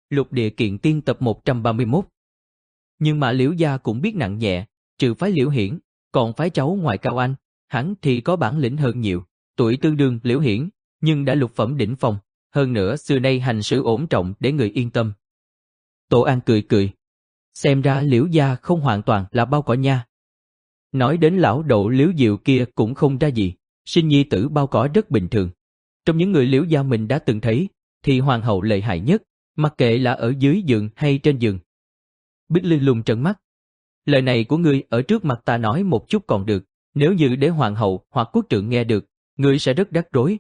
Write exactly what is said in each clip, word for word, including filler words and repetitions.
Lục Địa Kiện Tiên tập một trăm ba mươi mốt. Nhưng mà Liễu gia cũng biết nặng nhẹ, trừ phái Liễu Hiển, còn phái cháu ngoài Cao Anh, hắn thì có bản lĩnh hơn nhiều, tuổi tương đương Liễu Hiển, nhưng đã lục phẩm đỉnh phong, hơn nữa xưa nay hành sự ổn trọng để người yên tâm. Tổ An cười cười, xem ra Liễu gia không hoàn toàn là bao cỏ nha. Nói đến lão đậu Liễu Diệu kia cũng không ra gì, sinh nhi tử bao cỏ rất bình thường. Trong những người Liễu gia mình đã từng thấy, thì hoàng hậu lợi hại nhất, mặc kệ là ở dưới giường hay trên giường. Bích Linh lùng trợn mắt. Lời này của ngươi ở trước mặt ta nói một chút còn được, nếu như để hoàng hậu hoặc quốc trượng nghe được, ngươi sẽ rất rắc rối.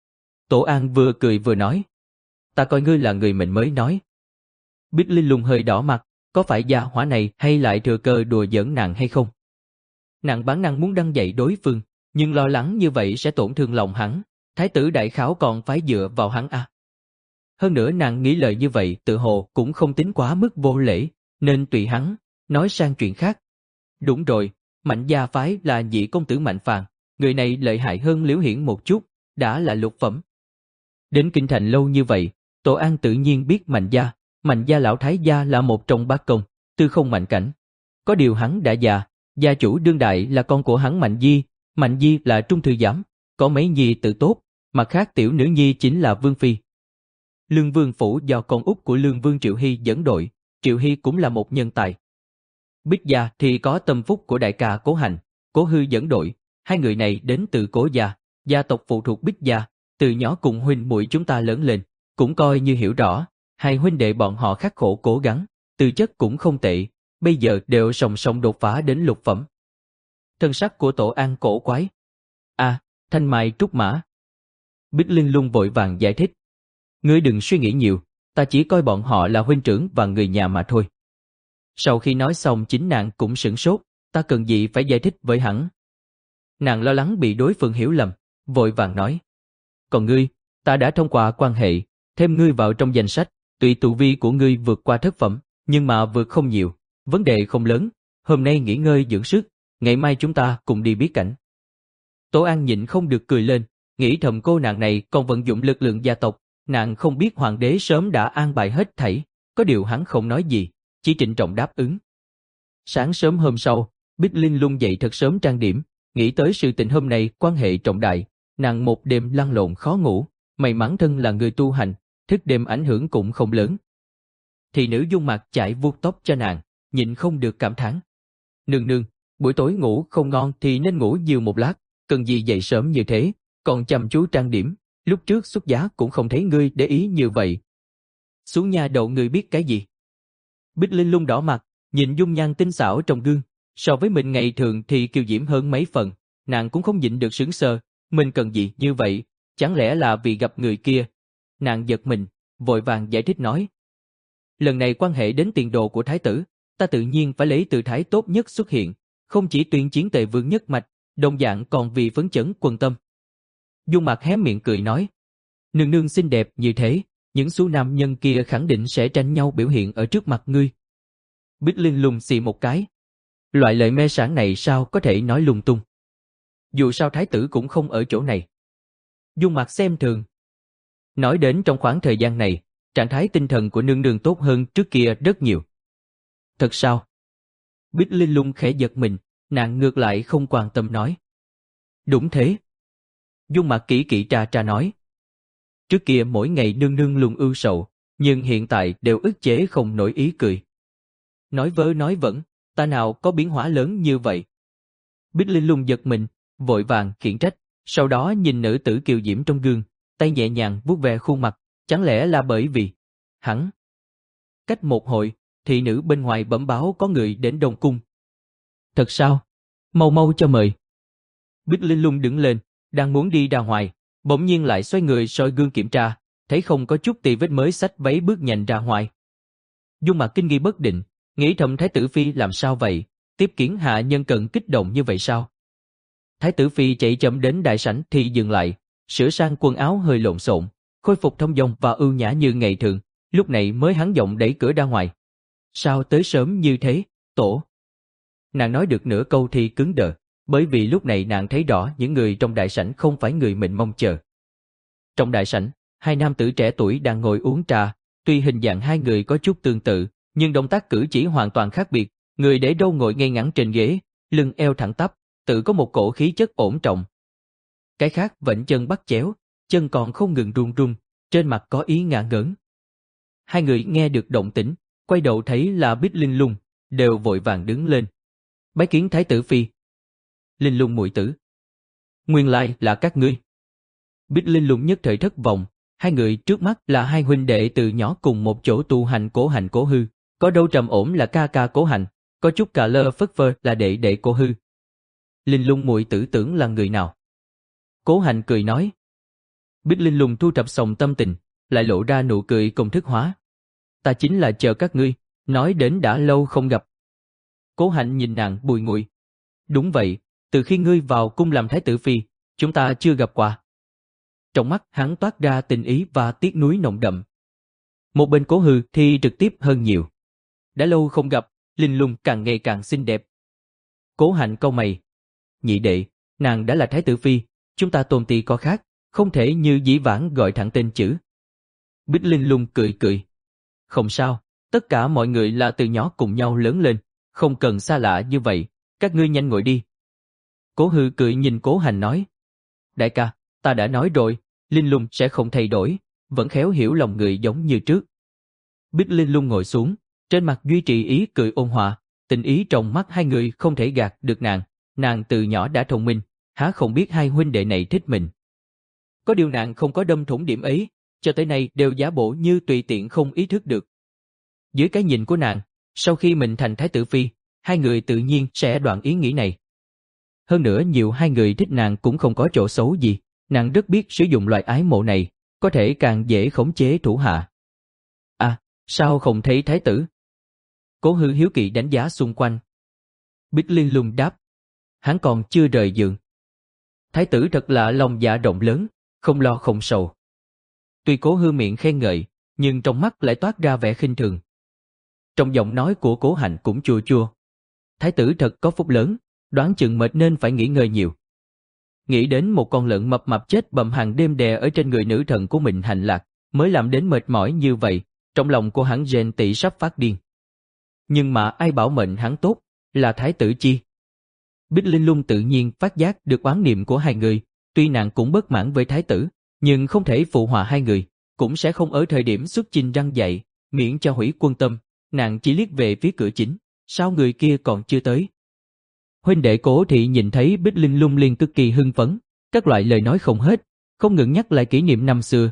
Tổ An vừa cười vừa nói. Ta coi ngươi là người mình mới nói. Bích Linh lùng hơi đỏ mặt, có phải gia hỏa này hay lại thừa cơ đùa giỡn nàng hay không? Nàng bản năng muốn đăng dậy đối phương, nhưng lo lắng như vậy sẽ tổn thương lòng hắn, thái tử đại khảo còn phải dựa vào hắn à. Hơn nữa nàng nghĩ lời như vậy tự hồ cũng không tính quá mức vô lễ, nên tùy hắn, nói sang chuyện khác. Đúng rồi, Mạnh gia phái là nhị công tử Mạnh Phàn, người này lợi hại hơn Liễu Hiển một chút, đã là lục phẩm. Đến kinh thành lâu như vậy, Tổ An tự nhiên biết Mạnh gia, Mạnh gia lão thái gia là một trong bát công, tư không Mạnh Cảnh. Có điều hắn đã già, gia chủ đương đại là con của hắn Mạnh Di, Mạnh Di là trung thư giám, có mấy nhi tự tốt, mặt khác tiểu nữ nhi chính là Vương Phi. Lương Vương phủ do con út của Lương Vương Triệu Hy dẫn đội, Triệu Hy cũng là một nhân tài. Bích gia thì có tâm phúc của đại ca Cố Hành, Cố Hư dẫn đội, hai người này đến từ Cố gia, gia tộc phụ thuộc Bích gia, từ nhỏ cùng huynh muội chúng ta lớn lên, cũng coi như hiểu rõ, hai huynh đệ bọn họ khắc khổ cố gắng, tư chất cũng không tệ, bây giờ đều song song đột phá đến lục phẩm. Thân sắc của Tổ An cổ quái. À, thanh mai trúc mã. Bích Linh Lung vội vàng giải thích. Ngươi đừng suy nghĩ nhiều, ta chỉ coi bọn họ là huynh trưởng và người nhà mà thôi. Sau khi nói xong chính nàng cũng sửng sốt, ta cần gì phải giải thích với hắn. Nàng lo lắng bị đối phương hiểu lầm, vội vàng nói. Còn ngươi, ta đã thông qua quan hệ, thêm ngươi vào trong danh sách, tuy tu vi của ngươi vượt qua thất phẩm, nhưng mà vượt không nhiều, vấn đề không lớn, hôm nay nghỉ ngơi dưỡng sức, ngày mai chúng ta cùng đi bí cảnh. Tổ An nhịn không được cười lên, nghĩ thầm cô nàng này còn vận dụng lực lượng gia tộc, nàng không biết hoàng đế sớm đã an bài hết thảy, có điều hắn không nói gì, chỉ trịnh trọng đáp ứng. Sáng sớm hôm sau, Bích Linh Lung dậy thật sớm trang điểm, nghĩ tới sự tình hôm nay quan hệ trọng đại, nàng một đêm lăn lộn khó ngủ, may mắn thân là người tu hành, thức đêm ảnh hưởng cũng không lớn. Thị nữ Dung Mạc chải vuốt tóc cho nàng, nhịn không được cảm thán. Nương nương, buổi tối ngủ không ngon thì nên ngủ nhiều một lát, cần gì dậy sớm như thế, còn chăm chú trang điểm, lúc trước xuất giá cũng không thấy ngươi để ý như vậy. Xuống nhà đậu ngươi biết cái gì? Bích Linh Lung đỏ mặt, nhìn dung nhan tinh xảo trong gương, so với mình ngày thường thì kiều diễm hơn mấy phần, nàng cũng không nhịn được sững sờ, mình cần gì như vậy, chẳng lẽ là vì gặp người kia? Nàng giật mình, vội vàng giải thích nói. Lần này quan hệ đến tiền đồ của thái tử, ta tự nhiên phải lấy từ thái tốt nhất xuất hiện, không chỉ tuyên chiến Tề Vương nhất mạch, đồng dạng còn vì phấn chấn quân tâm. Dung Mạc hé miệng cười nói, nương nương xinh đẹp như thế, những số nam nhân kia khẳng định sẽ tranh nhau biểu hiện ở trước mặt ngươi. Bích Linh Lung xì một cái. Loại lời mê sảng này sao có thể nói lung tung. Dù sao thái tử cũng không ở chỗ này. Dung Mạc xem thường. Nói đến trong khoảng thời gian này, trạng thái tinh thần của nương nương tốt hơn trước kia rất nhiều. Thật sao? Bích Linh Lung khẽ giật mình, nàng ngược lại không quan tâm nói. Đúng thế. Dung Mạc kỹ kỹ tra tra nói. Trước kia mỗi ngày nương nương luôn ưu sầu, nhưng hiện tại đều ức chế không nổi ý cười. Nói vớ nói vẩn, ta nào có biến hóa lớn như vậy. Bích Linh Lung giật mình, vội vàng khiển trách, sau đó nhìn nữ tử kiều diễm trong gương, tay nhẹ nhàng vuốt ve khuôn mặt, chẳng lẽ là bởi vì hắn. Cách một hồi, thị nữ bên ngoài bẩm báo có người đến Đông Cung. Thật sao? Mau mau cho mời. Bích Linh Lung đứng lên, đang muốn đi ra ngoài, bỗng nhiên lại xoay người soi gương kiểm tra, thấy không có chút tì vết mới xách váy bước nhanh ra ngoài. Dung Mạc kinh nghi bất định, nghĩ thầm thái tử phi làm sao vậy, tiếp kiến hạ nhân cần kích động như vậy sao? Thái tử phi chạy chậm đến đại sảnh thì dừng lại, sửa sang quần áo hơi lộn xộn, khôi phục thông dong và ưu nhã như ngày thường, lúc này mới hắn giọng đẩy cửa ra ngoài. Sao tới sớm như thế, tổ? Nàng nói được nửa câu thì cứng đờ, bởi vì lúc này nàng thấy rõ những người trong đại sảnh không phải người mình mong chờ. Trong đại sảnh, hai nam tử trẻ tuổi đang ngồi uống trà, Tuy hình dạng hai người có chút tương tự, nhưng động tác cử chỉ hoàn toàn khác biệt. Người để râu ngồi ngay ngắn trên ghế, lưng eo thẳng tắp, tự có một cổ khí chất ổn trọng. Cái khác vểnh chân bắt chéo, chân còn không ngừng run run, trên mặt có ý ngả ngớn. Hai người nghe được động tĩnh, quay đầu thấy là Bích Linh Lung, đều vội vàng đứng lên. Bái kiến Thái tử phi. Linh Lung muội tử. Nguyên lai là các ngươi. Bích Linh Lung nhất thời thất vọng, hai người trước mắt là hai huynh đệ từ nhỏ cùng một chỗ tu hành Cố Hành Cố Hư, có đâu trầm ổn là ca ca Cố Hành, có chút cà lơ phất phơ là đệ đệ Cố Hư. Linh Lung muội tử tưởng là người nào? Cố Hành cười nói. Bích Linh Lung thu thập xong tâm tình, lại lộ ra nụ cười công thức hóa. Ta chính là chờ các ngươi, nói đến đã lâu không gặp. Cố Hành nhìn nàng bùi ngùi. Đúng vậy, từ khi ngươi vào cung làm thái tử phi, chúng ta chưa gặp qua. Trong mắt hắn toát ra tình ý và tiếc nuối nồng đậm. Một bên Cố Hư thì trực tiếp hơn nhiều. Đã lâu không gặp, Linh Lung càng ngày càng xinh đẹp. Cố Hành cau mày. Nhị đệ, nàng đã là thái tử phi, chúng ta tôn ti có khác, không thể như dĩ vãng gọi thẳng tên chữ. Bích Linh Lung cười cười. Không sao, tất cả mọi người là từ nhỏ cùng nhau lớn lên, không cần xa lạ như vậy, các ngươi nhanh ngồi đi. Cố Hư cười nhìn Cố Hành nói. Đại ca, ta đã nói rồi, Linh Lung sẽ không thay đổi, vẫn khéo hiểu lòng người giống như trước. Bích Linh Lung ngồi xuống, trên mặt duy trì ý cười ôn hòa, tình ý trong mắt hai người không thể gạt được nàng, nàng từ nhỏ đã thông minh, há không biết hai huynh đệ này thích mình. Có điều nàng không có đâm thủng điểm ấy, cho tới nay đều giả bộ như tùy tiện không ý thức được. Dưới cái nhìn của nàng, sau khi mình thành thái tử phi, hai người tự nhiên sẽ đoạn ý nghĩ này. Hơn nữa nhiều hai người thích nàng cũng không có chỗ xấu gì, nàng rất biết sử dụng loại ái mộ này, có thể càng dễ khống chế thủ hạ. À, sao không thấy thái tử? Cố Hư hiếu kỳ đánh giá xung quanh. Bích Linh Lung đáp. Hắn còn chưa rời giường. Thái tử thật là lòng dạ rộng lớn, không lo không sầu. Tuy Cố Hư miệng khen ngợi, nhưng trong mắt lại toát ra vẻ khinh thường. Trong giọng nói của Cố Hành cũng chua chua. Thái tử thật có phúc lớn, đoán chừng mệt nên phải nghỉ ngơi nhiều. Nghĩ đến một con lợn mập mạp chết bầm hàng đêm đè ở trên người nữ thần của mình hành lạc, mới làm đến mệt mỏi như vậy, trong lòng của hắn ghen tị sắp phát điên. Nhưng mà ai bảo mệnh hắn tốt, là thái tử chi? Bích Linh Lung tự nhiên phát giác được oán niệm của hai người, tuy nàng cũng bất mãn với thái tử, nhưng không thể phụ họa hai người, cũng sẽ không ở thời điểm xuất chinh răng dạy, miễn cho hủy quân tâm, nàng chỉ liếc về phía cửa chính, sao người kia còn chưa tới? Huynh đệ Cố Thị nhìn thấy Bích Linh Lung liền cực kỳ hưng phấn, các loại lời nói không hết, không ngừng nhắc lại kỷ niệm năm xưa.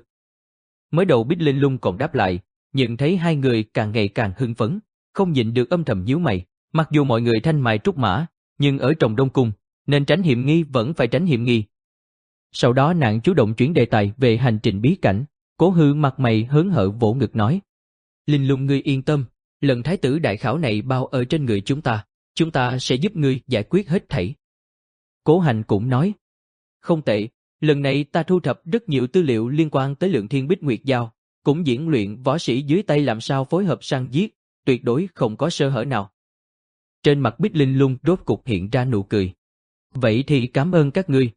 Mới đầu Bích Linh Lung còn đáp lại, nhưng thấy hai người càng ngày càng hưng phấn, không nhịn được âm thầm nhíu mày, mặc dù mọi người thanh mai trúc mã, nhưng ở trong Đông Cung, nên tránh hiểm nghi vẫn phải tránh hiểm nghi. Sau đó nàng chủ động chuyển đề tài về hành trình bí cảnh, Cố Hư mặt mày hớn hở vỗ ngực nói. Linh Lung ngươi yên tâm, lần thái tử đại khảo này bao ở trên người chúng ta, chúng ta sẽ giúp ngươi giải quyết hết thảy. Cố Hành cũng nói. Không tệ, lần này ta thu thập rất nhiều tư liệu liên quan tới Lượng Thiên Bích Nguyệt Giao, cũng diễn luyện võ sĩ dưới tay làm sao phối hợp săn giết, tuyệt đối không có sơ hở nào. Trên mặt Bích Linh Lung rốt cục hiện ra nụ cười. Vậy thì cảm ơn các ngươi.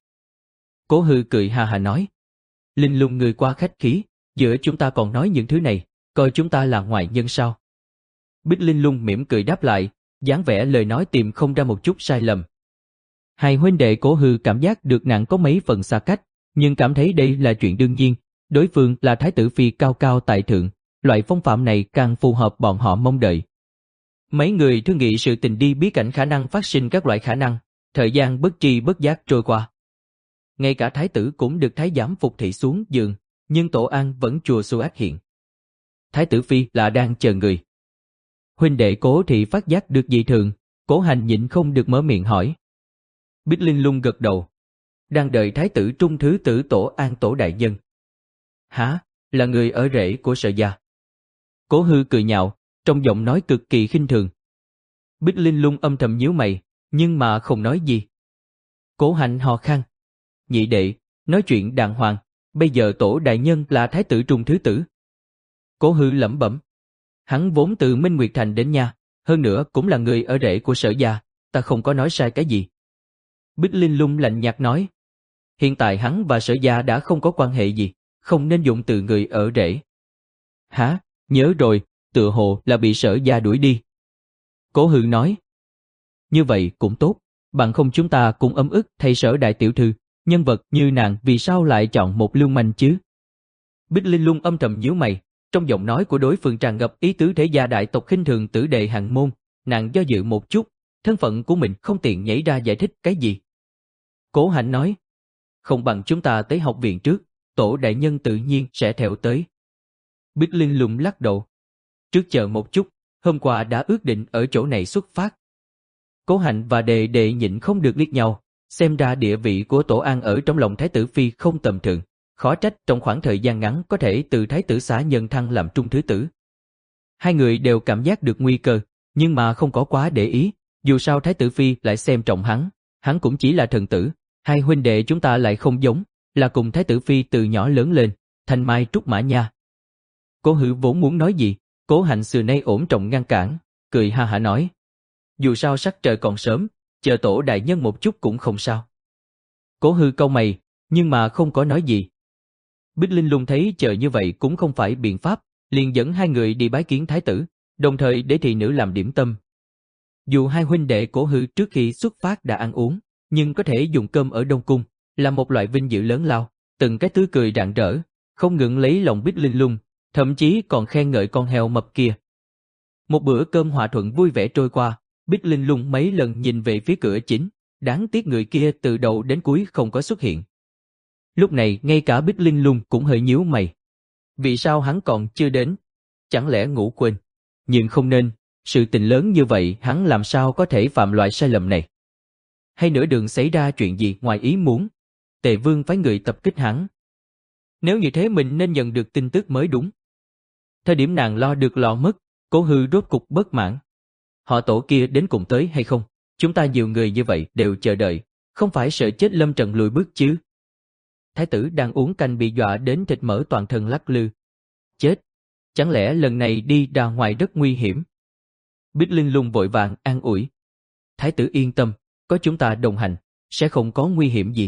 Cố Hư cười ha ha nói. Linh Lung người quá khách khí, giữa chúng ta còn nói những thứ này, coi chúng ta là ngoại nhân sao? Bích Linh Lung mỉm cười đáp lại, dáng vẻ lời nói tìm không ra một chút sai lầm. Hai huynh đệ Cố Hư cảm giác được nàng có mấy phần xa cách, nhưng cảm thấy đây là chuyện đương nhiên, đối phương là thái tử phi cao cao tại thượng, loại phong phạm này càng phù hợp bọn họ mong đợi. Mấy người thương nghị sự tình đi bí cảnh khả năng phát sinh các loại khả năng, thời gian bất tri bất giác trôi qua. Ngay cả thái tử cũng được thái giám phục thị xuống giường, nhưng tổ an vẫn chùa xu ác hiện. Thái tử phi là đang chờ người. Huynh đệ Cố Thị phát giác được dị thường, Cố Hành nhịn không được mở miệng hỏi. Bích Linh Lung gật đầu. Đang đợi thái tử trung thứ tử tổ an tổ đại nhân. Hả, là người ở rễ của Sở gia. Cố Hư cười nhạo, trong giọng nói cực kỳ khinh thường. Bích Linh Lung âm thầm nhíu mày, nhưng mà không nói gì. Cố Hành hò khan. Nhị đệ, nói chuyện đàng hoàng, bây giờ tổ đại nhân là thái tử trung thứ tử. Cố Hư lẩm bẩm. Hắn vốn từ Minh Nguyệt Thành đến nha, hơn nữa cũng là người ở rễ của Sở gia, ta không có nói sai cái gì. Bích Linh Lung lạnh nhạt nói. Hiện tại hắn và Sở gia đã không có quan hệ gì, không nên dùng từ người ở rễ. Hả, Nhớ rồi, tựa hồ là bị Sở gia đuổi đi. Cố Hư nói. Như vậy cũng tốt, bằng không chúng ta cũng ấm ức thay Sở đại tiểu thư, nhân vật như nàng vì sao lại chọn một lưu manh chứ? Bích Linh Lung âm trầm nhíu mày, trong giọng nói của đối phương tràn ngập ý tứ thế gia đại tộc khinh thường tử đệ hạng môn, nàng do dự một chút, thân phận của mình không tiện nhảy ra giải thích cái gì. Cố Hạnh nói, không bằng chúng ta tới học viện trước, tổ đại nhân tự nhiên sẽ theo tới. Bích Linh Lung lắc đầu. Trước chờ một chút, hôm qua đã ước định ở chỗ này xuất phát. Cố Hạnh và đệ đệ nhịn không được liếc nhau, xem ra địa vị của Tổ An ở trong lòng Thái tử Phi không tầm thường, khó trách trong khoảng thời gian ngắn có thể từ Thái tử xá nhân thăng làm trung thứ tử. Hai người đều cảm giác được nguy cơ, nhưng mà không có quá để ý, dù sao Thái tử Phi lại xem trọng hắn, hắn cũng chỉ là thần tử, hai huynh đệ chúng ta lại không giống, là cùng Thái tử Phi từ nhỏ lớn lên, thanh mai trúc mã nha. Cố Hữu vốn muốn nói gì, Cố Hạnh xưa nay ổn trọng ngăn cản, cười ha hả nói. Dù sao sắc trời còn sớm, chờ tổ đại nhân một chút cũng không sao. Cố Hư cau mày, nhưng mà không có nói gì. Bích Linh Lung thấy chờ như vậy cũng không phải biện pháp, liền dẫn hai người đi bái kiến thái tử, đồng thời để thị nữ làm điểm tâm. Dù hai huynh đệ Cố Hư trước khi xuất phát đã ăn uống, nhưng có thể dùng cơm ở Đông Cung, là một loại vinh dự lớn lao, từng cái tươi cười rạng rỡ, không ngừng lấy lòng Bích Linh Lung, thậm chí còn khen ngợi con heo mập kia. Một bữa cơm hòa thuận vui vẻ trôi qua, Bích Linh Lung mấy lần nhìn về phía cửa chính, đáng tiếc người kia từ đầu đến cuối không có xuất hiện. Lúc này ngay cả Bích Linh Lung cũng hơi nhíu mày. Vì sao hắn còn chưa đến? Chẳng lẽ ngủ quên? Nhưng không nên, sự tình lớn như vậy hắn làm sao có thể phạm loại sai lầm này? Hay nửa đường xảy ra chuyện gì ngoài ý muốn? Tề Vương phái người tập kích hắn. Nếu như thế mình nên nhận được tin tức mới đúng. Thời điểm nàng lo được lo mất, Cố Hư rốt cục bất mãn. Họ tổ kia đến cùng tới hay không? Chúng ta nhiều người như vậy đều chờ đợi, không phải sợ chết lâm trận lùi bước chứ? Thái tử đang uống canh bị dọa đến thịt mỡ toàn thân lắc lư. Chết! Chẳng lẽ lần này đi ra ngoài rất nguy hiểm? Bích Linh Lung vội vàng an ủi. Thái tử yên tâm, có chúng ta đồng hành, sẽ không có nguy hiểm gì.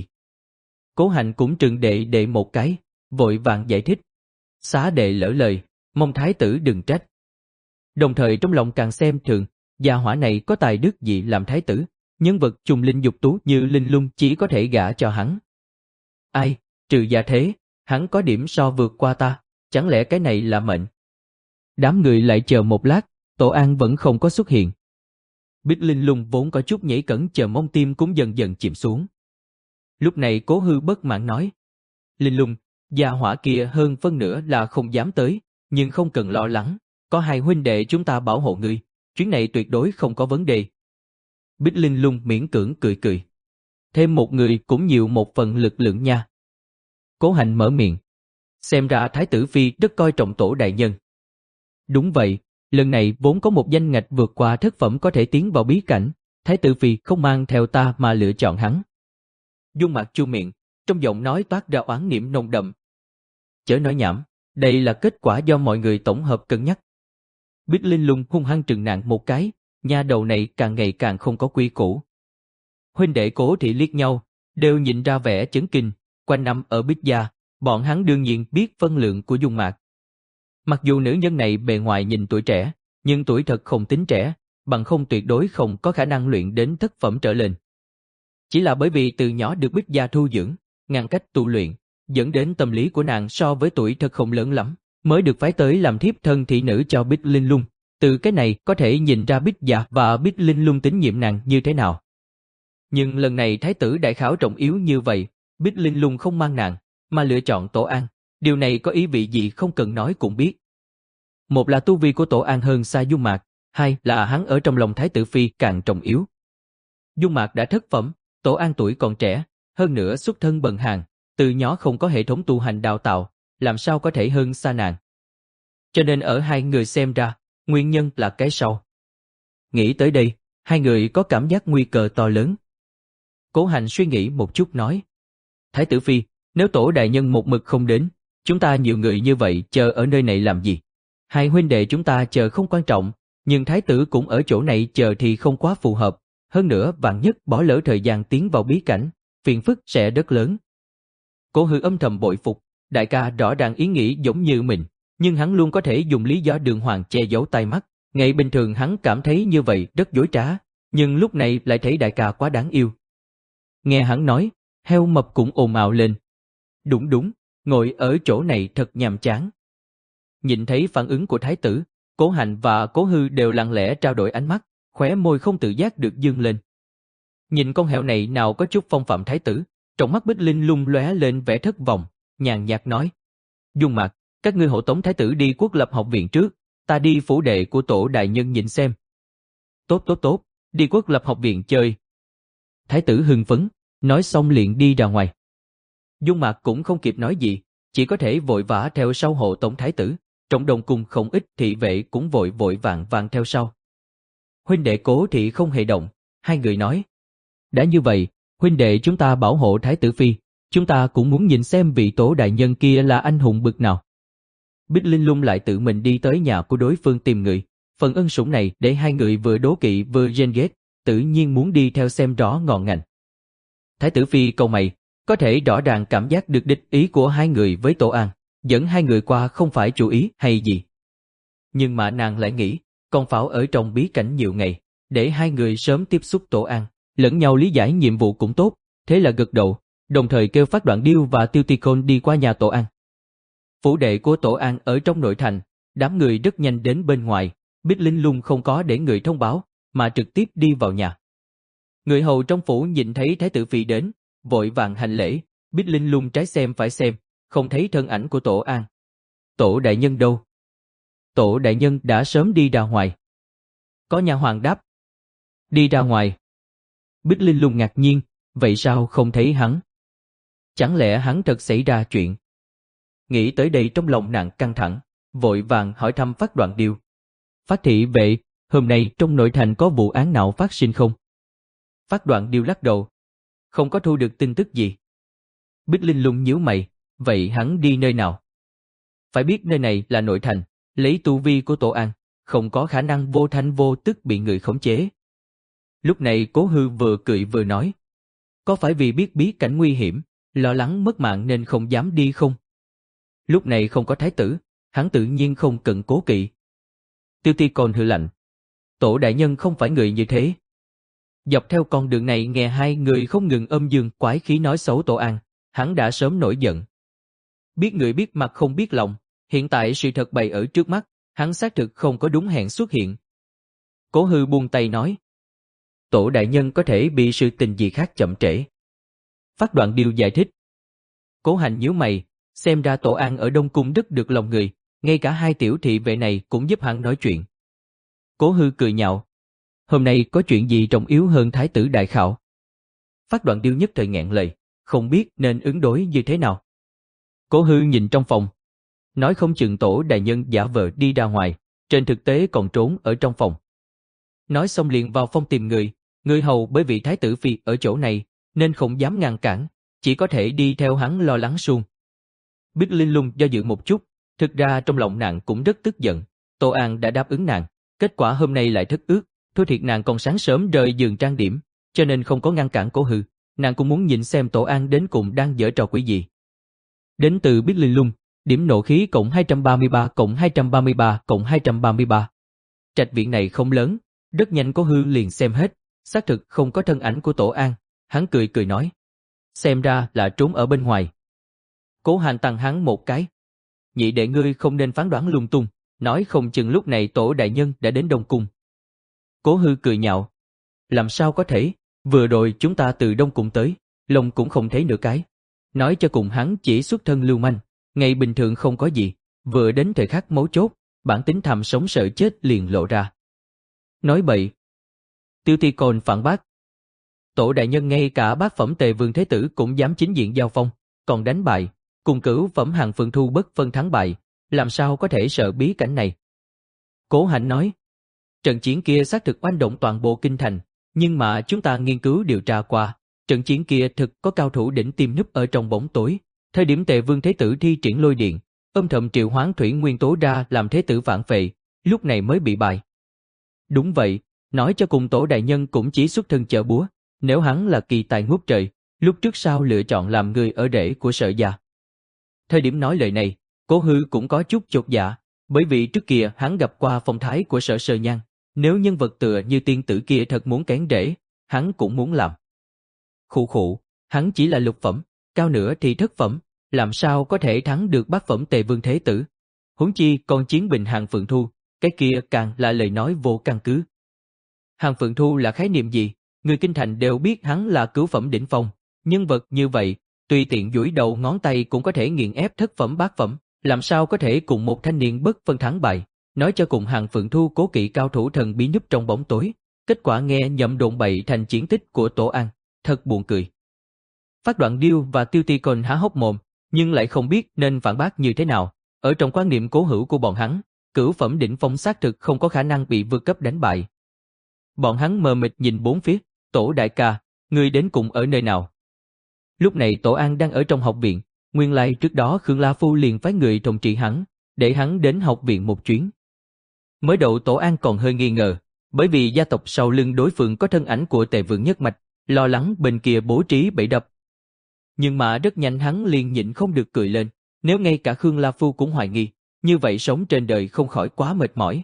Cố Hạnh cũng trừng đệ đệ một cái, vội vàng giải thích. Xá đệ lỡ lời, mong thái tử đừng trách. Đồng thời trong lòng càng xem thường, gia hỏa này có tài đức gì làm thái tử, nhân vật trùng linh dục tú như Linh Lung chỉ có thể gả cho hắn. Ai, trừ gia thế, hắn có điểm so vượt qua ta, chẳng lẽ cái này là mệnh? Đám người lại chờ một lát, Tổ An vẫn không có xuất hiện. Bích Linh Lung vốn có chút nhảy cẫng chờ mong tim cũng dần dần chìm xuống. Lúc này Cố Hư bất mãn nói. Linh Lung, gia hỏa kia hơn phân nửa là không dám tới, nhưng không cần lo lắng, có hai huynh đệ chúng ta bảo hộ ngươi, chuyến này tuyệt đối không có vấn đề. Bích Linh Lung miễn cưỡng cười cười. Thêm một người cũng nhiều một phần lực lượng nha. Cố Hạnh mở miệng. Xem ra Thái tử Phi rất coi trọng Tổ đại nhân. Đúng vậy, lần này vốn có một danh ngạch vượt qua thất phẩm có thể tiến vào bí cảnh, Thái tử Phi không mang theo ta mà lựa chọn hắn. Dung Mạc chu miệng, trong giọng nói toát ra oán niệm nồng đậm. Chớ nói nhảm, đây là kết quả do mọi người tổng hợp cân nhắc. Bích Linh Lung hung hăng trừng nạn một cái, nha đầu này càng ngày càng không có quy củ. Huynh đệ Cố Thị liếc nhau, đều nhìn ra vẻ chấn kinh, quanh năm ở Bích gia, bọn hắn đương nhiên biết phân lượng của Dung Mạc. Mặc dù nữ nhân này bề ngoài nhìn tuổi trẻ, nhưng tuổi thật không tính trẻ, bằng không tuyệt đối không có khả năng luyện đến thất phẩm trở lên. Chỉ là bởi vì từ nhỏ được Bích gia thu dưỡng, ngăn cách tu luyện, dẫn đến tâm lý của nàng so với tuổi thật không lớn lắm, mới được phái tới làm thiếp thân thị nữ cho Bích Linh Lung. Từ cái này có thể nhìn ra Bích gia và Bích Linh Lung tín nhiệm nàng như thế nào. Nhưng lần này thái tử đại khảo trọng yếu như vậy, Bích Linh Lung không mang nàng, mà lựa chọn Tổ An, điều này có ý vị gì không cần nói cũng biết. Một là tu vi của Tổ An hơn xa Dung Mạc, hai là hắn ở trong lòng Thái tử Phi càng trọng yếu. Dung Mạc đã thất phẩm, Tổ An tuổi còn trẻ, hơn nữa xuất thân bần hàn, từ nhỏ không có hệ thống tu hành đào tạo, làm sao có thể hơn xa nàng. Cho nên ở hai người xem ra, nguyên nhân là cái sau. Nghĩ tới đây, hai người có cảm giác nguy cơ to lớn. Cố Hành suy nghĩ một chút nói. Thái tử Phi, nếu Tổ đại nhân một mực không đến, chúng ta nhiều người như vậy chờ ở nơi này làm gì? Hai huynh đệ chúng ta chờ không quan trọng, nhưng thái tử cũng ở chỗ này chờ thì không quá phù hợp. Hơn nữa vạn nhất bỏ lỡ thời gian tiến vào bí cảnh, phiền phức sẽ rất lớn. Cố Hư âm thầm bội phục, đại ca rõ ràng ý nghĩ giống như mình, Nhưng hắn luôn có thể dùng lý do đường hoàng che giấu tai mắt. Ngày bình thường hắn cảm thấy như vậy rất dối trá, nhưng lúc này lại thấy đại ca quá đáng yêu. Nghe hắn nói, heo mập cũng ồn ào lên. Đúng đúng, ngồi ở chỗ này thật nhàm chán. Nhìn thấy phản ứng của thái tử, Cố Hạnh và Cố Hư đều lặng lẽ trao đổi ánh mắt, khóe môi không tự giác được dương lên. Nhìn con heo này nào có chút phong phạm thái tử, trong mắt Bích Linh lung lóe lên vẻ thất vọng, nhàn nhạt nói. Dung Mạc, các ngươi hộ tống thái tử đi Quốc Lập học viện trước, ta đi phủ đệ của tổ đại nhân nhìn xem. Tốt tốt tốt, đi Quốc Lập học viện chơi. Thái tử hưng phấn, nói xong liền đi ra ngoài. Dung Mạc cũng không kịp nói gì, chỉ có thể vội vã theo sau hộ tống thái tử. Trong đồng cung không ít thị vệ cũng vội vội vàng vàng theo sau. Huynh đệ Cố Thị không hề động, hai người nói. Đã như vậy, huynh đệ chúng ta bảo hộ thái tử phi, chúng ta cũng muốn nhìn xem vị tổ đại nhân kia là anh hùng bực nào. Bích Linh Lung lại tự mình đi tới nhà của đối phương tìm người, phần ân sủng này để hai người vừa đố kỵ vừa ghen ghét, tự nhiên muốn đi theo xem rõ ngọn ngành. Thái tử phi câu mày, có thể rõ ràng cảm giác được địch ý của hai người với Tổ An, dẫn hai người qua không phải chủ ý hay gì. Nhưng mà nàng lại nghĩ, con pháo ở trong bí cảnh nhiều ngày, để hai người sớm tiếp xúc Tổ An, lẫn nhau lý giải nhiệm vụ cũng tốt, thế là gật đầu, đồng thời kêu Phát Đoạn Điêu và Tiêu Ti Côn đi qua nhà Tổ An. Phủ đệ của Tổ An ở trong nội thành, đám người rất nhanh đến bên ngoài, Bích Linh Lung không có để người thông báo, mà trực tiếp đi vào nhà. Người hầu trong phủ nhìn thấy thái tử phi đến, vội vàng hành lễ, Bích Linh Lung trái xem phải xem, không thấy thân ảnh của Tổ An. Tổ đại nhân đâu? Tổ đại nhân đã sớm đi ra ngoài. Có nha hoàn đáp. Đi ra ngoài. Bích Linh Lung ngạc nhiên, vậy sao không thấy hắn? Chẳng lẽ hắn thật xảy ra chuyện? Nghĩ tới đây trong lòng nàng căng thẳng, vội vàng hỏi thăm Phát Đoạn Điêu. Phát thị vệ, hôm nay trong nội thành có vụ án nào phát sinh không? Phát Đoạn Điêu lắc đầu. Không có thu được tin tức gì. Bích Linh Lung nhíu mày, vậy hắn đi nơi nào? Phải biết nơi này là nội thành, lấy tu vi của Tổ An, không có khả năng vô thanh vô tức bị người khống chế. Lúc này Cố Hư vừa cười vừa nói. Có phải vì biết bí cảnh nguy hiểm, lo lắng mất mạng nên không dám đi không? Lúc này không có thái tử, hắn tự nhiên không cần cố kỵ. Tiêu Ti còn hừ lạnh. Tổ đại nhân không phải người như thế. Dọc theo con đường này nghe hai người không ngừng âm dương quái khí nói xấu Tổ An, hắn đã sớm nổi giận. Biết người biết mặt không biết lòng, hiện tại sự thật bày ở trước mắt, hắn xác thực không có đúng hẹn xuất hiện. Cố Hư buông tay nói. Tổ đại nhân có thể bị sự tình gì khác chậm trễ. Phát Đoạn Điêu giải thích. Cố Hành nhíu mày, xem ra Tổ An ở Đông Cung rất được lòng người, ngay cả hai tiểu thị vệ này cũng giúp hắn nói chuyện. Cố Hư cười nhạo. Hôm nay có chuyện gì trọng yếu hơn thái tử đại khảo? Phát Đoạn Điêu nhất thời nghẹn lời, không biết nên ứng đối như thế nào. Cố Hư nhìn trong phòng, nói không chừng Tổ đại nhân giả vờ đi ra ngoài, trên thực tế còn trốn ở trong phòng. Nói xong liền vào phòng tìm người, người hầu bởi vì thái tử phi ở chỗ này, nên không dám ngăn cản, chỉ có thể đi theo hắn lo lắng suông. Bích Linh Lung do dự một chút, thực ra trong lòng nàng cũng rất tức giận, Tổ An đã đáp ứng nàng, kết quả hôm nay lại thất ước, thôi thiệt nàng còn sáng sớm rời giường trang điểm, cho nên không có ngăn cản Cố Hư, nàng cũng muốn nhìn xem Tổ An đến cùng đang giở trò quỷ gì. Đến từ Bích Linh Lung, điểm nộ khí cộng hai trăm ba mươi ba cộng hai trăm ba mươi ba cộng hai trăm ba mươi ba. Trạch viện này không lớn, rất nhanh Cố Hư liền xem hết, xác thực không có thân ảnh của Tổ An, hắn cười cười nói. Xem ra là trốn ở bên ngoài. Cố Hành tặng hắn một cái. Nhị đệ ngươi không nên phán đoán lung tung, nói không chừng lúc này Tổ đại nhân đã đến Đông Cung. Cố Hư cười nhạo. Làm sao có thể, vừa rồi chúng ta từ Đông Cung tới, lòng cũng không thấy nửa cái. Nói cho cùng hắn chỉ xuất thân lưu manh, ngày bình thường không có gì, vừa đến thời khắc mấu chốt, bản tính tham sống sợ chết liền lộ ra. Nói bậy. Tiêu Ti Côn phản bác. Tổ đại nhân ngay cả bát phẩm Tề Vương Thế Tử cũng dám chính diện giao phong, còn đánh bại, cùng cửu phẩm Hàng Phượng Thu bất phân thắng bại, làm sao có thể sợ bí cảnh này. Cố Hạnh nói, trận chiến kia xác thực oanh động toàn bộ kinh thành, nhưng mà chúng ta nghiên cứu điều tra qua, trận chiến kia thực có cao thủ đỉnh tiêm núp ở trong bóng tối, thời điểm Tề Vương Thế Tử thi triển lôi điện, âm thầm triệu hoán thủy nguyên tố ra làm Thế Tử phản phệ, lúc này mới bị bại. Đúng vậy, nói cho cùng Tổ đại nhân cũng chỉ xuất thân chợ búa, nếu hắn là kỳ tài ngút trời, lúc trước sao lựa chọn làm người ở rễ của Sở gia. Thời điểm nói lời này, Cố Hư cũng có chút chột dạ, bởi vì trước kia hắn gặp qua phong thái của Sở Sơ Nhan, nếu nhân vật tựa như tiên tử kia thật muốn kén rễ, hắn cũng muốn làm. Khụ khụ, hắn chỉ là lục phẩm, cao nữa thì thất phẩm, làm sao có thể thắng được bát phẩm Tề Vương Thế Tử. Huống chi còn chiến bình Hàng Phượng Thu, cái kia càng là lời nói vô căn cứ. Hàng Phượng Thu là khái niệm gì? Người kinh thành đều biết hắn là cửu phẩm đỉnh phong, nhân vật như vậy, tùy tiện duỗi đầu ngón tay cũng có thể nghiền ép thất phẩm bát phẩm, làm sao có thể cùng một thanh niên bất phân thắng bại. Nói cho cùng Hàng Phượng Thu cố kỵ cao thủ thần bí núp trong bóng tối, kết quả nghe nhậm đồn bậy thành chiến tích của Tổ An, thật buồn cười. Phát Đoạn Điêu và Tiêu Ti Côn há hốc mồm, nhưng lại không biết nên phản bác như thế nào. Ở trong quan niệm cố hữu của bọn hắn, cửu phẩm đỉnh phong xác thực không có khả năng bị vượt cấp đánh bại. Bọn hắn mờ mịt nhìn bốn phía, Tổ đại ca, ngươi đến cùng ở nơi nào? Lúc này Tổ An đang ở trong học viện, nguyên lai trước đó Khương La Phu liền phái người thống trị hắn, để hắn đến học viện một chuyến. Mới đầu Tổ An còn hơi nghi ngờ, bởi vì gia tộc sau lưng đối phương có thân ảnh của Tề Vương nhất mạch, lo lắng bên kia bố trí bẫy đập. Nhưng mà rất nhanh hắn liền nhịn không được cười lên, nếu ngay cả Khương La Phu cũng hoài nghi, như vậy sống trên đời không khỏi quá mệt mỏi.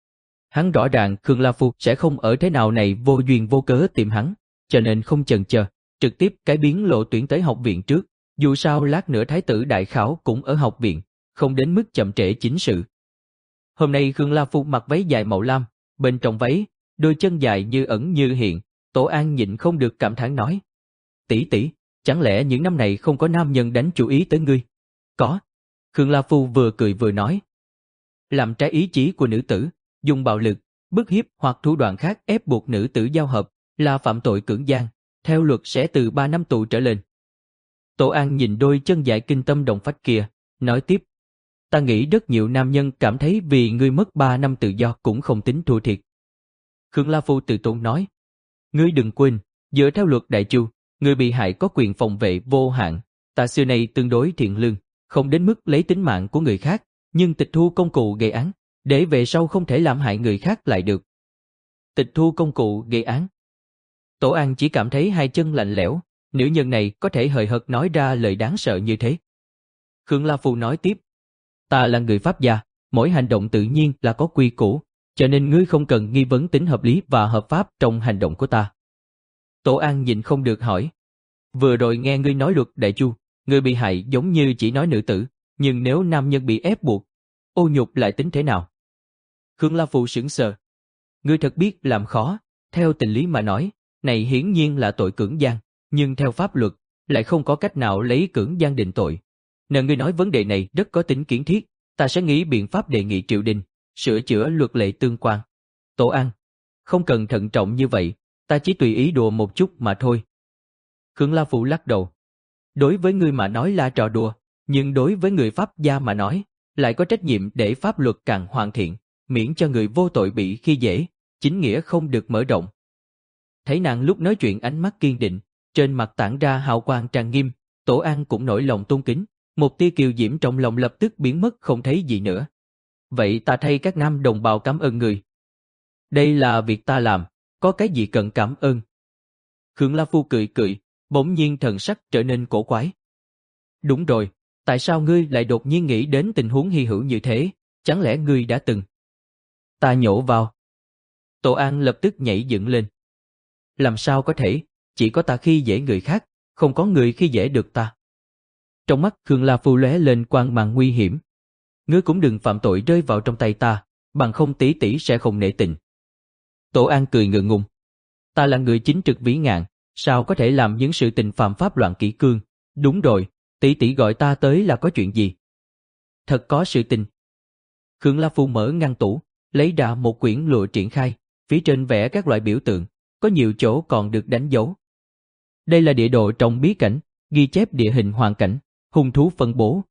Hắn rõ ràng Khương La Phu sẽ không ở thế nào này vô duyên vô cớ tìm hắn, cho nên không chần chờ, trực tiếp cải biến lộ tuyển tới học viện trước, dù sao lát nữa thái tử đại khảo cũng ở học viện, không đến mức chậm trễ chính sự. Hôm nay Khương La Phu mặc váy dài màu lam, bên trong váy, đôi chân dài như ẩn như hiện, Tổ An nhịn không được cảm thán nói: tỷ tỷ, chẳng lẽ những năm này không có nam nhân đánh chú ý tới ngươi? Có. Khương La Phu vừa cười vừa nói. Làm trái ý chí của nữ tử, dùng bạo lực, bức hiếp hoặc thủ đoạn khác ép buộc nữ tử giao hợp là phạm tội cưỡng gian, theo luật sẽ từ ba năm tù trở lên. Tổ An nhìn đôi chân dài kinh tâm động phách kia, nói tiếp: ta nghĩ rất nhiều nam nhân cảm thấy vì ngươi mất ba năm tự do cũng không tính thua thiệt. Khương La Phu tự tốn nói: ngươi đừng quên, dựa theo luật Đại Chu, người bị hại có quyền phòng vệ vô hạn, ta xưa nay tương đối thiện lương, không đến mức lấy tính mạng của người khác, nhưng tịch thu công cụ gây án, để về sau không thể làm hại người khác lại được. Tịch thu công cụ gây án. Tổ An chỉ cảm thấy hai chân lạnh lẽo, nữ nhân này có thể hời hợt nói ra lời đáng sợ như thế. Khương La Phu nói tiếp: ta là người Pháp gia, mỗi hành động tự nhiên là có quy củ, cho nên ngươi không cần nghi vấn tính hợp lý và hợp pháp trong hành động của ta. Tổ An nhìn không được hỏi: vừa rồi nghe ngươi nói luật Đại Chu, người bị hại giống như chỉ nói nữ tử, nhưng nếu nam nhân bị ép buộc, ô nhục lại tính thế nào? Khương La Phu sững sờ. Ngươi thật biết làm khó, theo tình lý mà nói, này hiển nhiên là tội cưỡng gian, nhưng theo pháp luật, lại không có cách nào lấy cưỡng gian định tội. Nếu ngươi nói vấn đề này rất có tính kiến thiết, ta sẽ nghĩ biện pháp đề nghị triều đình, sửa chữa luật lệ tương quan. Tổ An, không cần thận trọng như vậy, ta chỉ tùy ý đùa một chút mà thôi. Khương La Phu lắc đầu. Đối với ngươi mà nói là trò đùa, nhưng đối với người Pháp gia mà nói, lại có trách nhiệm để pháp luật càng hoàn thiện, miễn cho người vô tội bị khi dễ, chính nghĩa không được mở rộng. Thấy nàng lúc nói chuyện ánh mắt kiên định, trên mặt tản ra hào quang trang nghiêm, Tổ An cũng nổi lòng tôn kính, một tia kiều diễm trong lòng lập tức biến mất không thấy gì nữa. Vậy ta thay các nam đồng bào cảm ơn người. Đây là việc ta làm, có cái gì cần cảm ơn? Khương La Phu cười cười, bỗng nhiên thần sắc trở nên cổ quái. Đúng rồi, tại sao ngươi lại đột nhiên nghĩ đến tình huống hy hữu như thế, chẳng lẽ ngươi đã từng? Ta nhổ vào. Tổ An lập tức nhảy dựng lên. Làm sao có thể, chỉ có ta khi dễ người khác, không có người khi dễ được ta. Trong mắt Khương La Phu lóe lên quang mang nguy hiểm. Ngươi cũng đừng phạm tội rơi vào trong tay ta, bằng không tỷ tỷ sẽ không nể tình. Tổ An cười ngượng ngùng. Ta là người chính trực vĩ ngạn, sao có thể làm những sự tình phạm pháp loạn kỷ cương? Đúng rồi, tỷ tỷ gọi ta tới là có chuyện gì? Thật có sự tình. Khương La Phu mở ngăn tủ, lấy ra một quyển lụa triển khai, phía trên vẽ các loại biểu tượng, có nhiều chỗ còn được đánh dấu. Đây là địa đồ trong bí cảnh, ghi chép địa hình hoàn cảnh, hung thú phân bố.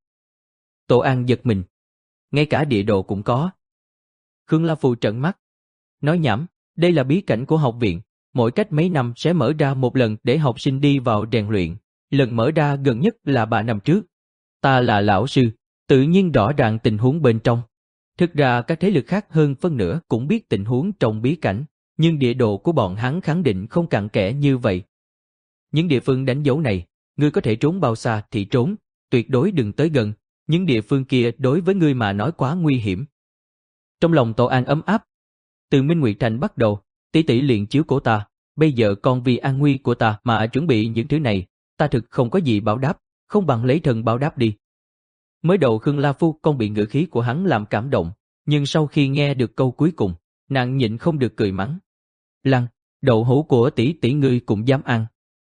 Tổ An giật mình. Ngay cả địa đồ cũng có. Khương La Phu trợn mắt. Nói nhảm, đây là bí cảnh của học viện, mỗi cách mấy năm sẽ mở ra một lần để học sinh đi vào rèn luyện, lần mở ra gần nhất là ba năm trước. Ta là lão sư, tự nhiên rõ ràng tình huống bên trong. Thực ra các thế lực khác hơn phân nửa cũng biết tình huống trong bí cảnh, nhưng địa đồ của bọn hắn khẳng định không cặn kẽ như vậy. Những địa phương đánh dấu này, ngươi có thể trốn bao xa thì trốn, tuyệt đối đừng tới gần, những địa phương kia đối với ngươi mà nói quá nguy hiểm. Trong lòng Tổ An ấm áp. Từ Minh Nguyệt Thành bắt đầu, tỷ tỷ liền chiếu cố ta, bây giờ còn vì an nguy của ta mà chuẩn bị những thứ này, ta thực không có gì báo đáp, không bằng lấy thân báo đáp đi. Mới đầu Khương La Phu còn bị ngữ khí của hắn làm cảm động, nhưng sau khi nghe được câu cuối cùng, nàng nhịn không được cười mắng. Lăng, đậu hũ của tỷ tỷ ngươi cũng dám ăn.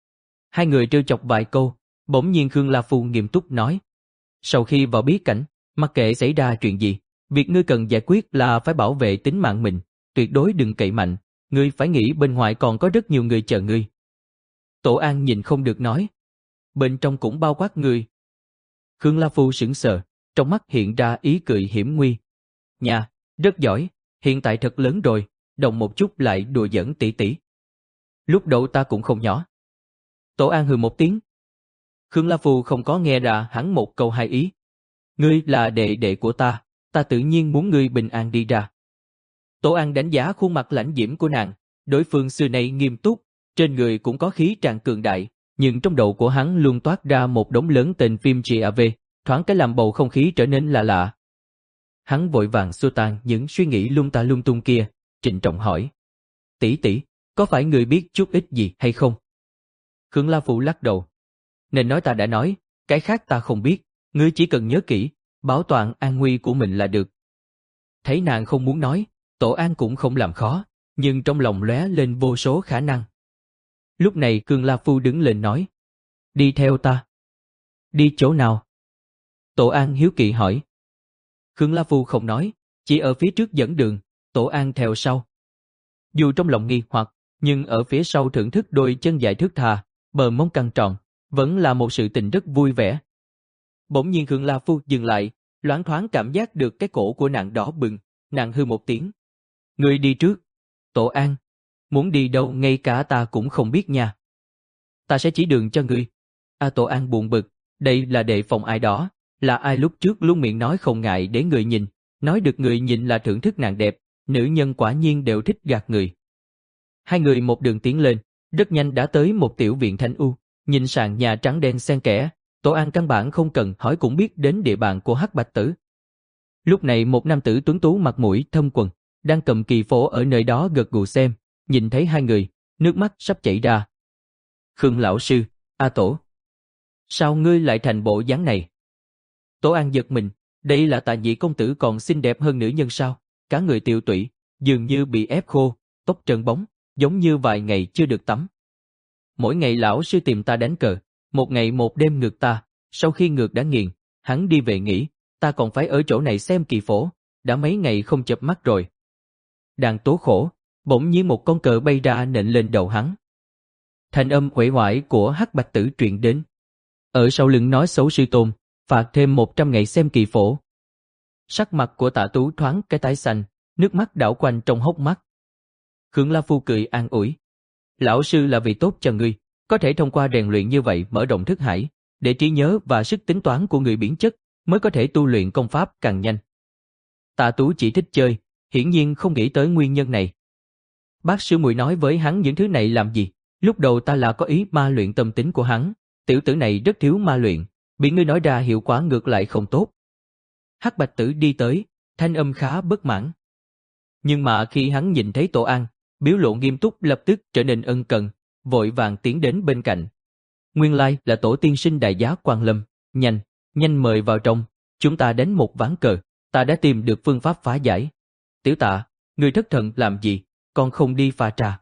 Hai người trêu chọc vài câu, bỗng nhiên Khương La Phu nghiêm túc nói. Sau khi vào bí cảnh, mặc kệ xảy ra chuyện gì, việc ngươi cần giải quyết là phải bảo vệ tính mạng mình, tuyệt đối đừng cậy mạnh, ngươi phải nghĩ bên ngoài còn có rất nhiều người chờ ngươi. Tổ An nhìn không được nói. Bên trong cũng bao quát ngươi. Khương La Phu sững sờ, trong mắt hiện ra ý cười hiểm nguy. Nha, rất giỏi, hiện tại thật lớn rồi, động một chút lại đùa giỡn tỷ tỷ. Lúc đầu ta cũng không nhỏ. Tổ An hừ một tiếng. Khương La Phu không có nghe ra hắn một câu hai ý. Ngươi là đệ đệ của ta, ta tự nhiên muốn ngươi bình an đi ra. Tổ An đánh giá khuôn mặt lãnh diễm của nàng, đối phương xưa nay nghiêm túc, trên người cũng có khí tràn cường đại, nhưng trong đầu của hắn luôn toát ra một đống lớn tên phim giê a vê, thoáng cái làm bầu không khí trở nên lạ lạ. Hắn vội vàng xua tan những suy nghĩ lung ta lung tung kia, trịnh trọng hỏi. Tỷ tỷ, có phải người biết chút ít gì hay không? Khương La Phu lắc đầu. Nên nói ta đã nói, cái khác ta không biết, ngươi chỉ cần nhớ kỹ, bảo toàn an nguy của mình là được. Thấy nàng không muốn nói, Tổ An cũng không làm khó, nhưng trong lòng lóe lên vô số khả năng. Lúc này Khương La Phu đứng lên nói. Đi theo ta. Đi chỗ nào? Tổ An hiếu kỳ hỏi. Khương La Phu không nói, chỉ ở phía trước dẫn đường, Tổ An theo sau. Dù trong lòng nghi hoặc, nhưng ở phía sau thưởng thức đôi chân dài thướt tha, bờ mông căng tròn, vẫn là một sự tình rất vui vẻ. Bỗng nhiên Khương La Phu dừng lại, loáng thoáng cảm giác được cái cổ của nàng đỏ bừng, nàng hư một tiếng. Ngươi đi trước. Tổ An, muốn đi đâu ngay cả ta cũng không biết nha. Ta sẽ chỉ đường cho ngươi. A Tổ An buồn bực, đây là đệ phòng ai đó, là ai lúc trước luôn miệng nói không ngại để người nhìn, nói được người nhìn là thưởng thức nàng đẹp, nữ nhân quả nhiên đều thích gạt người. Hai người một đường tiến lên, rất nhanh đã tới một tiểu viện thanh u, nhìn sàn nhà trắng đen xen kẽ, Tổ An căn bản không cần hỏi cũng biết đến địa bàn của Hắc Bạch Tử. Lúc này một nam tử tuấn tú mặt mũi thâm quần, đang cầm kỳ phổ ở nơi đó gật gù xem, nhìn thấy hai người, nước mắt sắp chảy ra. Khương lão sư, A Tổ. Sao ngươi lại thành bộ dáng này? Tổ An giật mình, đây là Tạ Nhị công tử còn xinh đẹp hơn nữ nhân sao? Cả người tiêu tụy, dường như bị ép khô, tóc trơn bóng, giống như vài ngày chưa được tắm. Mỗi ngày lão sư tìm ta đánh cờ, một ngày một đêm ngược ta, sau khi ngược đã nghiền, hắn đi về nghỉ, ta còn phải ở chỗ này xem kỳ phổ, đã mấy ngày không chợp mắt rồi. Đang tố khổ, bỗng nhiên một con cờ bay ra nện lên đầu hắn. Thanh âm uể oải của Hắc Bạch Tử truyền đến. Ở sau lưng nói xấu sư tôn, phạt thêm một trăm ngày xem kỳ phổ. Sắc mặt của Tạ Tú thoáng cái tái xanh, nước mắt đảo quanh trong hốc mắt. Khương La Phu cười an ủi. Lão sư là vì tốt cho ngươi, có thể thông qua rèn luyện như vậy mở rộng thức hải, để trí nhớ và sức tính toán của người biến chất, mới có thể tu luyện công pháp càng nhanh. Tạ Tú chỉ thích chơi, hiển nhiên không nghĩ tới nguyên nhân này. Bác sư muội nói với hắn những thứ này làm gì? Lúc đầu ta là có ý ma luyện tâm tính của hắn, tiểu tử này rất thiếu ma luyện, bị ngươi nói ra hiệu quả ngược lại không tốt. Hắc Bạch Tử đi tới, thanh âm khá bất mãn. Nhưng mà khi hắn nhìn thấy Tổ An, biểu lộ nghiêm túc lập tức trở nên ân cần, vội vàng tiến đến bên cạnh. Nguyên lai là Tổ tiên sinh đại giá Quan Lâm, nhanh, nhanh mời vào trong, chúng ta đánh một ván cờ, ta đã tìm được phương pháp phá giải. Tiểu Tạ, ngươi thất thần làm gì, còn không đi pha trà.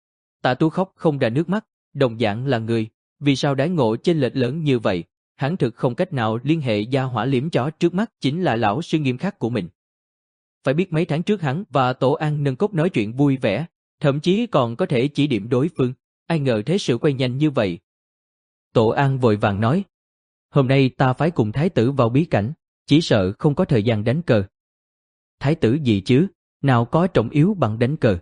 Tạ Tú khóc không ra nước mắt, đồng dạng là người, vì sao đãi ngộ chênh lệch lớn như vậy, hắn thực không cách nào liên hệ gia hỏa liếm chó trước mắt chính là lão sư nghiêm khắc của mình. Phải biết mấy tháng trước hắn và Tổ An nâng cốc nói chuyện vui vẻ, thậm chí còn có thể chỉ điểm đối phương, ai ngờ thế sự quay nhanh như vậy. Tổ An vội vàng nói, hôm nay ta phải cùng thái tử vào bí cảnh, chỉ sợ không có thời gian đánh cờ. Thái tử gì chứ, nào có trọng yếu bằng đánh cờ.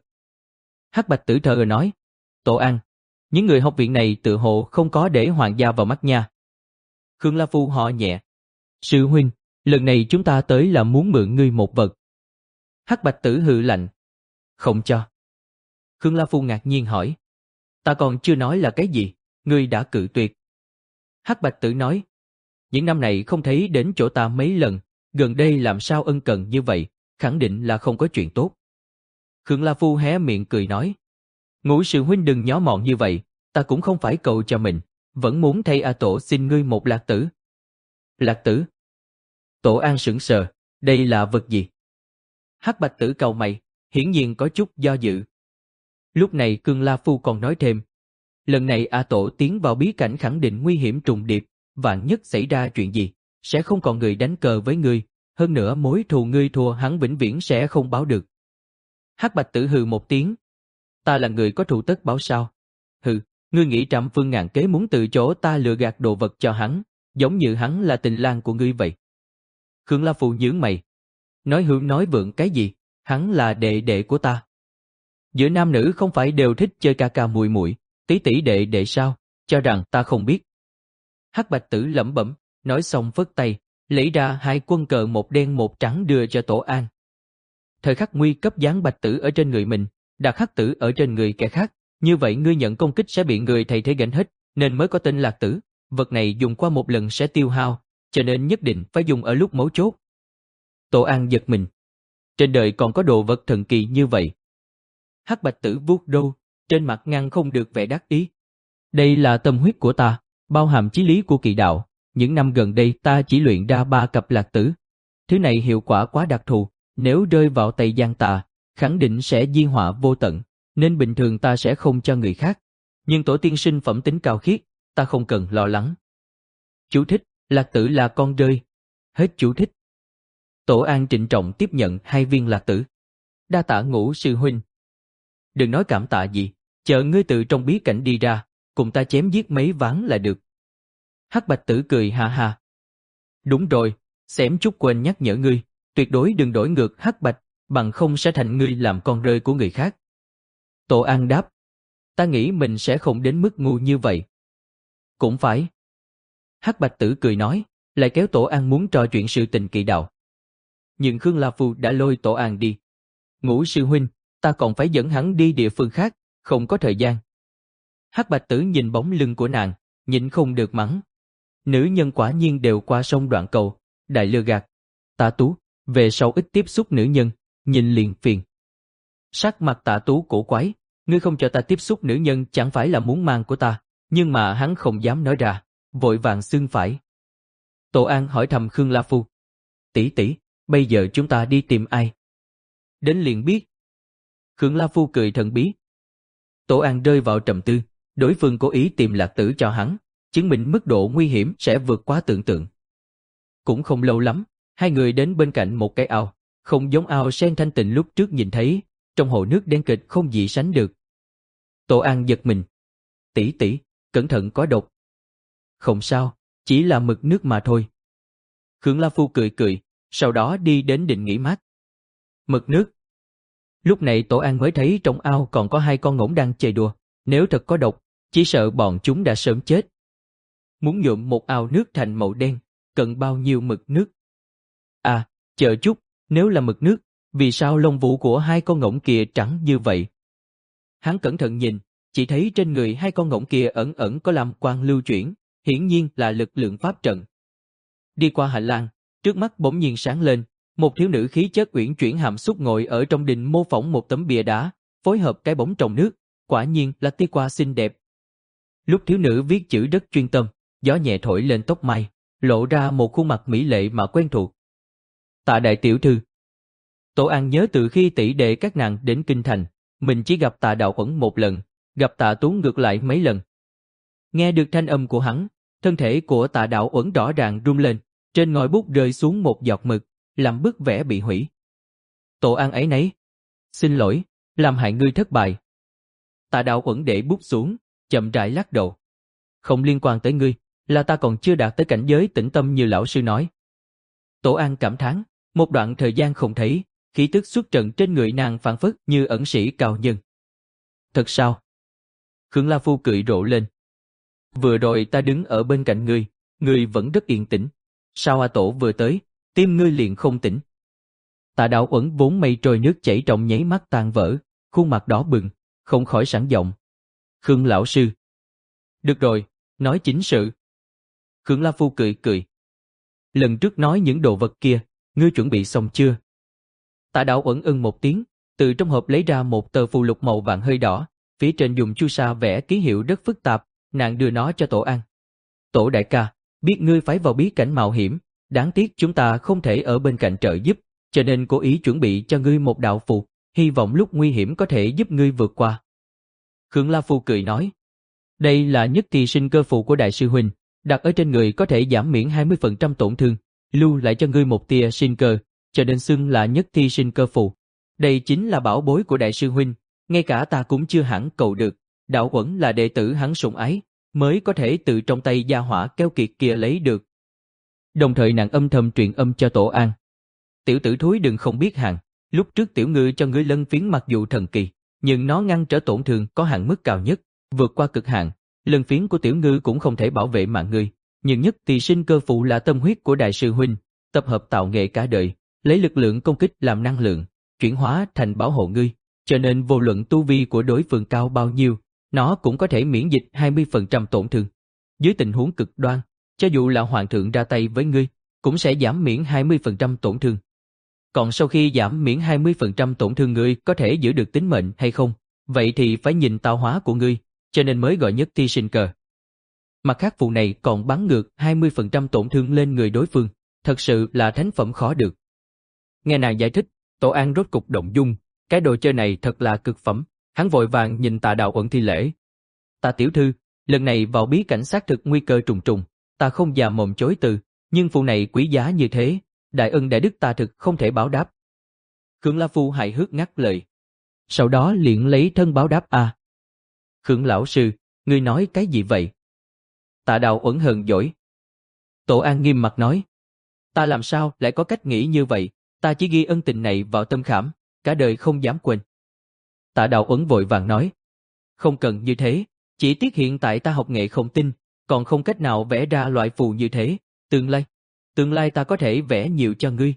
Hắc Bạch Tử thờ nói, Tổ An, những người học viện này tự hồ không có để hoàng gia vào mắt nha. Khương La Phu họ nhẹ, sư huynh, lần này chúng ta tới là muốn mượn ngươi một vật. Hắc Bạch Tử hừ lạnh, không cho. Khương La Phu ngạc nhiên hỏi, ta còn chưa nói là cái gì, ngươi đã cự tuyệt. Hắc Bạch Tử nói, những năm này không thấy đến chỗ ta mấy lần, gần đây làm sao ân cần như vậy, khẳng định là không có chuyện tốt. Khương La Phu hé miệng cười nói, Ngũ sư huynh đừng nhó mọn như vậy, ta cũng không phải cầu cho mình, vẫn muốn thay A Tổ xin ngươi một lạc tử. Lạc tử? Tổ An sững sờ, đây là vật gì? Hắc Bạch Tử cau mày, hiển nhiên có chút do dự. Lúc này Khương La Phu còn nói thêm, lần này A Tổ tiến vào bí cảnh khẳng định nguy hiểm trùng điệp, vạn nhất xảy ra chuyện gì, sẽ không còn người đánh cờ với ngươi, hơn nữa mối thù ngươi thua hắn vĩnh viễn sẽ không báo được. Hắc Bạch Tử hừ một tiếng, ta là người có thù tất báo sao? Hừ, ngươi nghĩ trăm phương ngàn kế muốn từ chỗ ta lừa gạt đồ vật cho hắn, giống như hắn là tình lang của ngươi vậy. Khương La Phu nhướng mày, nói hưu nói vượng cái gì, hắn là đệ đệ của ta. Giữa nam nữ không phải đều thích chơi ca ca mùi muội, tí tỷ đệ đệ sao, cho rằng ta không biết. Hắc Bạch Tử lẩm bẩm, nói xong phất tay, lấy ra hai quân cờ một đen một trắng đưa cho Tổ An. Thời khắc nguy cấp dán Bạch Tử ở trên người mình, đặt Hắc Tử ở trên người kẻ khác, như vậy ngươi nhận công kích sẽ bị người thay thế gánh hết, nên mới có tên Lạc Tử. Vật này dùng qua một lần sẽ tiêu hao, cho nên nhất định phải dùng ở lúc mấu chốt. Tổ An giật mình. Trên đời còn có đồ vật thần kỳ như vậy. Hắc Bạch Tử vuốt râu, trên mặt ngăn không được vẻ đắc ý. Đây là tâm huyết của ta, bao hàm chí lý của kỳ đạo. Những năm gần đây ta chỉ luyện ra ba cặp lạc tử. Thứ này hiệu quả quá đặc thù, nếu rơi vào tay gian tà, khẳng định sẽ di họa vô tận, nên bình thường ta sẽ không cho người khác. Nhưng tổ tiên sinh phẩm tính cao khiết, ta không cần lo lắng. Chú thích, lạc tử là con rơi. Hết chú thích. Tổ An trịnh trọng tiếp nhận hai viên lạc tử. Đa tạ Ngũ sư huynh. Đừng nói cảm tạ gì, chờ ngươi từ trong bí cảnh đi ra, cùng ta chém giết mấy ván là được. Hắc Bạch Tử cười ha ha. Đúng rồi, xém chút quên nhắc nhở ngươi, tuyệt đối đừng đổi ngược Hắc Bạch, bằng không sẽ thành ngươi làm con rơi của người khác. Tổ An đáp, ta nghĩ mình sẽ không đến mức ngu như vậy. Cũng phải. Hắc Bạch Tử cười nói, lại kéo Tổ An muốn trò chuyện sự tình kỳ đạo. Nhưng Khương La Phu đã lôi Tổ An đi. Ngũ sư huynh, ta còn phải dẫn hắn đi địa phương khác, không có thời gian. Hắc Bạch Tử nhìn bóng lưng của nàng, nhịn không được mắng. Nữ nhân quả nhiên đều qua sông đoạn cầu, đại lừa gạt. Tạ Tú, về sau ít tiếp xúc nữ nhân, nhìn liền phiền. Sắc mặt Tạ Tú cổ quái, ngươi không cho ta tiếp xúc nữ nhân chẳng phải là muốn mang của ta, nhưng mà hắn không dám nói ra, vội vàng xưng phải. Tổ An hỏi thầm Khương La Phu. Tỷ tỷ, bây giờ chúng ta đi tìm ai? Đến liền biết. Khương La Phu cười thần bí. Tổ An rơi vào trầm tư, đối phương cố ý tìm lạc tử cho hắn, chứng minh mức độ nguy hiểm sẽ vượt quá tưởng tượng. Cũng không lâu lắm, hai người đến bên cạnh một cái ao, không giống ao sen thanh tịnh lúc trước nhìn thấy, trong hồ nước đen kịch không gì sánh được. Tổ An giật mình. Tỷ tỷ, cẩn thận có độc. Không sao, chỉ là mực nước mà thôi. Khương La Phu cười cười, sau đó đi đến định nghỉ mát. Mực nước. Lúc này Tổ An mới thấy trong ao còn có hai con ngỗng đang chơi đùa, nếu thật có độc, chỉ sợ bọn chúng đã sớm chết. Muốn nhuộm một ao nước thành màu đen, cần bao nhiêu mực nước? À, chờ chút, nếu là mực nước, vì sao lông vũ của hai con ngỗng kia trắng như vậy? Hắn cẩn thận nhìn, chỉ thấy trên người hai con ngỗng kia ẩn ẩn có lam quang lưu chuyển, hiển nhiên là lực lượng pháp trận. Đi qua hành lang, trước mắt bỗng nhiên sáng lên, một thiếu nữ khí chất uyển chuyển hàm xúc ngồi ở trong đình mô phỏng một tấm bia đá, phối hợp cái bóng trong nước, quả nhiên là tia qua xinh đẹp. Lúc thiếu nữ viết chữ rất chuyên tâm, gió nhẹ thổi lên tóc mai, lộ ra một khuôn mặt mỹ lệ mà quen thuộc. Tạ đại tiểu thư. Tổ An nhớ từ khi tỷ đệ các nàng đến kinh thành, mình chỉ gặp Tạ Đạo Uẩn một lần, gặp Tạ Tú ngược lại mấy lần. Nghe được thanh âm của hắn, thân thể của Tạ Đạo Uẩn rõ ràng rung lên, trên ngòi bút rơi xuống một giọt mực, làm bức vẽ bị hủy. Tổ An ấy nấy. Xin lỗi, làm hại ngươi thất bại. Tạ Đạo Uẩn để bút xuống, chậm rãi lắc đầu. Không liên quan tới ngươi, là ta còn chưa đạt tới cảnh giới tĩnh tâm như lão sư nói. Tổ An cảm thán, một đoạn thời gian không thấy, khí tức xuất trần trên người nàng phảng phất như ẩn sĩ cao nhân. Thật sao? Khương La Phu cười rộ lên. Vừa rồi ta đứng ở bên cạnh ngươi, ngươi vẫn rất yên tĩnh. Sao A Tổ vừa tới, tim ngươi liền không tỉnh? Tạ Đạo Uẩn vốn mây trôi nước chảy trong nháy mắt tan vỡ, khuôn mặt đỏ bừng, không khỏi sảng giọng. Khương lão sư. Được rồi, nói chính sự. Khương La Phu cười cười, lần trước nói những đồ vật kia, ngươi chuẩn bị xong chưa? Tạ Đạo Uẩn ưng một tiếng, từ trong hộp lấy ra một tờ phù lục màu vàng hơi đỏ, phía trên dùng chu sa vẽ ký hiệu rất phức tạp, nàng đưa nó cho Tổ An. Tổ đại ca, biết ngươi phải vào bí cảnh mạo hiểm, đáng tiếc chúng ta không thể ở bên cạnh trợ giúp, cho nên cố ý chuẩn bị cho ngươi một đạo phù, hy vọng lúc nguy hiểm có thể giúp ngươi vượt qua. Khương La Phu cười nói, đây là nhất thì sinh cơ phù của đại sư huynh, đặt ở trên người có thể giảm miễn hai mươi phần trăm tổn thương, lưu lại cho ngươi một tia sinh cơ, cho nên xưng là nhất thi sinh cơ phù. Đây chính là bảo bối của đại sư huynh, ngay cả ta cũng chưa hẳn cầu được, Đạo Uẩn là đệ tử hắn sủng ái, mới có thể từ trong tay gia hỏa keo kiệt kia lấy được. Đồng thời nàng âm thầm truyền âm cho Tổ An. Tiểu tử thúi đừng không biết hàng, lúc trước tiểu ngư cho ngươi lân phiến mặc dù thần kỳ, nhưng nó ngăn trở tổn thương có hạn mức cao nhất, vượt qua cực hạn, lân phiến của tiểu ngư cũng không thể bảo vệ mạng ngươi, nhưng nhất thì sinh cơ phụ là tâm huyết của đại sư huynh, tập hợp tạo nghệ cả đời, lấy lực lượng công kích làm năng lượng, chuyển hóa thành bảo hộ ngươi, cho nên vô luận tu vi của đối phương cao bao nhiêu, nó cũng có thể miễn dịch hai mươi phần trăm tổn thương. Dưới tình huống cực đoan, cho dù là hoàng thượng ra tay với ngươi, cũng sẽ giảm miễn hai mươi phần trăm tổn thương. Còn sau khi giảm miễn hai mươi phần trăm tổn thương ngươi có thể giữ được tính mệnh hay không, vậy thì phải nhìn tạo hóa của ngươi, cho nên mới gọi nhất thi sinh cờ. Mặt khác phù này còn bắn ngược hai mươi phần trăm tổn thương lên người đối phương, thật sự là thánh phẩm khó được. Nghe nàng giải thích, Tổ An rốt cục động dung, cái đồ chơi này thật là cực phẩm, hắn vội vàng nhìn Tạ Đạo Uẩn thi lễ. Tạ tiểu thư, lần này vào bí cảnh xác thực nguy cơ trùng trùng, ta không già mồm chối từ, nhưng phù này quý giá như thế, đại ân đại đức ta thực không thể báo đáp. Khương La Phu hài hước ngắt lời. Sau đó liền lấy thân báo đáp a. À. Khương lão sư, ngươi nói cái gì vậy? Tạ Đạo Uẩn hờn dỗi. Tổ An nghiêm mặt nói. Ta làm sao lại có cách nghĩ như vậy, ta chỉ ghi ân tình này vào tâm khảm, cả đời không dám quên. Tạ Đạo Uẩn vội vàng nói. Không cần như thế, chỉ tiếc hiện tại ta học nghệ không tinh, còn không cách nào vẽ ra loại phù như thế, tương lai. Tương lai ta có thể vẽ nhiều cho ngươi.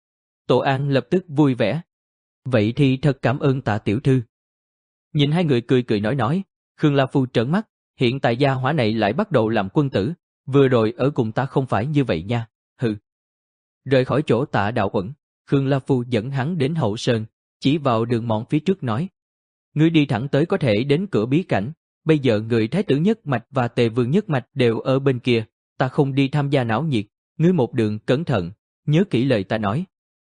Tổ An lập tức vui vẻ. Vậy thì thật cảm ơn Tạ tiểu thư. Nhìn hai người cười cười nói nói, Khương La Phu trợn mắt, hiện tại gia hỏa này lại bắt đầu làm quân tử, vừa rồi ở cùng ta không phải như vậy nha, hừ. Rời khỏi chỗ Tạ Đạo Uẩn, Khương La Phu dẫn hắn đến hậu sơn, chỉ vào đường mòn phía trước nói. Ngươi đi thẳng tới có thể đến cửa bí cảnh, bây giờ người Thái tử Nhất Mạch và Tề Vương Nhất Mạch đều ở bên kia, ta không đi tham gia náo nhiệt, ngươi một đường cẩn thận, nhớ kỹ lời ta nói.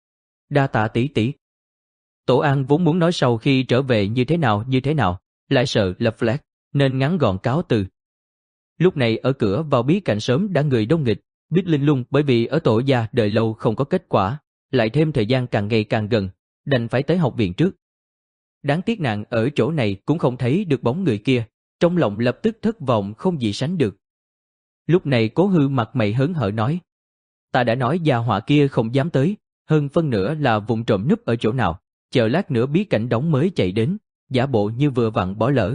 Đa tạ tỷ tỷ. Tổ An vốn muốn nói sau khi trở về như thế nào như thế nào, lại sợ lập flag, nên ngắn gọn cáo từ. Lúc này ở cửa vào bí cảnh sớm đã người đông nghịch, biết linh lung bởi vì ở tổ gia đợi lâu không có kết quả, lại thêm thời gian càng ngày càng gần, đành phải tới học viện trước. Đáng tiếc nàng ở chỗ này cũng không thấy được bóng người kia, trong lòng lập tức thất vọng không gì sánh được. Lúc này Cố Hư mặt mày hớn hở nói. Ta đã nói gia hỏa kia không dám tới, hơn phân nửa là vụng trộm núp ở chỗ nào, chờ lát nữa bí cảnh đóng mới chạy đến, giả bộ như vừa vặn bỏ lỡ.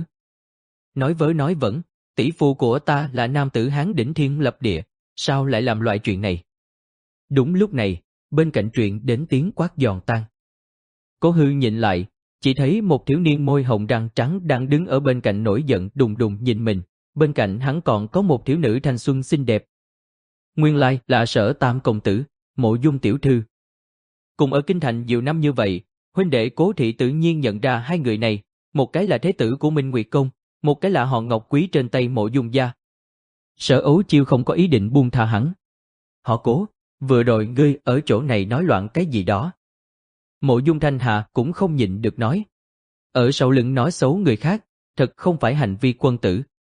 Nói vớ nói vẩn, tỷ phu của ta là nam tử Hán đỉnh thiên lập địa, sao lại làm loại chuyện này? Đúng lúc này, bên cạnh truyền đến tiếng quát giòn tan. Cố Hư nhìn lại, chỉ thấy một thiếu niên môi hồng răng trắng đang đứng ở bên cạnh nổi giận đùng đùng nhìn mình, bên cạnh hắn còn có một thiếu nữ thanh xuân xinh đẹp. Nguyên lai là Sở Tam công tử, Mộ Dung tiểu thư. Cùng ở kinh thành nhiều năm như vậy, huynh đệ Cố thị tự nhiên nhận ra hai người này, một cái là thế tử của Minh Nguyệt công, một cái là họ Ngọc quý trên tay Mộ Dung gia. Sở Ấu Chiêu không có ý định buông tha hắn. Họ Cố, vừa rồi ngươi ở chỗ này nói loạn cái gì đó. Mộ Dung Thanh Hà cũng không nhịn được nói. Ở sau lưng nói xấu người khác, thật không phải hành vi quân tử.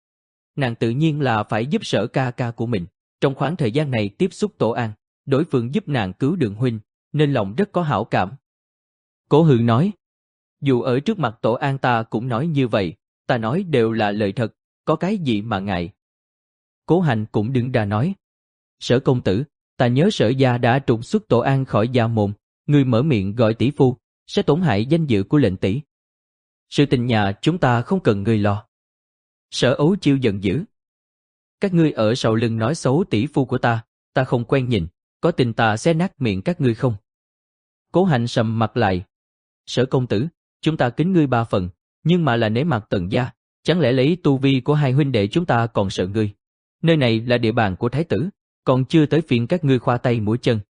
Nàng tự nhiên là phải giúp Sở ca ca của mình. Trong khoảng thời gian này tiếp xúc Tổ An, đối phương giúp nàng cứu Đường huynh, nên lòng rất có hảo cảm. Cố Hư nói, dù ở trước mặt Tổ An ta cũng nói như vậy, ta nói đều là lời thật, có cái gì mà ngại. Cố Hành cũng đứng ra nói, Sở công tử, ta nhớ Sở gia đã trục xuất Tổ An khỏi gia môn, người mở miệng gọi tỷ phu, sẽ tổn hại danh dự của lệnh tỷ. Sự tình nhà chúng ta không cần người lo. Sở Ấu Chiêu giận dữ. Các ngươi ở sau lưng nói xấu tỷ phu của ta, ta không quen nhìn, có tin ta sẽ nát miệng các ngươi không? Cố Hành sầm mặt lại. Sở công tử, chúng ta kính ngươi ba phần, nhưng mà là nể mặt Tần gia, chẳng lẽ lấy tu vi của hai huynh đệ chúng ta còn sợ ngươi? Nơi này là địa bàn của thái tử, còn chưa tới phiên các ngươi khoa tay mũi chân.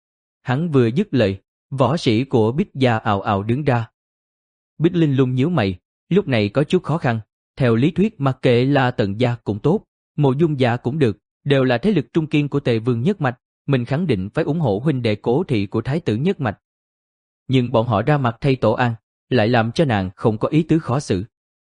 Hắn vừa dứt lời, võ sĩ của Bích gia ào ào đứng ra. Bích Linh Lung nhíu mày, lúc này có chút khó khăn. Theo lý thuyết mặc kệ là Tần gia cũng tốt, Mộ Dung gia cũng được, đều là thế lực trung kiên của Tề Vương nhất mạch, mình khẳng định phải ủng hộ huynh đệ cố thị của Thái tử nhất mạch. Nhưng bọn họ ra mặt thay Tổ An, lại làm cho nàng không có ý tứ khó xử.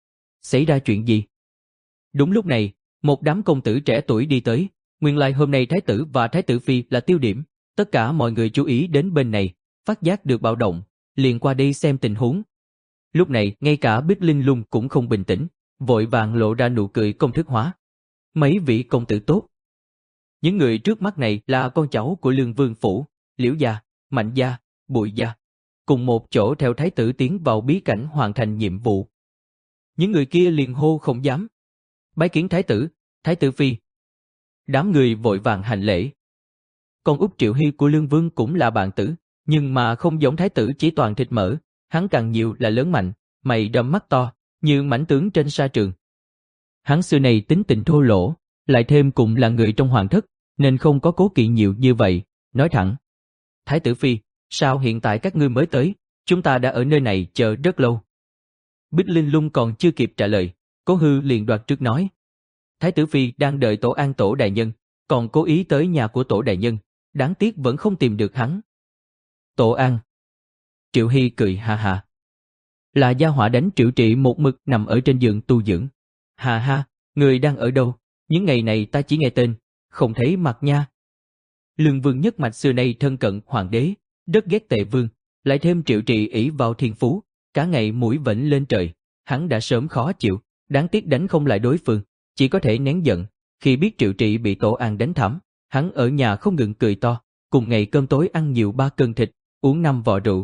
Xảy ra chuyện gì? Đúng lúc này, một đám công tử trẻ tuổi đi tới, nguyên lai hôm nay Thái tử và Thái tử Phi là tiêu điểm, tất cả mọi người chú ý đến bên này, phát giác được bạo động, liền qua đây xem tình huống. Lúc này, ngay cả Bích Linh Lung cũng không bình tĩnh, vội vàng lộ ra nụ cười công thức hóa. Mấy vị công tử tốt. Những người trước mắt này là con cháu của Lương Vương Phủ, Liễu gia, Mạnh gia, Bùi gia, cùng một chỗ theo Thái tử tiến vào bí cảnh hoàn thành nhiệm vụ. Những người kia liền hô không dám. Bái kiến Thái tử, Thái tử Phi. Đám người vội vàng hành lễ. Con út Triệu Hy của Lương Vương cũng là bạn tử, nhưng mà không giống Thái tử chỉ toàn thịt mỡ, hắn càng nhiều là lớn mạnh, mày đâm mắt to, như mãnh tướng trên sa trường. Hắn xưa này tính tình thô lỗ, lại thêm cùng là người trong hoàng thất, nên không có cố kỵ nhiều như vậy, nói thẳng. Thái tử Phi, sao hiện tại các ngươi mới tới, chúng ta đã ở nơi này chờ rất lâu. Bích Linh Lung còn chưa kịp trả lời, Cố Hư liền đoạt trước nói. Thái tử Phi đang đợi Tổ An Tổ đại nhân, còn cố ý tới nhà của Tổ đại nhân, đáng tiếc vẫn không tìm được hắn. Tổ An. Triệu Hy cười ha ha. Là gia hỏa đánh Triệu Trị một mực nằm ở trên giường tu dưỡng. Hà ha, người đang ở đâu? Những ngày này ta chỉ nghe tên, không thấy mặt nha. Lương Vương nhất mạch xưa nay thân cận hoàng đế, rất ghét Tề Vương, lại thêm Triệu Trị ỷ vào thiên phú, cả ngày mũi vểnh lên trời, hắn đã sớm khó chịu, đáng tiếc đánh không lại đối phương, chỉ có thể nén giận. Khi biết Triệu Trị bị Tổ An đánh thảm, hắn ở nhà không ngừng cười to, cùng ngày cơm tối ăn nhiều ba cân thịt, uống năm vò rượu.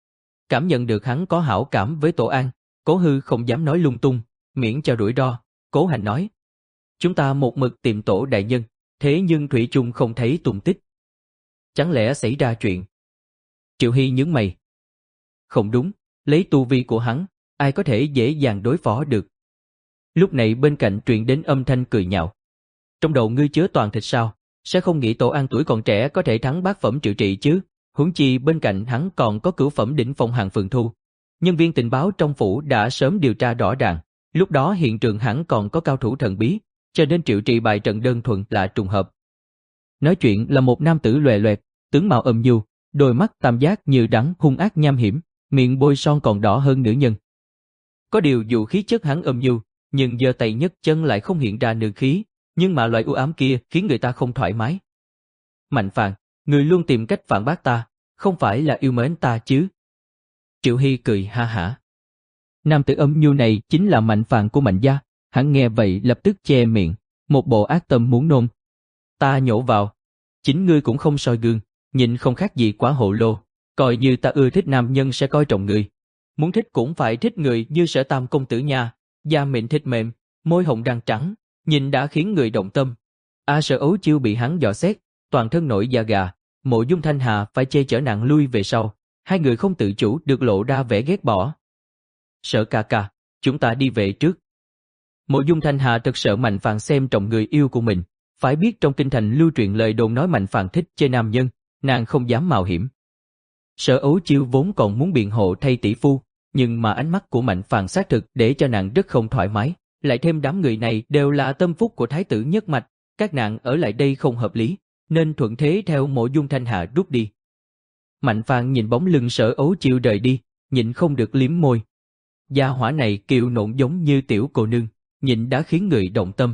Cảm nhận được hắn có hảo cảm với Tổ An, Cố Hư không dám nói lung tung, miễn cho rủi ro. Cố Hành nói, chúng ta một mực tìm Tổ đại nhân, thế nhưng thủy chung không thấy tung tích. Chẳng lẽ xảy ra chuyện? Triệu Hy nhướng mày. Không đúng, lấy tu vi của hắn, ai có thể dễ dàng đối phó được. Lúc này bên cạnh truyền đến âm thanh cười nhạo. Trong đầu ngươi chứa toàn thịt sao, sẽ không nghĩ Tổ An tuổi còn trẻ có thể thắng bát phẩm Triệu Trị chứ, huống chi bên cạnh hắn còn có cửu phẩm đỉnh phong Hàng Phượng Thu. Nhân viên tình báo trong phủ đã sớm điều tra rõ ràng, lúc đó hiện trường hắn còn có cao thủ thần bí, cho nên Triệu Trị bại trận đơn thuần là trùng hợp. Nói chuyện là một nam tử loè loẹt, tướng mạo âm nhu, đôi mắt tam giác như đắng hung ác nham hiểm, miệng bôi son còn đỏ hơn nữ nhân. Có điều dù khí chất hắn âm nhu, nhưng giơ tay nhấc chân lại không hiện ra nữ khí, nhưng mà loại u ám kia khiến người ta không thoải mái. Mạnh Phàn, người luôn tìm cách phản bác ta, không phải là yêu mến ta chứ? Triệu Hy cười ha hả. Nam tử âm nhu này chính là Mạnh Phàn của Mạnh gia, hắn nghe vậy lập tức che miệng, một bộ ác tâm muốn nôn. Ta nhổ vào, chính ngươi cũng không soi gương, nhìn không khác gì quá hồ lô, coi như ta ưa thích nam nhân sẽ coi trọng người. Muốn thích cũng phải thích người như Sở Tam công tử nha, da mịn thịt mềm, môi hồng răng trắng, nhìn đã khiến người động tâm. A Sở Ấu Chiêu bị hắn dò xét, toàn thân nổi da gà, Mộ Dung Thanh Hà phải che chở nàng lui về sau, hai người không tự chủ được lộ ra vẻ ghét bỏ. Sở ca ca, chúng ta đi về trước. Mộ Dung Thanh Hà thật sợ Mạnh Phàn xem trọng người yêu của mình, phải biết trong kinh thành lưu truyền lời đồn nói Mạnh Phàn thích chơi nam nhân, nàng không dám mạo hiểm. Sở Ấu Chiêu vốn còn muốn biện hộ thay tỷ phu, nhưng mà ánh mắt của Mạnh Phàn xác thực để cho nàng rất không thoải mái, lại thêm đám người này đều là tâm phúc của Thái tử nhất mạch, các nàng ở lại đây không hợp lý, nên thuận thế theo Mộ Dung Thanh Hà rút đi. Mạnh Phàn nhìn bóng lưng Sở Ấu Chiêu rời đi, nhịn không được liếm môi. Gia hỏa này kiều nộn giống như tiểu cô nương, nhìn đã khiến người động tâm.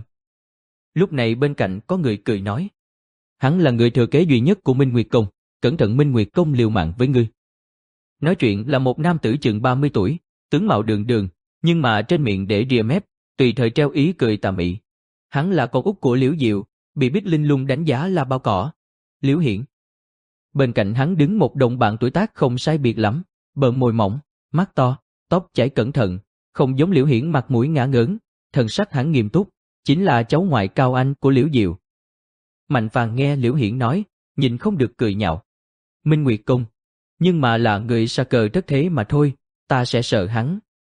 Lúc này bên cạnh có người cười nói, hắn là người thừa kế duy nhất của Minh Nguyệt Công, cẩn thận Minh Nguyệt Công liều mạng với ngươi. Nói chuyện là một nam tử chừng ba mươi tuổi, tướng mạo đường đường, nhưng mà trên miệng để ria mép, tùy thời treo ý cười tà mị. Hắn là con út của Liễu Diệu, bị Bích Linh Lung đánh giá là bao cỏ. Liễu Hiển. Bên cạnh hắn đứng một đồng bạn tuổi tác không sai biệt lắm, bờ môi mỏng, mắt to, tóc chảy cẩn thận, không giống Liễu Hiển mặt mũi ngả ngớn, thần sắc hắn nghiêm túc, chính là cháu ngoại Cao Anh của Liễu Diệu. Mạnh Phàn nghe Liễu Hiển nói, nhìn không được cười nhạo. Minh Nguyệt Công, nhưng mà là người sa cờ thất thế mà thôi, ta sẽ sợ hắn.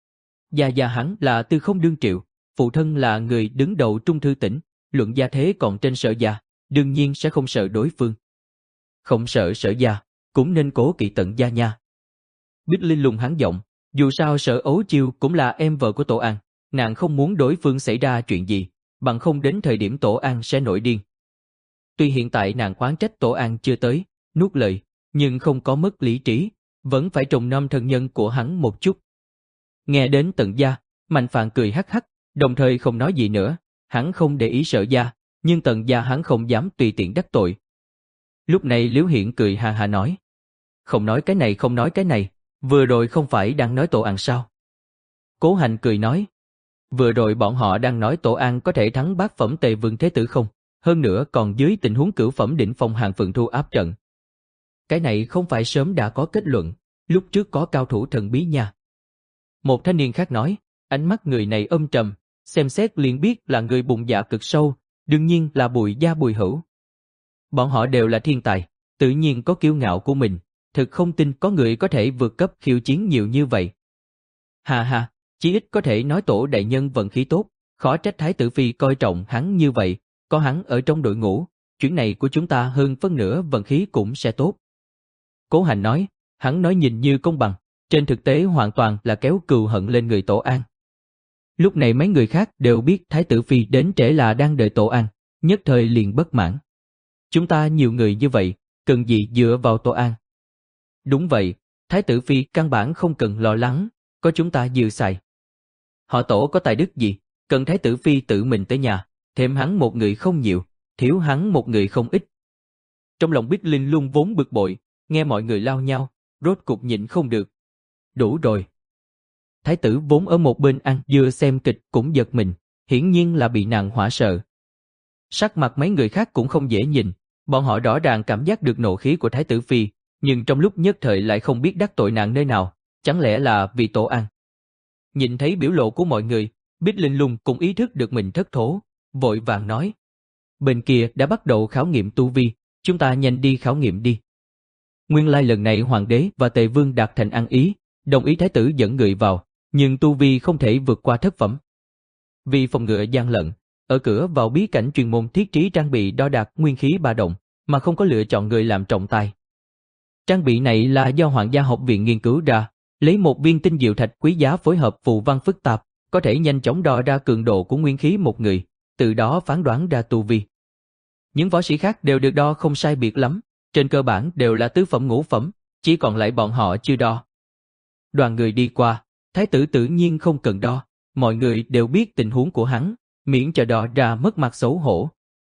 Gia gia hắn là Tư Không Đương Triệu, phụ thân là người đứng đầu Trung Thư tỉnh, luận gia thế còn trên Sở gia, đương nhiên sẽ không sợ đối phương. Không sợ Sở gia, cũng nên cố kỵ Tận gia nha. Bích Linh lùng hắn giọng, dù sao Sở Ấu Chiêu cũng là em vợ của Tổ An, nàng không muốn đối phương xảy ra chuyện gì, bằng không đến thời điểm Tổ An sẽ nổi điên. Tuy hiện tại nàng oán trách Tổ An chưa tới, nuốt lời, nhưng không có mất lý trí, vẫn phải trông nom thân nhân của hắn một chút. Nghe đến Tận gia, Mạnh Phạn cười hắc hắc, đồng thời không nói gì nữa, hắn không để ý Sở gia, nhưng Tận gia hắn không dám tùy tiện đắc tội. Lúc này Liễu Hiển cười ha ha nói, không nói cái này không nói cái này, vừa rồi không phải đang nói Tổ An sao? Cố Hành cười nói, vừa rồi bọn họ đang nói Tổ An có thể thắng bát phẩm Tề Vương Thế Tử không, hơn nữa còn dưới tình huống cửu phẩm đỉnh phong Hàng Phượng Thu áp trận. Cái này không phải sớm đã có kết luận, lúc trước có cao thủ thần bí nha. Một thanh niên khác nói, ánh mắt người này âm trầm, xem xét liền biết là người bụng dạ cực sâu, đương nhiên là Bùi gia Bùi Hữu. Bọn họ đều là thiên tài, tự nhiên có kiêu ngạo của mình, thực không tin có người có thể vượt cấp khiêu chiến nhiều như vậy. Hà hà, chí ít có thể nói Tổ đại nhân vận khí tốt, khó trách Thái tử Phi coi trọng hắn như vậy, có hắn ở trong đội ngũ, chuyến này của chúng ta hơn phân nửa vận khí cũng sẽ tốt. Cố Hành nói, hắn nói nhìn như công bằng, trên thực tế hoàn toàn là kéo cừu hận lên người Tổ An. Lúc này mấy người khác đều biết Thái tử Phi đến trễ là đang đợi Tổ An, nhất thời liền bất mãn. Chúng ta nhiều người như vậy, cần gì dựa vào Tổ An? Đúng vậy, Thái tử Phi căn bản không cần lo lắng, có chúng ta dư xài. Họ Tổ có tài đức gì, cần Thái tử Phi tự mình tới nhà, thêm hắn một người không nhiều, thiếu hắn một người không ít. Trong lòng Bích Linh luôn vốn bực bội, nghe mọi người lao nhau, rốt cục nhịn không được. Đủ rồi. Thái tử vốn ở một bên ăn dưa xem kịch cũng giật mình, hiển nhiên là bị nàng hỏa sợ. Sắc mặt mấy người khác cũng không dễ nhìn, bọn họ rõ ràng cảm giác được nộ khí của Thái tử Phi, nhưng trong lúc nhất thời lại không biết đắc tội nàng nơi nào, chẳng lẽ là vì Tổ An. Nhìn thấy biểu lộ của mọi người, Bích Linh Lung cũng ý thức được mình thất thố, vội vàng nói. Bên kia đã bắt đầu khảo nghiệm tu vi, chúng ta nhanh đi khảo nghiệm đi. Nguyên lai lần này Hoàng đế và Tề Vương đạt thành ăn ý, đồng ý Thái tử dẫn người vào, nhưng tu vi không thể vượt qua thất phẩm. Vì phòng ngừa gian lận, ở cửa vào bí cảnh chuyên môn thiết trí trang bị đo đạc nguyên khí ba động, mà không có lựa chọn người làm trọng tài. Trang bị này là do Hoàng gia học viện nghiên cứu ra, lấy một viên tinh diệu thạch quý giá phối hợp phù văn phức tạp, có thể nhanh chóng đo ra cường độ của nguyên khí một người, từ đó phán đoán ra tu vi. Những võ sĩ khác đều được đo không sai biệt lắm, trên cơ bản đều là tứ phẩm ngũ phẩm, chỉ còn lại bọn họ chưa đo. Đoàn người đi qua, Thái tử tự nhiên không cần đo, mọi người đều biết tình huống của hắn, miễn cho đo ra mất mặt xấu hổ.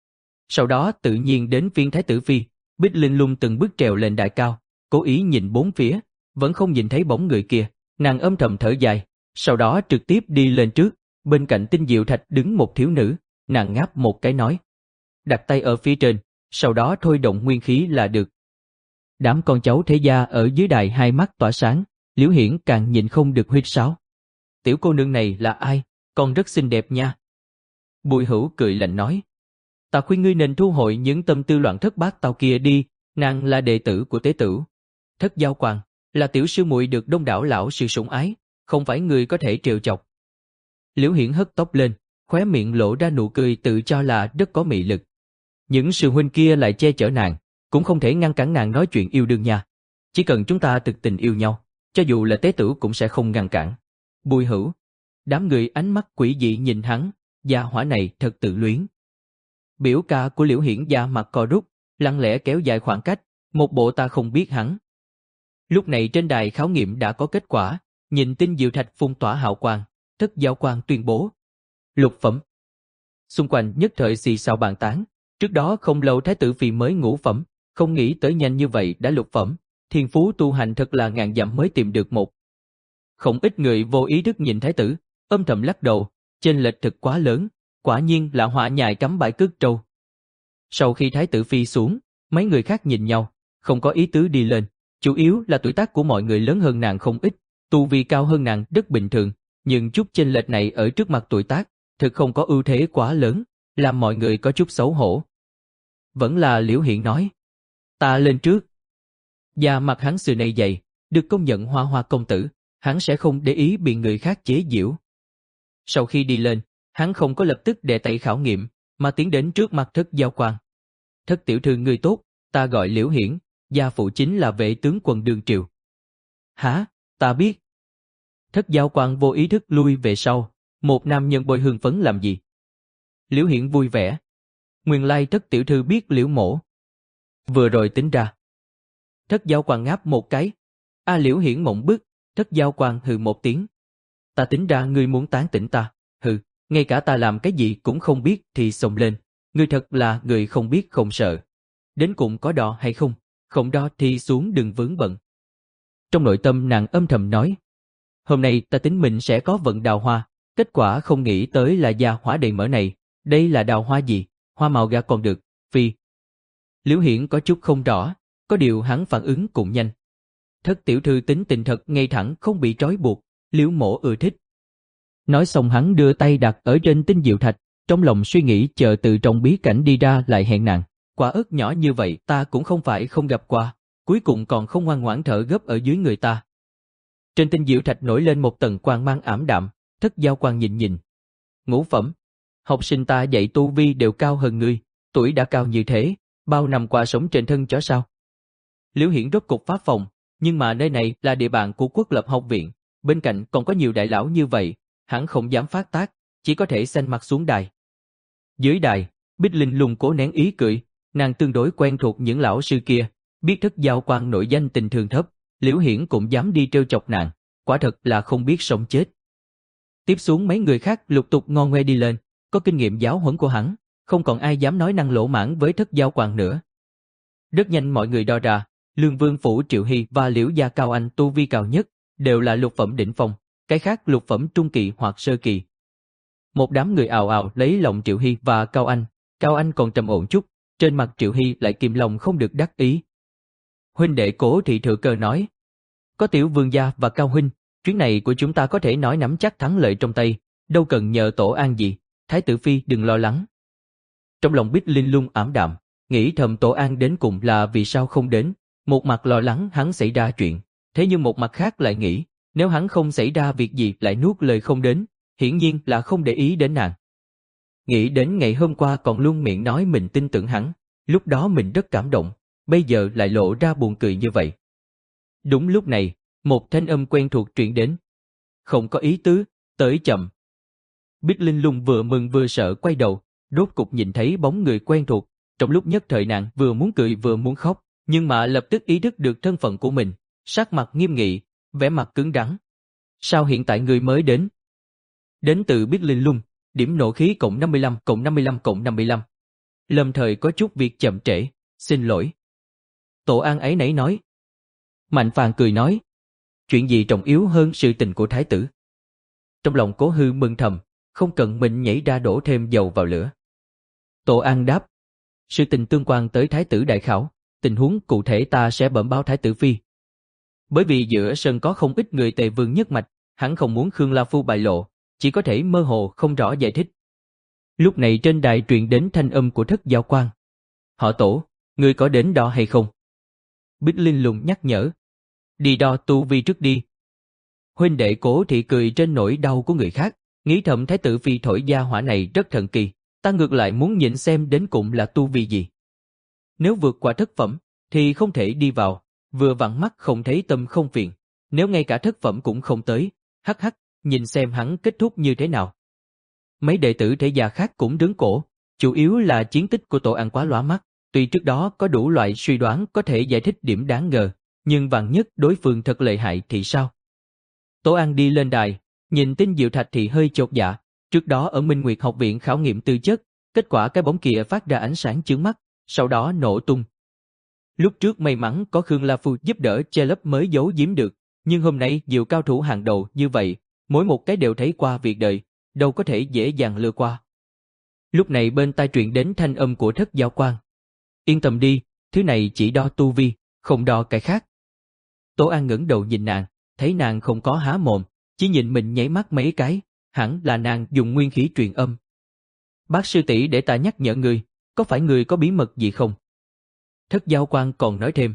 Sau đó tự nhiên đến phiên Thái tử Phi, Bích Linh Lung từng bước trèo lên đài cao, cố ý nhìn bốn phía, vẫn không nhìn thấy bóng người kia, nàng âm thầm thở dài, sau đó trực tiếp đi lên trước, bên cạnh tinh diệu thạch đứng một thiếu nữ, nàng ngáp một cái nói. Đặt tay ở phía trên, sau đó thôi động nguyên khí là được. Đám con cháu thế gia ở dưới đài hai mắt tỏa sáng, Liễu Hiển càng nhìn không được huýt sáo. Tiểu cô nương này là ai, con rất xinh đẹp nha. Bùi Hữu cười lạnh nói. Ta khuyên ngươi nên thu hồi những tâm tư loạn thất bát tao kia đi, nàng là đệ tử của tế tử. Thất Giao Quang, là tiểu sư muội được đông đảo lão sư sủng ái, không phải người có thể trêu chọc. Liễu Hiển hất tóc lên, khóe miệng lộ ra nụ cười tự cho là rất có mị lực. Những sư huynh kia lại che chở nàng, cũng không thể ngăn cản nàng nói chuyện yêu đương nha. Chỉ cần chúng ta thực tình yêu nhau, cho dù là tế tử cũng sẽ không ngăn cản. Bùi Hữu, đám người ánh mắt quỷ dị nhìn hắn, gia hỏa này thật tự luyến. Biểu ca của Liễu Hiển da mặt co rút, lặng lẽ kéo dài khoảng cách, một bộ ta không biết hắn. Lúc này trên đài khảo nghiệm đã có kết quả, nhìn tinh diệu thạch phun tỏa hào quang, Thất Giao Quang tuyên bố. Lục phẩm. Xung quanh nhất thời xì xào bàn tán, trước đó không lâu Thái tử Phi mới ngũ phẩm, không nghĩ tới nhanh như vậy đã lục phẩm, thiên phú tu hành thật là ngàn dặm mới tìm được một. Không ít người vô ý thức nhìn Thái tử, âm thầm lắc đầu, chênh lệch thực quá lớn, quả nhiên là hỏa nhài cắm bãi cước trâu. Sau khi Thái tử Phi xuống, mấy người khác nhìn nhau, không có ý tứ đi lên, chủ yếu là tuổi tác của mọi người lớn hơn nàng không ít, tu vi cao hơn nàng rất bình thường, nhưng chút chênh lệch này ở trước mặt tuổi tác, thực không có ưu thế quá lớn, làm mọi người có chút xấu hổ. Vẫn là Liễu Hiển nói, ta lên trước. Da mặt hắn xưa nay dày, được công nhận hoa hoa công tử, hắn sẽ không để ý bị người khác chế giễu. Sau khi đi lên, hắn không có lập tức đè tay khảo nghiệm, mà tiến đến trước mặt Thất Giao Quang. Thất tiểu thư ngươi tốt, ta gọi Liễu Hiển, gia phụ chính là vệ tướng quân đương triều. Hả, ta biết. Thất Giao Quang vô ý thức lui về sau, một nam nhân bồi hưng phấn làm gì? Liễu Hiển vui vẻ. Nguyên lai thất tiểu thư biết Liễu mổ. Vừa rồi tính ra. Thất Giao Quang ngáp một cái. A Liễu Hiển mộng bức, Thất Giao Quang hừ một tiếng. Ta tính ra ngươi muốn tán tỉnh ta, hừ, ngay cả ta làm cái gì cũng không biết thì xông lên. Ngươi thật là người không biết không sợ. Đến cùng có đo hay không, không đo thì xuống đừng vướng bận. Trong nội tâm nàng âm thầm nói. Hôm nay ta tính mình sẽ có vận đào hoa, kết quả không nghĩ tới là gia hỏa đầy mỡ này. Đây là đào hoa gì, hoa màu gà còn được, phi. Liễu Hiển có chút không rõ, có điều hắn phản ứng cũng nhanh. Thất tiểu thư tính tình thật ngay thẳng không bị trói buộc, Liễu mổ ưa thích. Nói xong hắn đưa tay đặt ở trên tinh diệu thạch, trong lòng suy nghĩ chờ từ trong bí cảnh đi ra lại hẹn nàng. Quả ớt nhỏ như vậy ta cũng không phải không gặp qua, cuối cùng còn không ngoan ngoãn thở gấp ở dưới người ta. Trên tinh diệu thạch nổi lên một tầng quang mang ảm đạm, Thất Giao Quang nhìn nhìn. Ngũ phẩm, học sinh ta dạy tu vi đều cao hơn ngươi, tuổi đã cao như thế, bao năm qua sống trên thân chó sao? Liễu Hiển rốt cục phá phòng, nhưng mà nơi này là địa bàn của Quốc Lập Học viện, bên cạnh còn có nhiều đại lão như vậy, hắn không dám phát tác, chỉ có thể xanh mặt xuống đài. Dưới đài, Bích Linh Lung cố nén ý cười, nàng tương đối quen thuộc những lão sư kia, biết Thất Giao Quang nội danh tình thường thấp, Liễu Hiển cũng dám đi trêu chọc nàng, quả thật là không biết sống chết. Tiếp xuống mấy người khác lục tục ngon ngoe đi lên, có kinh nghiệm giáo huấn của hắn, không còn ai dám nói năng lỗ mãng với Thất Giao Quang nữa. Rất nhanh mọi người đo ra, Lương Vương Phủ Triệu Hy và Liễu Gia Cao Anh tu vi cao nhất, đều là lục phẩm đỉnh phong, cái khác lục phẩm trung kỳ hoặc sơ kỳ. Một đám người ào ào lấy lòng Triệu Hy và Cao Anh, Cao Anh còn trầm ổn chút, trên mặt Triệu Hy lại kìm lòng không được đắc ý. Huynh đệ Cố Thị thừa cơ nói, có Tiểu Vương gia và Cao huynh, chuyến này của chúng ta có thể nói nắm chắc thắng lợi trong tay, đâu cần nhờ tổ an gì, Thái tử phi đừng lo lắng. Trong lòng Bích Linh Lung ảm đạm, nghĩ thầm tổ an đến cùng là vì sao không đến, một mặt lo lắng hắn xảy ra chuyện, thế nhưng một mặt khác lại nghĩ, nếu hắn không xảy ra việc gì lại nuốt lời không đến, hiển nhiên là không để ý đến nàng. Nghĩ đến ngày hôm qua còn luôn miệng nói mình tin tưởng hắn, lúc đó mình rất cảm động, bây giờ lại lộ ra buồn cười như vậy. Đúng lúc này, một thanh âm quen thuộc truyền đến. Không có ý tứ, tới chậm. Bích Linh Lung vừa mừng vừa sợ quay đầu, rốt cục nhìn thấy bóng người quen thuộc, trong lúc nhất thời nàng vừa muốn cười vừa muốn khóc, nhưng mà lập tức ý thức được thân phận của mình, sắc mặt nghiêm nghị, vẻ mặt cứng rắn. Sao hiện tại người mới đến? Đến từ Bích Linh Lung, điểm nộ khí cộng năm mươi lăm cộng năm mươi lăm cộng năm mươi lăm. Lâm thời có chút việc chậm trễ, xin lỗi. Tổ an ấy nãy nói. Mạnh Phàn cười nói, chuyện gì trọng yếu hơn sự tình của thái tử? Trong lòng Cố Hư mừng thầm, không cần mình nhảy ra đổ thêm dầu vào lửa. Tổ an đáp, sự tình tương quan tới thái tử đại khảo, tình huống cụ thể ta sẽ bẩm báo thái tử phi. Bởi vì giữa sân có không ít người Tề Vương nhất mạch, hắn không muốn Khương La Phu bại lộ, chỉ có thể mơ hồ không rõ giải thích. Lúc này trên đài truyền đến thanh âm của Thất Giao Quang. Họ Tổ, ngươi có đến đo hay không? Bích Linh Lung nhắc nhở. Đi đo tu vi trước đi. Huynh đệ Cố Thị cười trên nỗi đau của người khác, nghĩ thầm thái tử phi thổi gia hỏa này rất thần kỳ, ta ngược lại muốn nhìn xem đến cùng là tu vi gì. Nếu vượt qua thất phẩm, thì không thể đi vào, vừa vặn mắt không thấy tâm không phiền, nếu ngay cả thất phẩm cũng không tới, hắc hắc, nhìn xem hắn kết thúc như thế nào. Mấy đệ tử thể gia khác cũng đứng cổ, chủ yếu là chiến tích của Tổ An quá lóa mắt, tuy trước đó có đủ loại suy đoán có thể giải thích điểm đáng ngờ, nhưng vạn nhất đối phương thật lợi hại thì sao? Tổ An đi lên đài, nhìn Tinh Diệu Thạch thì hơi chột dạ, trước đó ở Minh Nguyệt học viện khảo nghiệm tư chất, kết quả cái bóng kia phát ra ánh sáng chướng mắt, sau đó nổ tung. Lúc trước may mắn có Khương La Phu giúp đỡ che lấp mới giấu giếm được, nhưng hôm nay nhiều cao thủ hàng đầu như vậy, mỗi một cái đều thấy qua việc đời, đâu có thể dễ dàng lừa qua. Lúc này bên tai truyền đến thanh âm của Thất Giao Quang. Yên tâm đi, thứ này chỉ đo tu vi, không đo cái khác. Tổ An ngẩng đầu nhìn nàng, thấy nàng không có há mồm, chỉ nhìn mình nháy mắt mấy cái, hẳn là nàng dùng nguyên khí truyền âm. Bác sư tỷ để ta nhắc nhở ngươi, có phải ngươi có bí mật gì không? Thất Giao Quang còn nói thêm.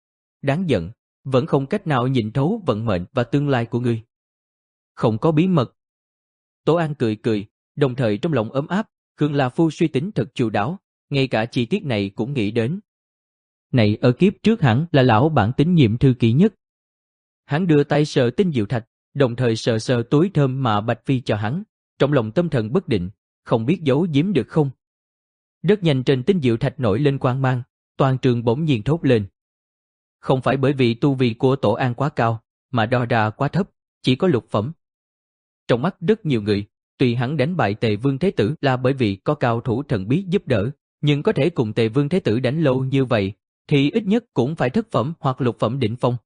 Đáng giận, vẫn không cách nào nhìn thấu vận mệnh và tương lai của ngươi. Không có bí mật. Tổ An cười cười, đồng thời trong lòng ấm áp, Khương La Phu suy tính thật chu đáo, ngay cả chi tiết này cũng nghĩ đến. Này ở kiếp trước hẳn là lão bản tín nhiệm thư kỹ nhất. Hắn đưa tay sờ tinh diệu thạch, đồng thời sờ sờ túi thơm mà Bạch Phi cho hắn, trong lòng tâm thần bất định, không biết giấu giếm được không. Rất nhanh trên tinh diệu thạch nổi lên quang mang, toàn trường bỗng nhiên thốt lên. Không phải bởi vì tu vi của Tổ An quá cao, mà đo ra quá thấp, chỉ có lục phẩm. Trong mắt rất nhiều người, tuy hắn đánh bại Tề Vương Thế Tử là bởi vì có cao thủ thần bí giúp đỡ, nhưng có thể cùng Tề Vương Thế Tử đánh lâu như vậy, thì ít nhất cũng phải thất phẩm hoặc lục phẩm đỉnh phong.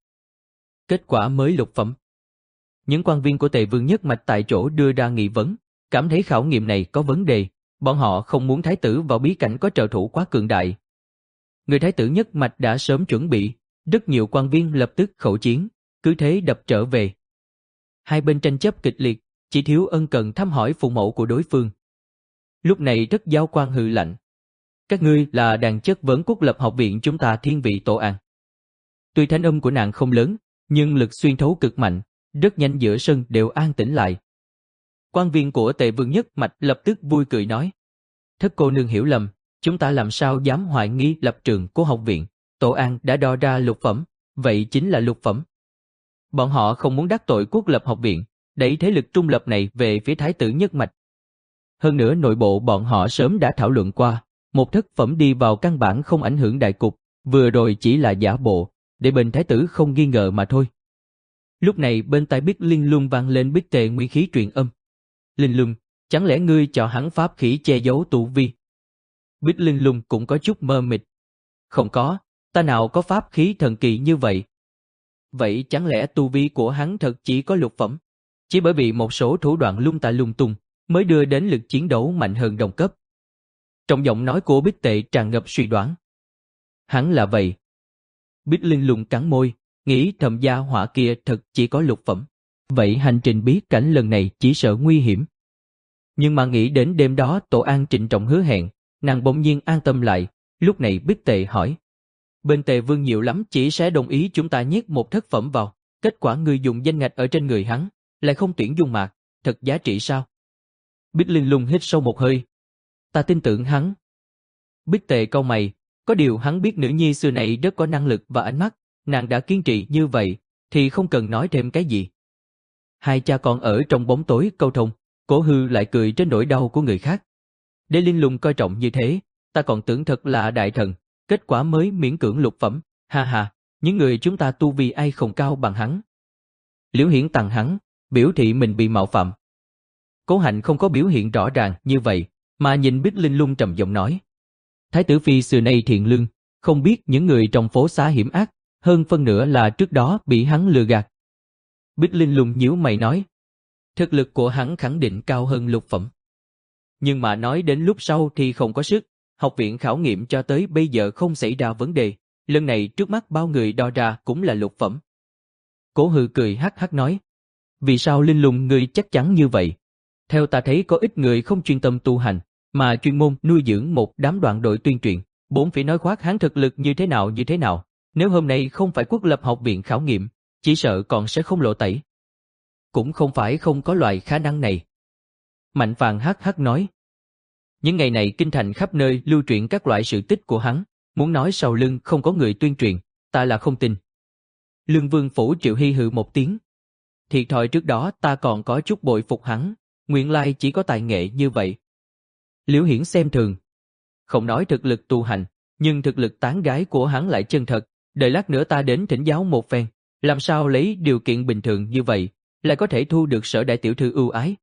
Kết quả mới lục phẩm. Những quan viên của Tề Vương Nhất Mạch tại chỗ đưa ra nghị vấn, cảm thấy khảo nghiệm này có vấn đề, bọn họ không muốn Thái tử vào bí cảnh có trợ thủ quá cường đại. Người Thái tử Nhất Mạch đã sớm chuẩn bị, rất nhiều quan viên lập tức khẩu chiến, cứ thế đập trở về. Hai bên tranh chấp kịch liệt, chỉ thiếu ân cần thăm hỏi phụ mẫu của đối phương. Lúc này rất giao quan hừ lạnh. Các ngươi là đàn chất vấn quốc lập học viện chúng ta thiên vị Tổ An. Tuy thanh âm của nàng không lớn, nhưng lực xuyên thấu cực mạnh, rất nhanh giữa sân đều an tĩnh lại. Quan viên của Tề Vương Nhất Mạch lập tức vui cười nói. Thất cô nương hiểu lầm, chúng ta làm sao dám hoài nghi lập trường của học viện, Tổ An đã đo ra lục phẩm, vậy chính là lục phẩm. Bọn họ không muốn đắc tội quốc lập học viện, đẩy thế lực trung lập này về phía Thái tử Nhất Mạch. Hơn nữa nội bộ bọn họ sớm đã thảo luận qua, một thất phẩm đi vào căn bản không ảnh hưởng đại cục, vừa rồi chỉ là giả bộ, để bên Thái tử không nghi ngờ mà thôi. Lúc này bên tai Bích Linh Lung vang lên Bích Tề Nguyên khí truyền âm. Linh Lung, chẳng lẽ ngươi cho hắn pháp khí che giấu tu vi? Bích Linh Lung cũng có chút mơ mịt. Không có, ta nào có pháp khí thần kỳ như vậy. Vậy chẳng lẽ tu vi của hắn thật chỉ có lục phẩm? Chỉ bởi vì một số thủ đoạn lung ta lung tung mới đưa đến lực chiến đấu mạnh hơn đồng cấp. Trong giọng nói của Bích Tề tràn ngập suy đoán. Hắn là vậy. Bích Linh Lung cắn môi, nghĩ thầm gia hỏa kia thật chỉ có lục phẩm. Vậy hành trình bí cảnh lần này chỉ sợ nguy hiểm. Nhưng mà nghĩ đến đêm đó Tổ An trịnh trọng hứa hẹn, nàng bỗng nhiên an tâm lại, lúc này Bích Tề hỏi. Bên Tề Vương nhiều lắm chỉ sẽ đồng ý chúng ta nhét một thất phẩm vào, kết quả ngươi dùng danh ngạch ở trên người hắn, lại không tuyển Dung Mạc, thật giá trị sao? Bích Linh Lung hít sâu một hơi. Ta tin tưởng hắn. Bích Tề cau mày, có điều hắn biết nữ nhi xưa này rất có năng lực và ánh mắt, nàng đã kiên trì như vậy, thì không cần nói thêm cái gì. Hai cha con ở trong bóng tối câu thông, Cố Hư lại cười trên nỗi đau của người khác. Để Linh Lung coi trọng như thế, ta còn tưởng thật là đại thần, kết quả mới miễn cưỡng lục phẩm, ha ha, những người chúng ta tu vi ai không cao bằng hắn. Liễu Hiển tặng hắn, biểu thị mình bị mạo phạm. Cố Hạnh không có biểu hiện rõ ràng như vậy, mà nhìn Bích Linh Lung trầm giọng nói. Thái tử phi xưa nay thiện lương, không biết những người trong phố xá hiểm ác, hơn phân nửa là trước đó bị hắn lừa gạt. Bích Linh Lung nhíu mày nói. Thực lực của hắn khẳng định cao hơn lục phẩm. Nhưng mà nói đến lúc sau thì không có sức, học viện khảo nghiệm cho tới bây giờ không xảy ra vấn đề, lần này trước mắt bao người đo ra cũng là lục phẩm. Cố Hư cười hắc hắc nói. Vì sao Linh Lung ngươi chắc chắn như vậy? Theo ta thấy có ít người không chuyên tâm tu hành, mà chuyên môn nuôi dưỡng một đám đoạn đội tuyên truyền, bốn phải nói khoác hắn thực lực như thế nào như thế nào, nếu hôm nay không phải quốc lập học viện khảo nghiệm, chỉ sợ còn sẽ không lộ tẩy. Cũng không phải không có loại khả năng này. Mạnh Phàn hắc hắc nói. Những ngày này kinh thành khắp nơi lưu truyện các loại sự tích của hắn, muốn nói sau lưng không có người tuyên truyền, ta là không tin. Lương Vương Phủ Triệu Hy hừ một tiếng. Thiệt thòi trước đó ta còn có chút bội phục hắn, nguyên lai chỉ có tài nghệ như vậy. Liễu Hiển xem thường. Không nói thực lực tu hành, nhưng thực lực tán gái của hắn lại chân thật, đợi lát nữa ta đến thỉnh giáo một phen, làm sao lấy điều kiện bình thường như vậy, lại có thể thu được Sở đại tiểu thư ưu ái.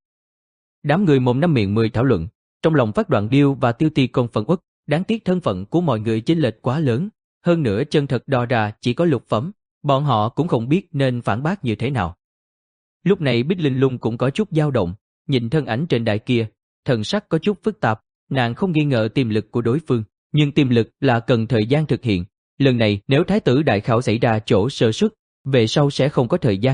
Đám người mồm năm miệng mười thảo luận, trong lòng phát Đoạn Điêu và Tiêu Ti Công phẫn uất, đáng tiếc thân phận của mọi người chênh lệch quá lớn, hơn nữa chân thật đo ra chỉ có lục phẩm, bọn họ cũng không biết nên phản bác như thế nào. Lúc này Bích Linh Lung cũng có chút dao động, nhìn thân ảnh trên đài kia, thần sắc có chút phức tạp, nàng không nghi ngờ tiềm lực của đối phương, nhưng tiềm lực là cần thời gian thực hiện, lần này nếu thái tử đại khảo xảy ra chỗ sơ suất, về sau sẽ không có thời gian.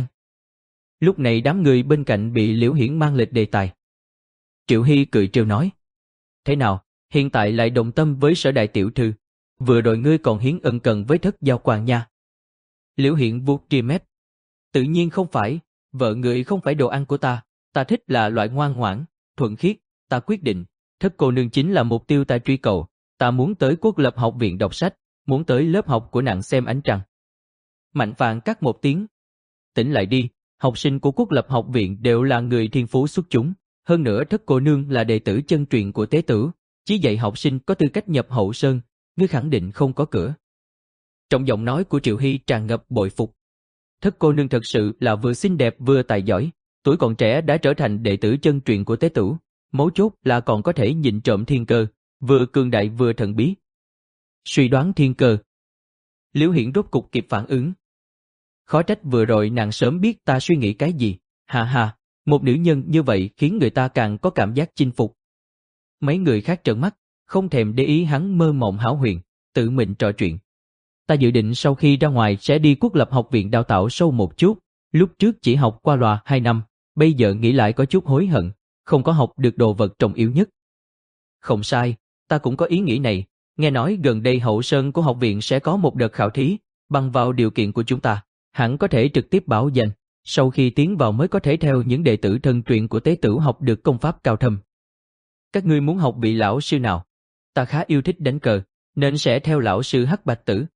Lúc này đám người bên cạnh bị Liễu Hiển mang lệch đề tài. Triệu Hy cười trêu nói. Thế nào, hiện tại lại đồng tâm với Sở đại tiểu thư, vừa rồi ngươi còn hiến ân cần với thất giao quan nha. Liễu Hiển vuốt ria mép. Tự nhiên không phải, vợ người không phải đồ ăn của ta, ta thích là loại ngoan ngoãn, thuận khiết, ta quyết định, thất cô nương chính là mục tiêu ta truy cầu, Ta muốn tới Quốc lập học viện đọc sách, muốn tới lớp học của nàng xem ánh trăng. Mạnh Phạn cắt một tiếng. Tỉnh lại đi, học sinh của Quốc lập học viện đều là người thiên phú xuất chúng. Hơn nữa Thất cô nương là đệ tử chân truyền của Tế Tử, chỉ dạy học sinh có tư cách nhập hậu sơn, ngươi khẳng định không có cửa. Trong giọng nói của Triệu Hy tràn ngập bội phục. Thất cô nương thật sự là vừa xinh đẹp vừa tài giỏi, tuổi còn trẻ đã trở thành đệ tử chân truyền của Tế Tử, mấu chốt là còn có thể nhìn trộm thiên cơ, vừa cường đại vừa thần bí. Suy đoán thiên cơ. Liễu Hiển rốt cục kịp phản ứng. Khó trách vừa rồi nàng sớm biết ta suy nghĩ cái gì, ha ha, một nữ nhân như vậy khiến người ta càng có cảm giác chinh phục. Mấy người khác trợn mắt, không thèm để ý hắn mơ mộng hão huyền, tự mình trò chuyện. Ta dự định sau khi ra ngoài sẽ đi Quốc lập học viện đào tạo sâu một chút, lúc trước chỉ học qua loa hai năm, bây giờ nghĩ lại có chút hối hận, không có học được đồ vật trọng yếu nhất. Không sai, ta cũng có ý nghĩ này, nghe nói gần đây hậu sơn của học viện sẽ có một đợt khảo thí, bằng vào điều kiện của chúng ta, hẳn có thể trực tiếp báo danh, sau khi tiến vào mới có thể theo những đệ tử thân truyền của Tế Tử học được công pháp cao thâm. Các ngươi muốn học vị lão sư nào? Ta khá yêu thích đánh cờ, nên sẽ theo lão sư Hắc Bạch Tử.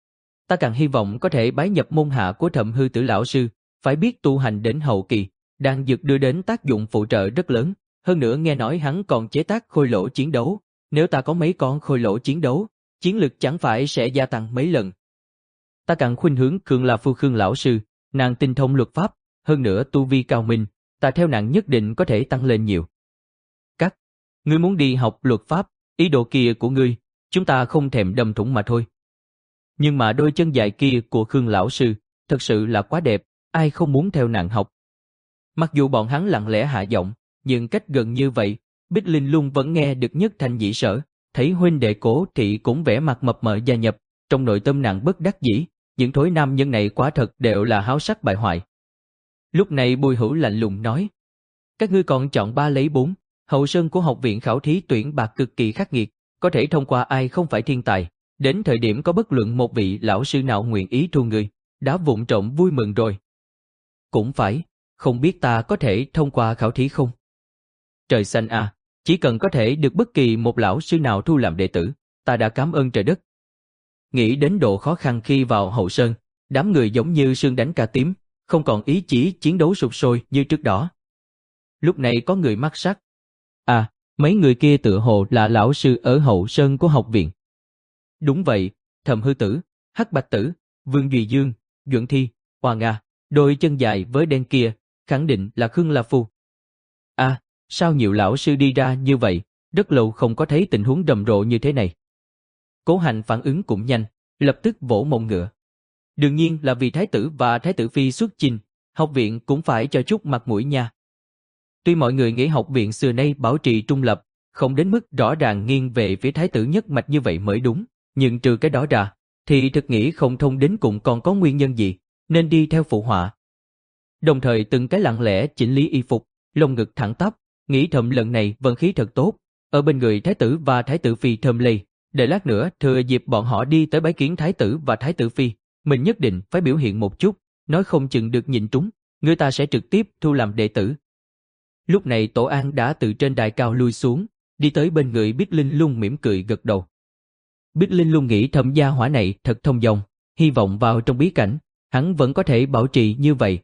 Ta càng hy vọng có thể bái nhập môn hạ của Thẩm Hư Tử lão sư, phải biết tu hành đến hậu kỳ, đan dược đưa đến tác dụng phụ trợ rất lớn, hơn nữa nghe nói hắn còn chế tác khôi lỗ chiến đấu, nếu ta có mấy con khôi lỗ chiến đấu, chiến lực chẳng phải sẽ gia tăng mấy lần. Ta càng khuynh hướng Khương La Phu Khương lão sư, nàng tinh thông luật pháp, hơn nữa tu vi cao minh, ta theo nàng nhất định có thể tăng lên nhiều. Cắt, ngươi muốn đi học luật pháp, ý đồ kia của ngươi, chúng ta không thèm đâm thủng mà thôi. Nhưng mà đôi chân dài kia của Khương lão sư, thật sự là quá đẹp, ai không muốn theo nàng học. Mặc dù bọn hắn lặng lẽ hạ giọng, nhưng cách gần như vậy, Bích Linh Lung vẫn nghe được nhất thanh nhị sở, thấy huynh đệ Cố Thị cũng vẻ mặt mập mờ gia nhập, trong nội tâm nàng bất đắc dĩ, những thối nam nhân này quả thật đều là háo sắc bại hoại. Lúc này Bùi Hữu lạnh lùng nói, các ngươi còn chọn ba lấy bốn, hậu sơn của học viện khảo thí tuyển bạc cực kỳ khắc nghiệt, có thể thông qua ai không phải thiên tài, đến thời điểm có bất luận một vị lão sư nào nguyện ý thu người, đã vụng trộm vui mừng rồi. Cũng phải, không biết ta có thể thông qua khảo thí không? Trời xanh à, chỉ cần có thể được bất kỳ một lão sư nào thu làm đệ tử, ta đã cảm ơn trời đất. Nghĩ đến độ khó khăn khi vào hậu sơn, đám người giống như sương đánh ca tím, không còn ý chí chiến đấu sục sôi như trước đó. Lúc này có người mắc sắc. À, mấy người kia tựa hồ là lão sư ở hậu sơn của học viện. Đúng vậy, Thẩm Hư Tử, Hắc Bạch Tử, Vương Duy Dương, Duẩn Thi, Hoa Nga, đôi chân dài với đen kia, khẳng định là Khương La Phu. À, sao nhiều lão sư đi ra như vậy, rất lâu không có thấy tình huống rầm rộ như thế này. Cố Hành phản ứng cũng nhanh, lập tức vỗ mông ngựa. Đương nhiên là vì thái tử và thái tử phi xuất chinh, học viện cũng phải cho chút mặt mũi nha. Tuy mọi người nghĩ học viện xưa nay bảo trì trung lập, không đến mức rõ ràng nghiêng về phía thái tử nhất mạch như vậy mới đúng, nhưng trừ cái đó ra, thì thực nghĩ không thông đến cùng còn có nguyên nhân gì, nên đi theo phụ họa. Đồng thời từng cái lặng lẽ chỉnh lý y phục, lông ngực thẳng tắp, nghĩ thầm lần này vận khí thật tốt, ở bên người thái tử và thái tử phi thơm lây, để lát nữa thừa dịp bọn họ đi tới bái kiến thái tử và thái tử phi, mình nhất định phải biểu hiện một chút, nói không chừng được nhìn trúng, người ta sẽ trực tiếp thu làm đệ tử. Lúc này Tổ An đã từ trên đài cao lui xuống, đi tới bên người Bích Linh Lung mỉm cười gật đầu. Bích Linh Lung nghĩ thẩm gia hỏa này thật thông dong, hy vọng vào trong bí cảnh, hắn vẫn có thể bảo trì như vậy.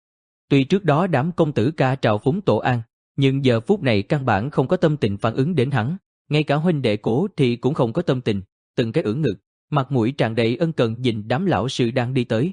Tuy trước đó đám công tử ca trào phúng Tổ An, nhưng giờ phút này căn bản không có tâm tình phản ứng đến hắn, ngay cả huynh đệ Cố thì cũng không có tâm tình, từng cái ưỡn ngực, mặt mũi tràn đầy ân cần nhìn đám lão sư đang đi tới.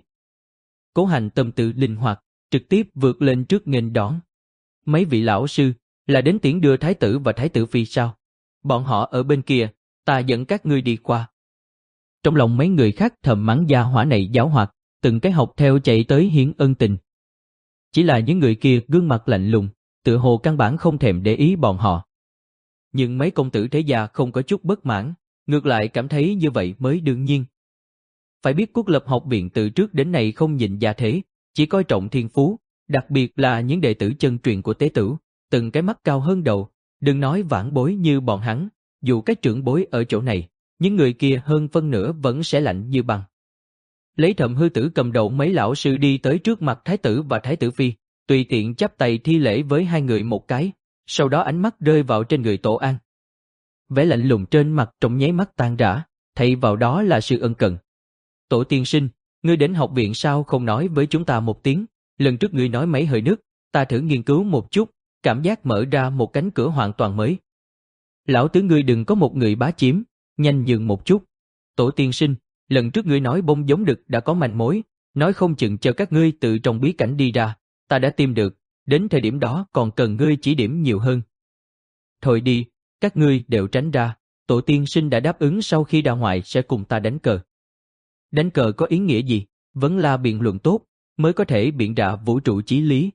Cố Hành tâm tư linh hoạt, trực tiếp vượt lên trước nghênh đón. Mấy vị lão sư, là đến tiễn đưa thái tử và thái tử phi sao? Bọn họ ở bên kia, ta dẫn các ngươi đi qua. Trong lòng mấy người khác thầm mắng gia hỏa này giáo hoạt, từng cái học theo chạy tới hiến ân tình. Chỉ là những người kia gương mặt lạnh lùng, tựa hồ căn bản không thèm để ý bọn họ. Nhưng mấy công tử thế gia không có chút bất mãn, ngược lại cảm thấy như vậy mới đương nhiên. Phải biết Quốc lập học viện từ trước đến nay không nhìn gia thế, chỉ coi trọng thiên phú, đặc biệt là những đệ tử chân truyền của Tế Tử, từng cái mắt cao hơn đầu, đừng nói vãn bối như bọn hắn, dù cái trưởng bối ở chỗ này, những người kia hơn phân nửa vẫn sẽ lạnh như băng. Lấy Thẩm Hư Tử cầm đầu mấy lão sư đi tới trước mặt thái tử và thái tử phi, tùy tiện chắp tay thi lễ với hai người một cái, sau đó ánh mắt rơi vào trên người Tổ An. vẻ lạnh lùng trên mặt trong nháy mắt tan rã, thay vào đó là sự ân cần. Tổ tiên sinh, ngươi đến học viện sao không nói với chúng ta một tiếng, lần trước ngươi nói mấy hơi nước, ta thử nghiên cứu một chút, cảm giác mở ra một cánh cửa hoàn toàn mới. Lão tứ ngươi đừng có một người bá chiếm, nhanh dừng một chút. Tổ tiên sinh, lần trước ngươi nói bông giống đực đã có manh mối, nói không chừng chờ các ngươi tự trong bí cảnh đi ra, ta đã tìm được, đến thời điểm đó còn cần ngươi chỉ điểm nhiều hơn. Thôi đi, các ngươi đều tránh ra, tổ tiên sinh đã đáp ứng sau khi ra ngoài sẽ cùng ta đánh cờ. Đánh cờ có ý nghĩa gì? Vẫn là biện luận tốt, mới có thể biện rạ vũ trụ chí lý.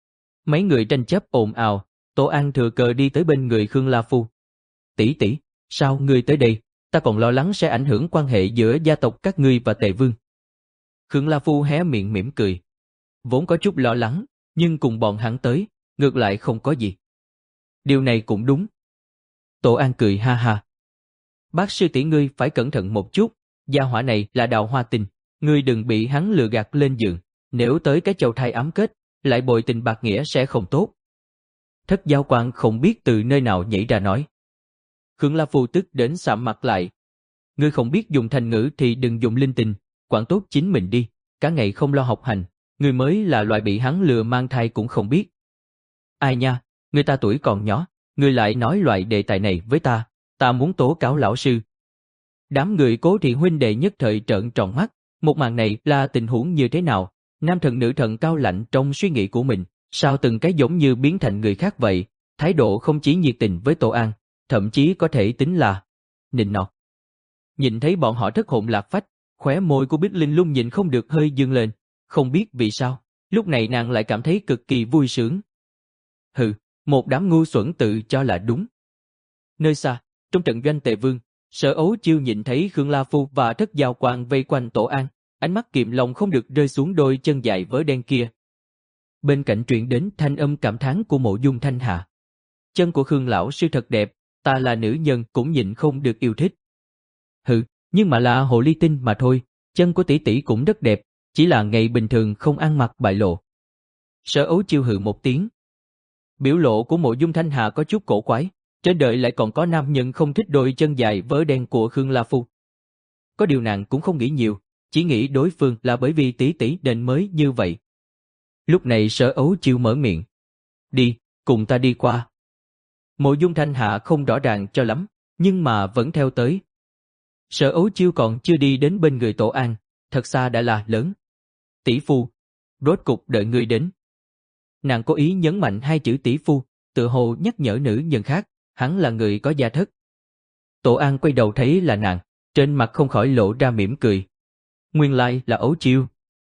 Mấy người tranh chấp ồn ào, Tổ An thừa cờ đi tới bên người Khương La Phu. Tỷ tỷ, sao ngươi tới đây? Ta còn lo lắng sẽ ảnh hưởng quan hệ giữa gia tộc các ngươi và Tề Vương. Khương La Phu hé miệng mỉm cười. Vốn có chút lo lắng, nhưng cùng bọn hắn tới, ngược lại không có gì. Điều này cũng đúng. Tổ An cười ha ha. Bác sư tỷ ngươi phải cẩn thận một chút, gia hỏa này là Đào Hoa Tình, ngươi đừng bị hắn lừa gạt lên giường, nếu tới cái châu thai ám kết, lại bội tình bạc nghĩa sẽ không tốt. Thất Giao Quang không biết từ nơi nào nhảy ra nói. Khương La Phu tức đến sạm mặt lại. Ngươi không biết dùng thành ngữ thì đừng dùng linh tinh, quản tốt chính mình đi, cả ngày không lo học hành, ngươi mới là loại bị hắn lừa mang thai cũng không biết. Ai nha, người ta tuổi còn nhỏ, ngươi lại nói loại đề tài này với ta, ta muốn tố cáo lão sư. Đám người Cố thị huynh đệ nhất thời trợn tròn mắt, một màn này là tình huống như thế nào? Nam thần nữ thần cao lạnh trong suy nghĩ của mình, sao từng cái giống như biến thành người khác vậy, thái độ không chỉ nhiệt tình với Tổ An, thậm chí có thể tính là nịnh nọt. Nhìn thấy bọn họ thất hồn lạc phách, khóe môi của Bích Linh Lung nhịn không được hơi dương lên, không biết vì sao, lúc này nàng lại cảm thấy cực kỳ vui sướng. Hừ, một đám ngu xuẩn tự cho là đúng. Nơi xa, trong trận doanh Tề Vương, Sở Ấu Chiêu nhìn thấy Khương La Phu và Thất Giao Quang vây quanh Tổ An, ánh mắt kiệm lòng không được rơi xuống đôi chân dài vớ đen kia. Bên cạnh truyền đến thanh âm cảm thán của Mộ Dung Thanh Hà. Chân của Khương lão sư thật đẹp, ta là nữ nhân cũng nhịn không được yêu thích. Hừ, nhưng mà là hồ ly tinh mà thôi, chân của tỷ tỷ cũng rất đẹp, chỉ là ngày bình thường không ăn mặc bại lộ. Sở Ấu Chiêu hừ một tiếng. Biểu lộ của Mộ Dung Thanh Hà có chút cổ quái, trên đời lại còn có nam nhân không thích đôi chân dài vớ đen của Khương La Phu. Có điều nàng cũng không nghĩ nhiều, chỉ nghĩ đối phương là bởi vì tỷ tỷ nên mới như vậy. Lúc này Sở Ấu Chiêu mở miệng. Đi, cùng ta đi qua. Mộ Dung Thanh Hạ không rõ ràng cho lắm, nhưng mà vẫn theo tới. Sở Ấu Chiêu còn chưa đi đến bên người Tổ An, thật xa đã là lớn. Tỷ phu, rốt cục đợi ngươi đến. Nàng cố ý nhấn mạnh hai chữ tỷ phu, tự hồ nhắc nhở nữ nhân khác, hắn là người có gia thất. Tổ An quay đầu thấy là nàng, trên mặt không khỏi lộ ra mỉm cười. Nguyên lai là Ấu Chiêu.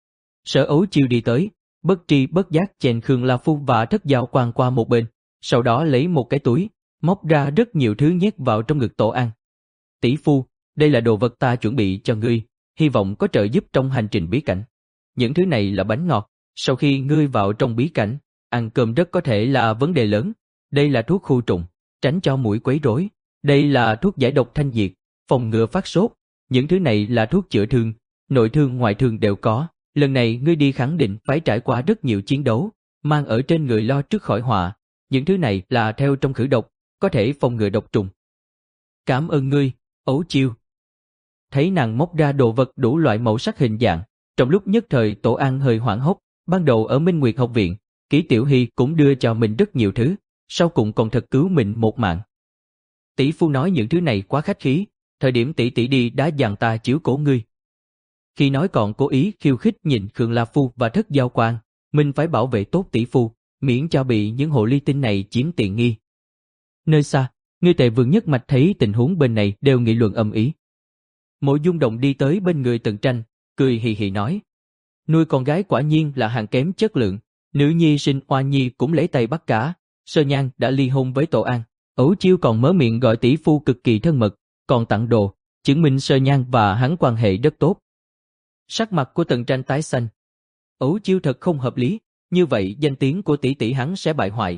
Sở Ấu Chiêu đi tới, bất tri bất giác chèn Khương La Phu và Thất Giao Quang qua một bên, sau đó lấy một cái túi, móc ra rất nhiều thứ nhét vào trong ngực Tổ An. Tỷ phu, đây là đồ vật ta chuẩn bị cho ngươi, hy vọng có trợ giúp trong hành trình bí cảnh. Những thứ này là bánh ngọt, sau khi ngươi vào trong bí cảnh, ăn cơm rất có thể là vấn đề lớn. Đây là thuốc khu trùng, tránh cho muỗi quấy rối. Đây là thuốc giải độc thanh nhiệt, phòng ngừa phát sốt. Những thứ này là thuốc chữa thương, nội thương ngoại thương đều có. Lần này ngươi đi khẳng định phải trải qua rất nhiều chiến đấu, mang ở trên người lo trước khỏi họa. Những thứ này là theo trong khử độc, có thể phòng ngừa độc trùng. Cảm ơn ngươi, Ấu Chiêu. Thấy nàng móc ra đồ vật đủ loại màu sắc hình dạng, trong lúc nhất thời Tổ An hơi hoảng hốt. Ban đầu ở Minh Nguyệt học viện, Kỷ Tiểu Hy cũng đưa cho mình rất nhiều thứ, sau cùng còn thật cứu mình một mạng. Tỷ phu nói những thứ này quá khách khí, thời điểm tỷ tỷ đi đã dặn ta chiếu cố ngươi. Khi nói còn cố ý khiêu khích nhìn Khương La Phu và Thất Giao Quang, mình phải bảo vệ tốt tỷ phu, miễn cho bị những hồ ly tinh này chiếm tiện nghi. Nơi xa, Ngươi Tề Vương nhất mạch thấy tình huống bên này đều nghị luận âm ý. Mộ Dung Động đi tới bên người Tần Tranh, cười hì hì nói: nuôi con gái quả nhiên là hàng kém chất lượng, nữ nhi sinh oa nhi cũng lấy tay bắt cả. Sơ Nhan đã ly hôn với Tổ An, Ấu Chiêu còn mở miệng gọi tỷ phu cực kỳ thân mật, còn tặng đồ, chứng minh Sơ Nhan và hắn quan hệ rất tốt. Sắc mặt của Tần Tranh tái xanh. Ấu Chiêu thật không hợp lý, như vậy danh tiếng của tỷ tỷ hắn sẽ bại hoại.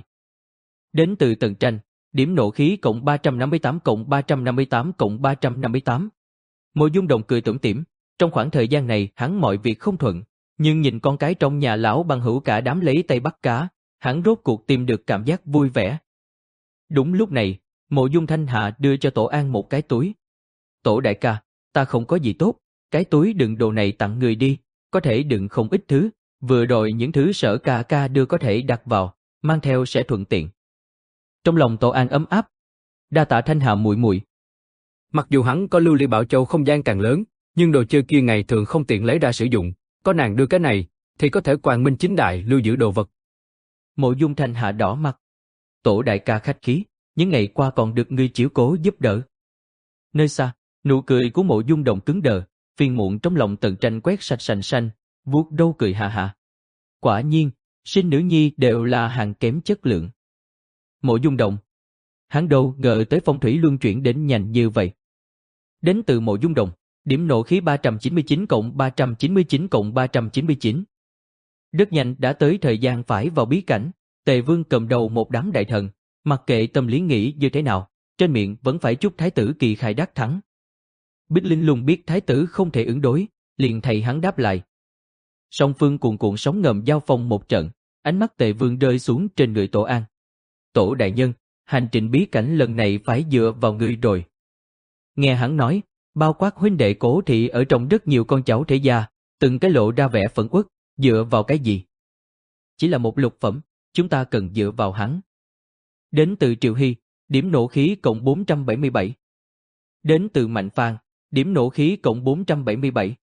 Đến từ Tần Tranh, điểm nộ khí cộng ba trăm năm mươi tám cộng ba trăm năm mươi tám cộng ba trăm năm mươi tám. Mộ Dung Đồng cười tủm tỉm, trong khoảng thời gian này hắn mọi việc không thuận, nhưng nhìn con cái trong nhà lão bằng hữu cả đám lấy tay bắt cá, hắn rốt cuộc tìm được cảm giác vui vẻ. Đúng lúc này, Mộ Dung Thanh Hạ đưa cho Tổ An một cái túi. Tổ đại ca, ta không có gì tốt, cái túi đựng đồ này tặng người đi, có thể đựng không ít thứ, vừa rồi những thứ Sở ca ca đưa có thể đặt vào, mang theo sẽ thuận tiện. Trong lòng Tổ An ấm áp. Đa tạ Thanh Hạ muội muội. Mặc dù hắn có lưu ly bảo châu không gian càng lớn, nhưng đồ chơi kia ngày thường không tiện lấy ra sử dụng, có nàng đưa cái này, thì có thể quang minh chính đại lưu giữ đồ vật. Mộ Dung Thanh Hạ đỏ mặt. Tổ đại ca khách khí, những ngày qua còn được ngươi chiếu cố giúp đỡ. Nơi xa, nụ cười của Mộ Dung Đồng cứng đờ, phiền muộn trong lòng Tần Tranh quét sạch sành xanh, vuốt râu cười hà hà. Quả nhiên, sinh nữ nhi đều là hàng kém chất lượng. Mộ Dung Đồng, hắn đâu ngờ tới phong thủy luân chuyển đến nhanh như vậy. Đến từ Mộ Dung Đồng, điểm nộ khí ba trăm chín mươi chín cộng ba trăm chín mươi chín cộng ba trăm chín mươi chín. Rất nhanh đã tới thời gian phải vào bí cảnh, Tề Vương cầm đầu một đám đại thần, mặc kệ tâm lý nghĩ như thế nào, trên miệng vẫn phải chúc Thái tử Kỳ Khai đắc thắng. Bích Linh Lung biết Thái tử không thể ứng đối, liền thầy hắn đáp lại. Song phương cuồn cuộn sóng ngầm giao phong một trận, ánh mắt Tề Vương rơi xuống trên người Tổ An. Tổ đại nhân, hành trình bí cảnh lần này phải dựa vào người rồi. Nghe hắn nói, bao quát huynh đệ Cố thị ở trong rất nhiều con cháu thế gia, từng cái lộ ra vẻ phẫn uất, dựa vào cái gì? Chỉ là một lục phẩm, chúng ta cần dựa vào hắn. Đến từ Triệu Hy, điểm nộ khí cộng bốn trăm bảy mươi bảy. Đến từ Mạnh Phan, điểm nộ khí cộng bốn trăm bảy mươi bảy.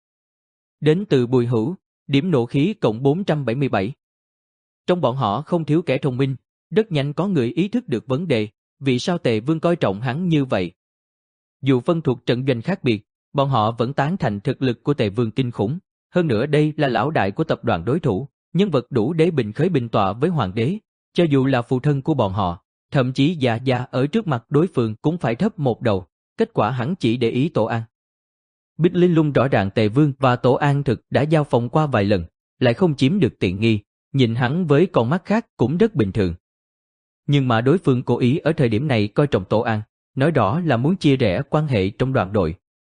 Đến từ Bùi Hữu, điểm nộ khí cộng bốn trăm bảy mươi bảy. Trong bọn họ không thiếu kẻ thông minh, rất nhanh có người ý thức được vấn đề, vì sao Tề Vương coi trọng hắn như vậy. Dù phân thuộc trận doanh khác biệt, bọn họ vẫn tán thành thực lực của Tề Vương kinh khủng. Hơn nữa đây là lão đại của tập đoàn đối thủ, nhân vật đủ để bình khởi bình tọa với hoàng đế. Cho dù là phụ thân của bọn họ, thậm chí già già ở trước mặt đối phương cũng phải thấp một đầu. Kết quả hắn chỉ để ý Tổ An. Bích Linh Lung rõ ràng Tề Vương và Tổ An thực đã giao phòng qua vài lần, lại không chiếm được tiện nghi, nhìn hắn với con mắt khác cũng rất bình thường. Nhưng mà đối phương cố ý ở thời điểm này coi trọng Tổ An, nói rõ là muốn chia rẽ quan hệ trong đoàn đội.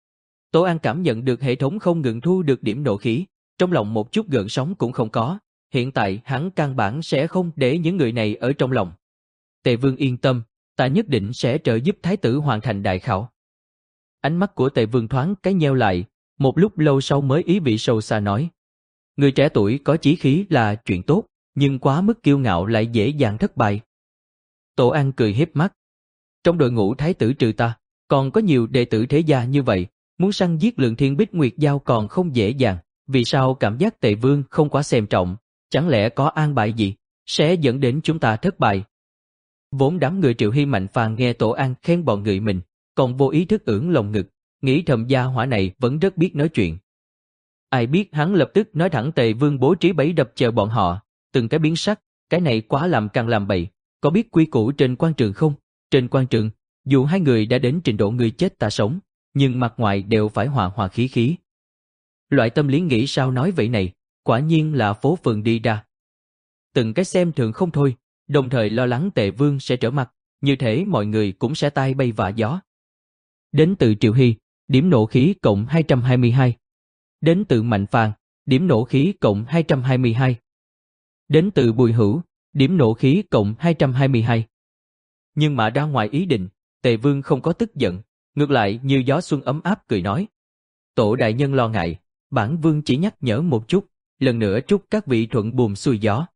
Tổ An cảm nhận được hệ thống không ngừng thu được điểm nộ khí, trong lòng một chút gợn sóng cũng không có, hiện tại hắn căn bản sẽ không để những người này ở trong lòng. Tề Vương yên tâm, ta nhất định sẽ trợ giúp Thái tử hoàn thành đại khảo. Ánh mắt của Tề Vương thoáng cái nheo lại, một lúc lâu sau mới ý vị sâu xa nói. Người trẻ tuổi có chí khí là chuyện tốt, nhưng quá mức kiêu ngạo lại dễ dàng thất bại. Tổ An cười hiếp mắt. Trong đội ngũ Thái tử trừ ta, còn có nhiều đệ tử thế gia như vậy, muốn săn giết Lượng Thiên Bích Nguyệt Giao còn không dễ dàng, vì sao cảm giác Tề Vương không quá xem trọng, chẳng lẽ có an bài gì, sẽ dẫn đến chúng ta thất bại. Vốn đám người Triệu Hy Mạnh Phàn nghe Tổ An khen bọn người mình, còn vô ý thức ưỡn lồng ngực, nghĩ thầm gia hỏa này vẫn rất biết nói chuyện. Ai biết hắn lập tức nói thẳng Tề Vương bố trí bẫy đập chờ bọn họ, từng cái biến sắc, cái này quá làm càng làm bậy, có biết quy củ trên quan trường không? Trên quan trường, dù hai người đã đến trình độ người chết ta sống, nhưng mặt ngoài đều phải hòa hòa khí khí. Loại tâm lý nghĩ sao nói vậy này, quả nhiên là phố phường đi ra. Từng cái xem thường không thôi, đồng thời lo lắng Tề Vương sẽ trở mặt, như thế mọi người cũng sẽ tai bay vạ gió. Đến từ Triệu Hy, điểm nộ khí cộng hai trăm hai mươi hai. Đến từ Mạnh Phàn, điểm nộ khí cộng hai trăm hai mươi hai. Đến từ Bùi Hữu, điểm nộ khí cộng hai trăm hai mươi hai. Nhưng mà ra ngoài ý định, Tề Vương không có tức giận, ngược lại như gió xuân ấm áp cười nói. Tổ đại nhân lo ngại, bản vương chỉ nhắc nhở một chút, lần nữa chúc các vị thuận buồm xuôi gió.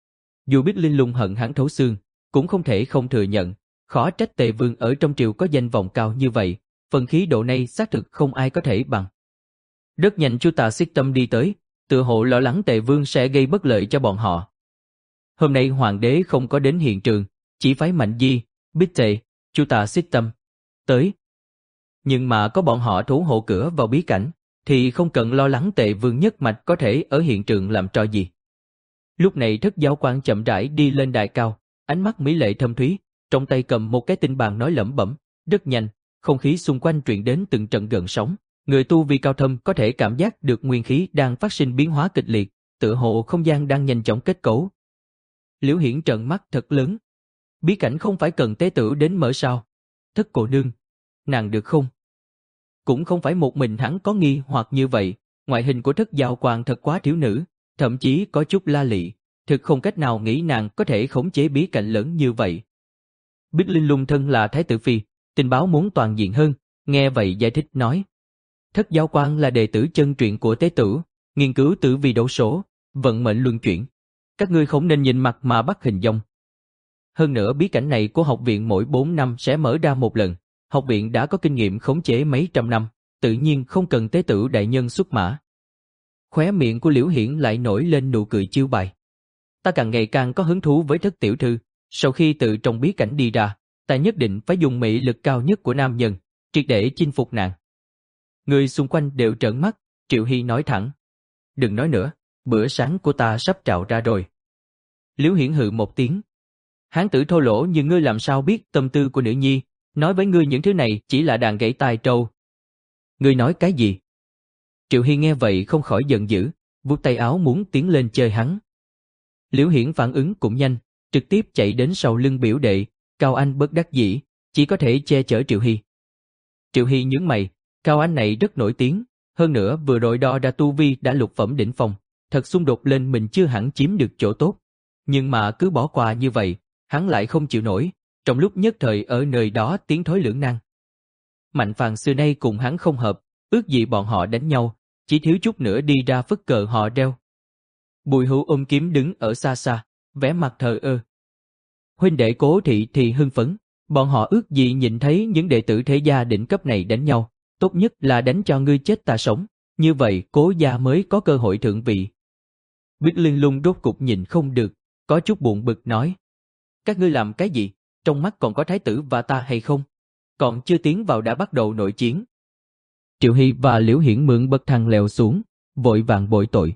Dù biết Linh Lung hận hắn thấu xương, cũng không thể không thừa nhận, khó trách Tề Vương ở trong triều có danh vọng cao như vậy, phần khí độ này xác thực không ai có thể bằng. Rất nhanh Chu Tà Xích Tâm đi tới, tự hộ lo lắng Tề Vương sẽ gây bất lợi cho bọn họ. Hôm nay hoàng đế không có đến hiện trường, chỉ phái Mạnh Di, Bích Tề, Chu Tà Xích Tâm tới. Nhưng mà có bọn họ thủ hộ cửa vào bí cảnh, thì không cần lo lắng Tề Vương nhất mạch có thể ở hiện trường làm trò gì. Lúc này Thất Giáo Quan chậm rãi đi lên đài cao, ánh mắt mỹ lệ thâm thúy, trong tay cầm một cái tinh bàn nói lẩm bẩm, rất nhanh, không khí xung quanh truyền đến từng trận gợn sóng, người tu vi cao thâm có thể cảm giác được nguyên khí đang phát sinh biến hóa kịch liệt, tựa hồ không gian đang nhanh chóng kết cấu. Liễu Hiển trợn mắt thật lớn. Bí cảnh không phải cần tế tử đến mở sao? Thất cô nương, nàng được không? Cũng không phải một mình hắn có nghi hoặc như vậy, ngoại hình của Thất Giáo Quan thật quá thiếu nữ, thậm chí có chút la lị, thực không cách nào nghĩ nàng có thể khống chế bí cảnh lớn như vậy. Bích Linh Lung thân là thái tử phi, tình báo muốn toàn diện hơn, nghe vậy giải thích nói. Thất giáo quan là đệ tử chân truyện của tế tử, nghiên cứu tử vi đấu số, vận mệnh luân chuyển. Các ngươi không nên nhìn mặt mà bắt hình dong. Hơn nữa bí cảnh này của học viện mỗi bốn năm sẽ mở ra một lần, học viện đã có kinh nghiệm khống chế mấy trăm năm, tự nhiên không cần tế tử đại nhân xuất mã. Khóe miệng của Liễu Hiển lại nổi lên nụ cười chiêu bài. Ta càng ngày càng có hứng thú với thất tiểu thư, sau khi từ trong bí cảnh đi ra, ta nhất định phải dùng mị lực cao nhất của nam nhân, triệt để chinh phục nàng. Người xung quanh đều trợn mắt, Triệu Hy nói thẳng. Đừng nói nữa, bữa sáng của ta sắp trạo ra rồi. Liễu Hiển hừ một tiếng. Hán tử thô lỗ như ngươi làm sao biết tâm tư của nữ nhi, nói với ngươi những thứ này chỉ là đàn gãy tai trâu. Ngươi nói cái gì? Triệu Hy nghe vậy không khỏi giận dữ, vuốt tay áo muốn tiến lên chơi hắn. Liễu Hiển phản ứng cũng nhanh, trực tiếp chạy đến sau lưng biểu đệ, Cao Anh bất đắc dĩ, chỉ có thể che chở Triệu Hy. Triệu Hy nhướng mày, Cao Anh này rất nổi tiếng, hơn nữa vừa rồi đo ra tu vi đã lục phẩm đỉnh phong, thật xung đột lên mình chưa hẳn chiếm được chỗ tốt. Nhưng mà cứ bỏ qua như vậy, hắn lại không chịu nổi, trong lúc nhất thời ở nơi đó tiến thối lưỡng nan. Mạnh Phàn xưa nay cùng hắn không hợp, ước gì bọn họ đánh nhau, chỉ thiếu chút nữa đi ra phất cờ họ reo. Bùi Hữu ôm kiếm đứng ở xa xa, vẻ mặt thờ ơ. Huynh đệ Cố Thị thì hưng phấn, bọn họ ước gì nhìn thấy những đệ tử thế gia đỉnh cấp này đánh nhau, tốt nhất là đánh cho ngươi chết ta sống, như vậy Cố gia mới có cơ hội thượng vị. Bích Linh Lung rốt cục nhìn không được, có chút buồn bực nói. Các ngươi làm cái gì, trong mắt còn có thái tử và ta hay không? Còn chưa tiến vào đã bắt đầu nội chiến. Triệu Hy và Liễu Hiển mượn bậc thang leo xuống, vội vàng bội tội.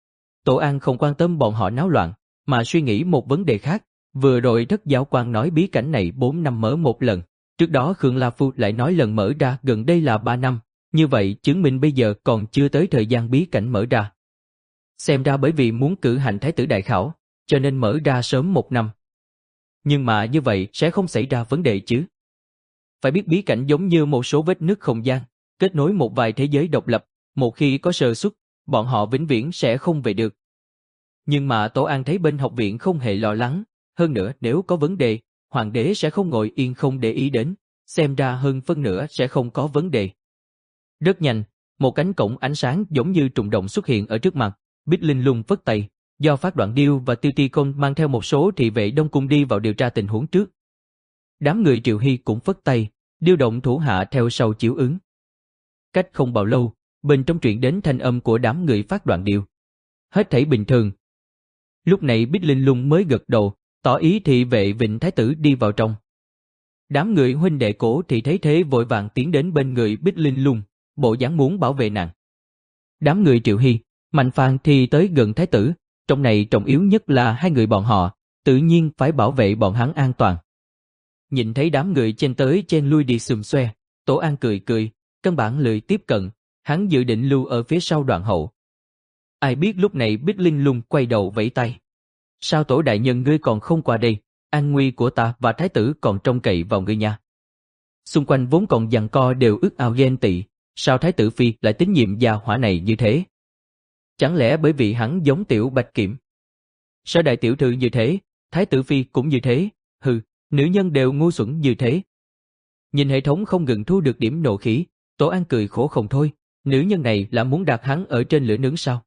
Tổ An không quan tâm bọn họ náo loạn, mà suy nghĩ một vấn đề khác. Vừa rồi thất giáo quan nói bí cảnh này bốn năm mở một lần, trước đó Khương La Phu lại nói lần mở ra gần đây là ba năm, như vậy chứng minh bây giờ còn chưa tới thời gian bí cảnh mở ra. Xem ra bởi vì muốn cử hành thái tử đại khảo, cho nên mở ra sớm một năm. Nhưng mà như vậy sẽ không xảy ra vấn đề chứ. Phải biết bí cảnh giống như một số vết nứt không gian, kết nối một vài thế giới độc lập, một khi có sơ suất, bọn họ vĩnh viễn sẽ không về được. Nhưng mà Tổ An thấy bên học viện không hề lo lắng, hơn nữa nếu có vấn đề, hoàng đế sẽ không ngồi yên không để ý đến, xem ra hơn phân nửa sẽ không có vấn đề. Rất nhanh, một cánh cổng ánh sáng giống như trùng động xuất hiện ở trước mặt, Bích Linh Lung phất tay, do Phát Đoạn Điêu và Tiêu Ti Côn mang theo một số thị vệ Đông Cung đi vào điều tra tình huống trước. Đám người Triệu Hy cũng phất tay, điều động thủ hạ theo sau chiếu ứng. Cách không bao lâu, bên trong truyền đến thanh âm của đám người Phát Đoạn Điêu. Hết thảy bình thường. Lúc này Bích Linh Lung mới gật đầu, tỏ ý thị vệ Vịnh Thái Tử đi vào trong. Đám người huynh đệ Cố thì thấy thế vội vàng tiến đến bên người Bích Linh Lung, bộ dáng muốn bảo vệ nàng. Đám người Triệu Hy, Mạnh Phàn thì tới gần Thái Tử, trong này trọng yếu nhất là hai người bọn họ, tự nhiên phải bảo vệ bọn hắn an toàn. Nhìn thấy đám người chen tới chen lui đi xùm xoe, Tổ An cười cười, căn bản lười tiếp cận, hắn dự định lưu ở phía sau đoạn hậu. Ai biết lúc này Bích Linh Lung quay đầu vẫy tay. Sao Tổ đại nhân ngươi còn không qua đây, an nguy của ta và Thái Tử còn trông cậy vào ngươi nha. Xung quanh vốn còn giằng co đều ước ao ghen tị, sao Thái Tử Phi lại tín nhiệm gia hỏa này như thế? Chẳng lẽ bởi vì hắn giống Tiểu Bạch Kiểm? Sao đại tiểu thư như thế, Thái Tử Phi cũng như thế, hừ, nữ nhân đều ngu xuẩn như thế. Nhìn hệ thống không ngừng thu được điểm nộ khí, Tổ An cười khổ không thôi, nữ nhân này là muốn đặt hắn ở trên lửa nướng sao?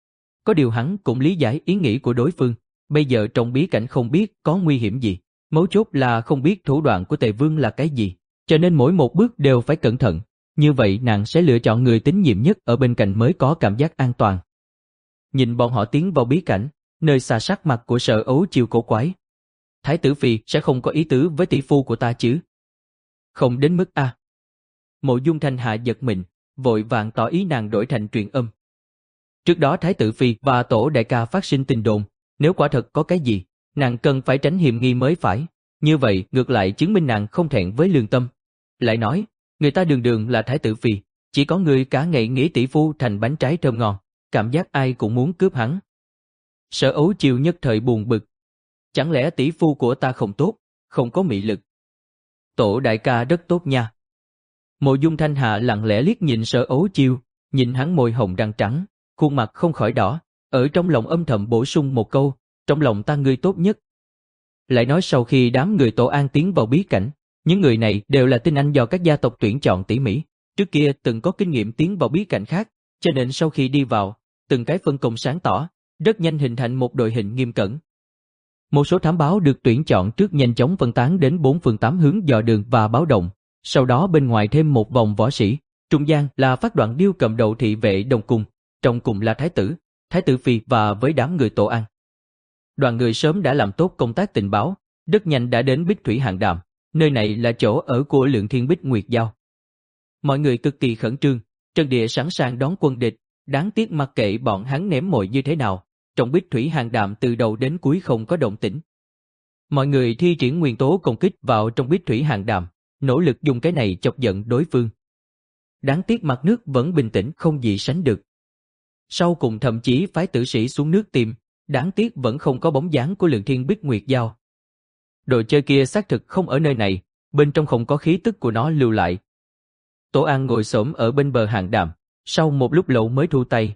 Có điều hắn cũng lý giải ý nghĩ của đối phương, bây giờ trong bí cảnh không biết có nguy hiểm gì, mấu chốt là không biết thủ đoạn của Tề Vương là cái gì, cho nên mỗi một bước đều phải cẩn thận, như vậy nàng sẽ lựa chọn người tín nhiệm nhất ở bên cạnh mới có cảm giác an toàn. Nhìn bọn họ tiến vào bí cảnh, nơi xa sắc mặt của Sở Ấu Chiêu cổ quái. Thái Tử Phi sẽ không có ý tứ với tỷ phu của ta chứ? Không đến mức a. Mộ Dung Thanh Hạ giật mình, vội vàng tỏ ý nàng đổi thành truyền âm. Trước đó Thái Tử Phi và Tổ đại ca phát sinh tin đồn, nếu quả thật có cái gì, nàng cần phải tránh hiểm nghi mới phải, như vậy ngược lại chứng minh nàng không thẹn với lương tâm. Lại nói, người ta đường đường là Thái Tử Phi, chỉ có người cả ngày nghĩ tỷ phu thành bánh trái thơm ngon, cảm giác ai cũng muốn cướp hắn. Sở Ấu Chiêu nhất thời buồn bực. Chẳng lẽ tỷ phu của ta không tốt, không có mị lực? Tổ đại ca rất tốt nha. Mộ Dung Thanh Hạ lặng lẽ liếc nhìn Sở Ấu Chiêu, nhìn hắn môi hồng răng trắng, khuôn mặt không khỏi đỏ, ở trong lòng âm thầm bổ sung một câu, trong lòng ta ngươi tốt nhất. lại nói sau khi đám người Tổ An tiến vào bí cảnh, những người này đều là tinh anh do các gia tộc tuyển chọn tỉ mỉ, trước kia từng có kinh nghiệm tiến vào bí cảnh khác, cho nên sau khi đi vào, từng cái phân công sáng tỏ, rất nhanh hình thành một đội hình nghiêm cẩn. Một số thám báo được tuyển chọn trước nhanh chóng phân tán đến bốn phương tám hướng dò đường và báo động, sau đó bên ngoài thêm một vòng võ sĩ, trung gian là Phát Đoạn Điêu cầm đầu thị vệ Đông Cung, trong cùng là Thái tử, Thái tử Phi và với đám người Tổ An. Đoàn người sớm đã làm tốt công tác tình báo, rất nhanh đã đến Bích Thủy Hàng Đàm, nơi này là chỗ ở của Lượng Thiên Bích Nguyệt Giao. Mọi người cực kỳ khẩn trương, trận địa sẵn sàng đón quân địch, đáng tiếc mặc kệ bọn hắn ném mồi như thế nào, trong Bích Thủy Hàng Đàm từ đầu đến cuối không có động tĩnh. Mọi người thi triển nguyên tố công kích vào trong Bích Thủy Hàng Đàm, nỗ lực dùng cái này chọc giận đối phương. Đáng tiếc mặt nước vẫn bình tĩnh không gì sánh được. Sau cùng thậm chí phái tử sĩ xuống nước tìm, đáng tiếc vẫn không có bóng dáng của Lượng Thiên Bích Nguyệt Giao. Đồ chơi kia xác thực không ở nơi này, bên trong không có khí tức của nó lưu lại. Tổ An ngồi xổm ở bên bờ hàng đàm, sau một lúc lâu mới thu tay.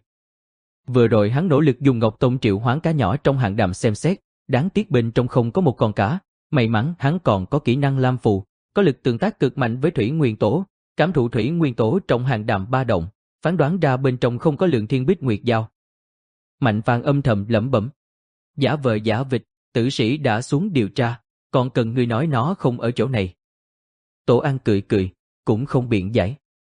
Vừa rồi hắn nỗ lực dùng Ngọc Tông triệu hoán cá nhỏ trong hàng đàm xem xét, đáng tiếc bên trong không có một con cá, may mắn hắn còn có kỹ năng Lam Phù, có lực tương tác cực mạnh với thủy nguyên tố, cảm thụ thủy nguyên tố trong hàng đàm ba động, phán đoán ra bên trong không có Lượng Thiên Bích Nguyệt Giao. Mạnh Phàn âm thầm lẩm bẩm, giả vờ giả vịt, tử sĩ đã xuống điều tra, còn cần ngươi nói nó không ở chỗ này. Tổ An cười cười, cũng không biện giải.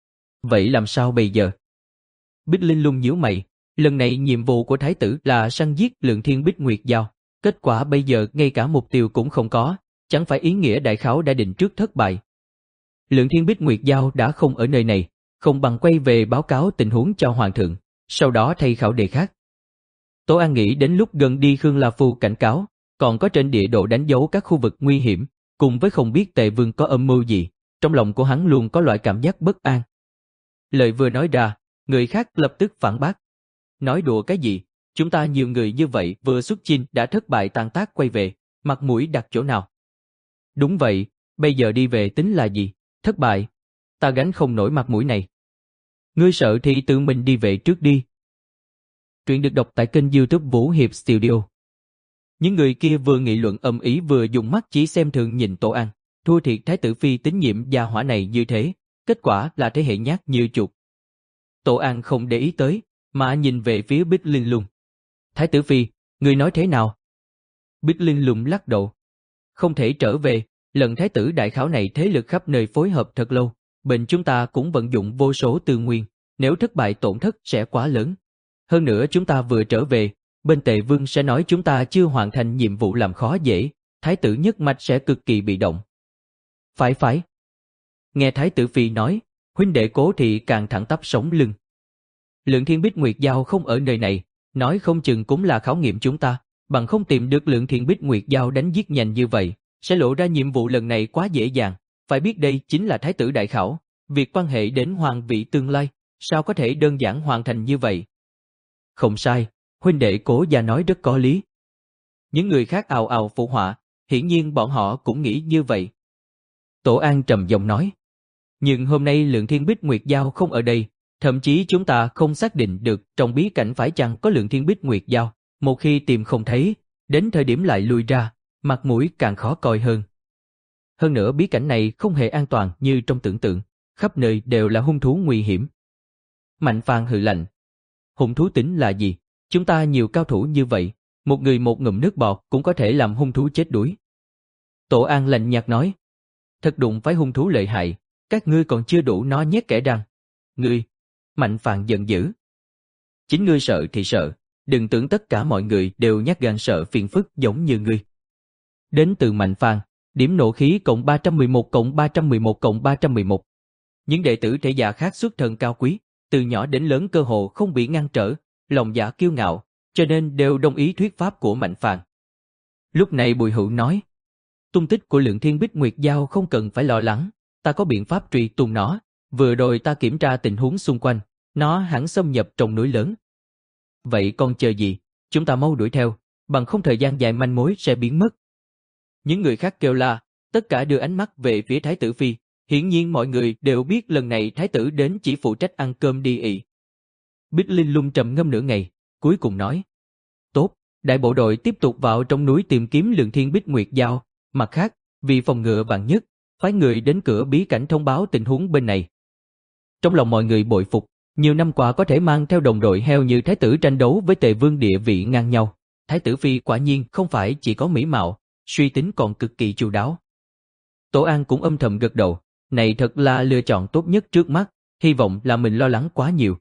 Vậy làm sao bây giờ? Bích Linh Lung nhíu mày, lần này nhiệm vụ của thái tử là săn giết Lượng Thiên Bích Nguyệt Giao, kết quả bây giờ ngay cả mục tiêu cũng không có, chẳng phải ý nghĩa đại khảo đã định trước thất bại. Lượng Thiên Bích Nguyệt Giao đã không ở nơi này, không bằng quay về báo cáo tình huống cho hoàng thượng, sau đó thay khảo đề khác. Tổ An nghĩ đến lúc gần đi Khương La Phu cảnh cáo, còn có trên địa đồ đánh dấu các khu vực nguy hiểm, cùng với không biết Tề Vương có âm mưu gì, trong lòng của hắn luôn có loại cảm giác bất an. Lời vừa nói ra, người khác lập tức phản bác. Nói đùa cái gì, chúng ta nhiều người như vậy vừa xuất chinh đã thất bại tàn tác quay về, mặt mũi đặt chỗ nào? Đúng vậy, bây giờ đi về tính là gì? Thất bại. Ta gánh không nổi mặt mũi này. Ngươi sợ thì tự mình đi về trước đi. Truyện được đọc tại kênh YouTube Vũ Hiệp Studio. Những người kia vừa nghị luận ầm ĩ vừa dùng mắt chỉ xem thường nhìn Tổ An, thua thiệt Thái tử Phi tín nhiệm gia hỏa này như thế, kết quả là thế hệ nhát như chuột. Tổ An không để ý tới, mà nhìn về phía Bích Linh Lung. Thái tử Phi, người nói thế nào? Bích Linh Lung lắc đầu. Không thể trở về, lần thái tử đại khảo này thế lực khắp nơi phối hợp thật lâu, bên chúng ta cũng vận dụng vô số tư nguyên, nếu thất bại tổn thất sẽ quá lớn. Hơn nữa chúng ta vừa trở về, bên Tề Vương sẽ nói chúng ta chưa hoàn thành nhiệm vụ làm khó dễ, thái tử nhất mạch sẽ cực kỳ bị động. Phải phải. Nghe thái tử Phi nói, huynh đệ Cố Thị càng thẳng tắp sống lưng. Lượng Thiên Bích Nguyệt Giao không ở nơi này, nói không chừng cũng là khảo nghiệm chúng ta, bằng không tìm được Lượng Thiên Bích Nguyệt Giao đánh giết nhanh như vậy, sẽ lộ ra nhiệm vụ lần này quá dễ dàng, phải biết đây chính là thái tử đại khảo, việc quan hệ đến hoàng vị tương lai, sao có thể đơn giản hoàn thành như vậy? Không sai, huynh đệ Cố gia nói rất có lý. Những người khác ào ào phụ họa, hiển nhiên bọn họ cũng nghĩ như vậy. Tổ An trầm giọng nói, nhưng hôm nay Lượng Thiên Bích Nguyệt Giao không ở đây, thậm chí chúng ta không xác định được trong bí cảnh phải chăng có Lượng Thiên Bích Nguyệt Giao, một khi tìm không thấy, đến thời điểm lại lui ra, mặt mũi càng khó coi hơn. Hơn nữa bí cảnh này không hề an toàn như trong tưởng tượng, khắp nơi đều là hung thú nguy hiểm. Mạnh Phàn hừ lạnh. Hung thú tính là gì? Chúng ta nhiều cao thủ như vậy, một người một ngụm nước bọt cũng có thể làm hung thú chết đuối. Tổ An lạnh nhạt nói. Thật đụng phải hung thú lợi hại, các ngươi còn chưa đủ nó nhét kẻ răng. Ngươi! Mạnh Phàn giận dữ. Chính ngươi sợ thì sợ, đừng tưởng tất cả mọi người đều nhát gan sợ phiền phức giống như ngươi. Đến từ Mạnh Phàn, điểm nộ khí cộng ba trăm mười một cộng ba trăm mười một cộng ba trăm mười một. Những đệ tử thể già khác xuất thân cao quý, từ nhỏ đến lớn cơ hồ không bị ngăn trở, lòng dạ kiêu ngạo, cho nên đều đồng ý thuyết pháp của Mạnh Phàn. Lúc này Bùi Hữu nói, tung tích của Lượng Thiên Bích Nguyệt Giao không cần phải lo lắng, ta có biện pháp truy tung nó, vừa rồi ta kiểm tra tình huống xung quanh, nó hẳn xâm nhập trong núi lớn. Vậy còn chờ gì, chúng ta mau đuổi theo, bằng không thời gian dài manh mối sẽ biến mất. Những người khác kêu la, tất cả đưa ánh mắt về phía Thái tử Phi, hiển nhiên mọi người đều biết lần này Thái tử đến chỉ phụ trách ăn cơm đi ị. Bích Linh Lung trầm ngâm nửa ngày, cuối cùng nói, tốt, đại bộ đội tiếp tục vào trong núi tìm kiếm Lượng Thiên Bích Nguyệt Giao, mặt khác, vì phòng ngừa vạn nhất, phái người đến cửa bí cảnh thông báo tình huống bên này. Trong lòng mọi người bội phục, nhiều năm qua có thể mang theo đồng đội heo như thái tử tranh đấu với Tề Vương địa vị ngang nhau. Thái tử phi quả nhiên không phải chỉ có mỹ mạo, suy tính còn cực kỳ chu đáo. Tổ An cũng âm thầm gật đầu, này thật là lựa chọn tốt nhất trước mắt, hy vọng là mình lo lắng quá nhiều.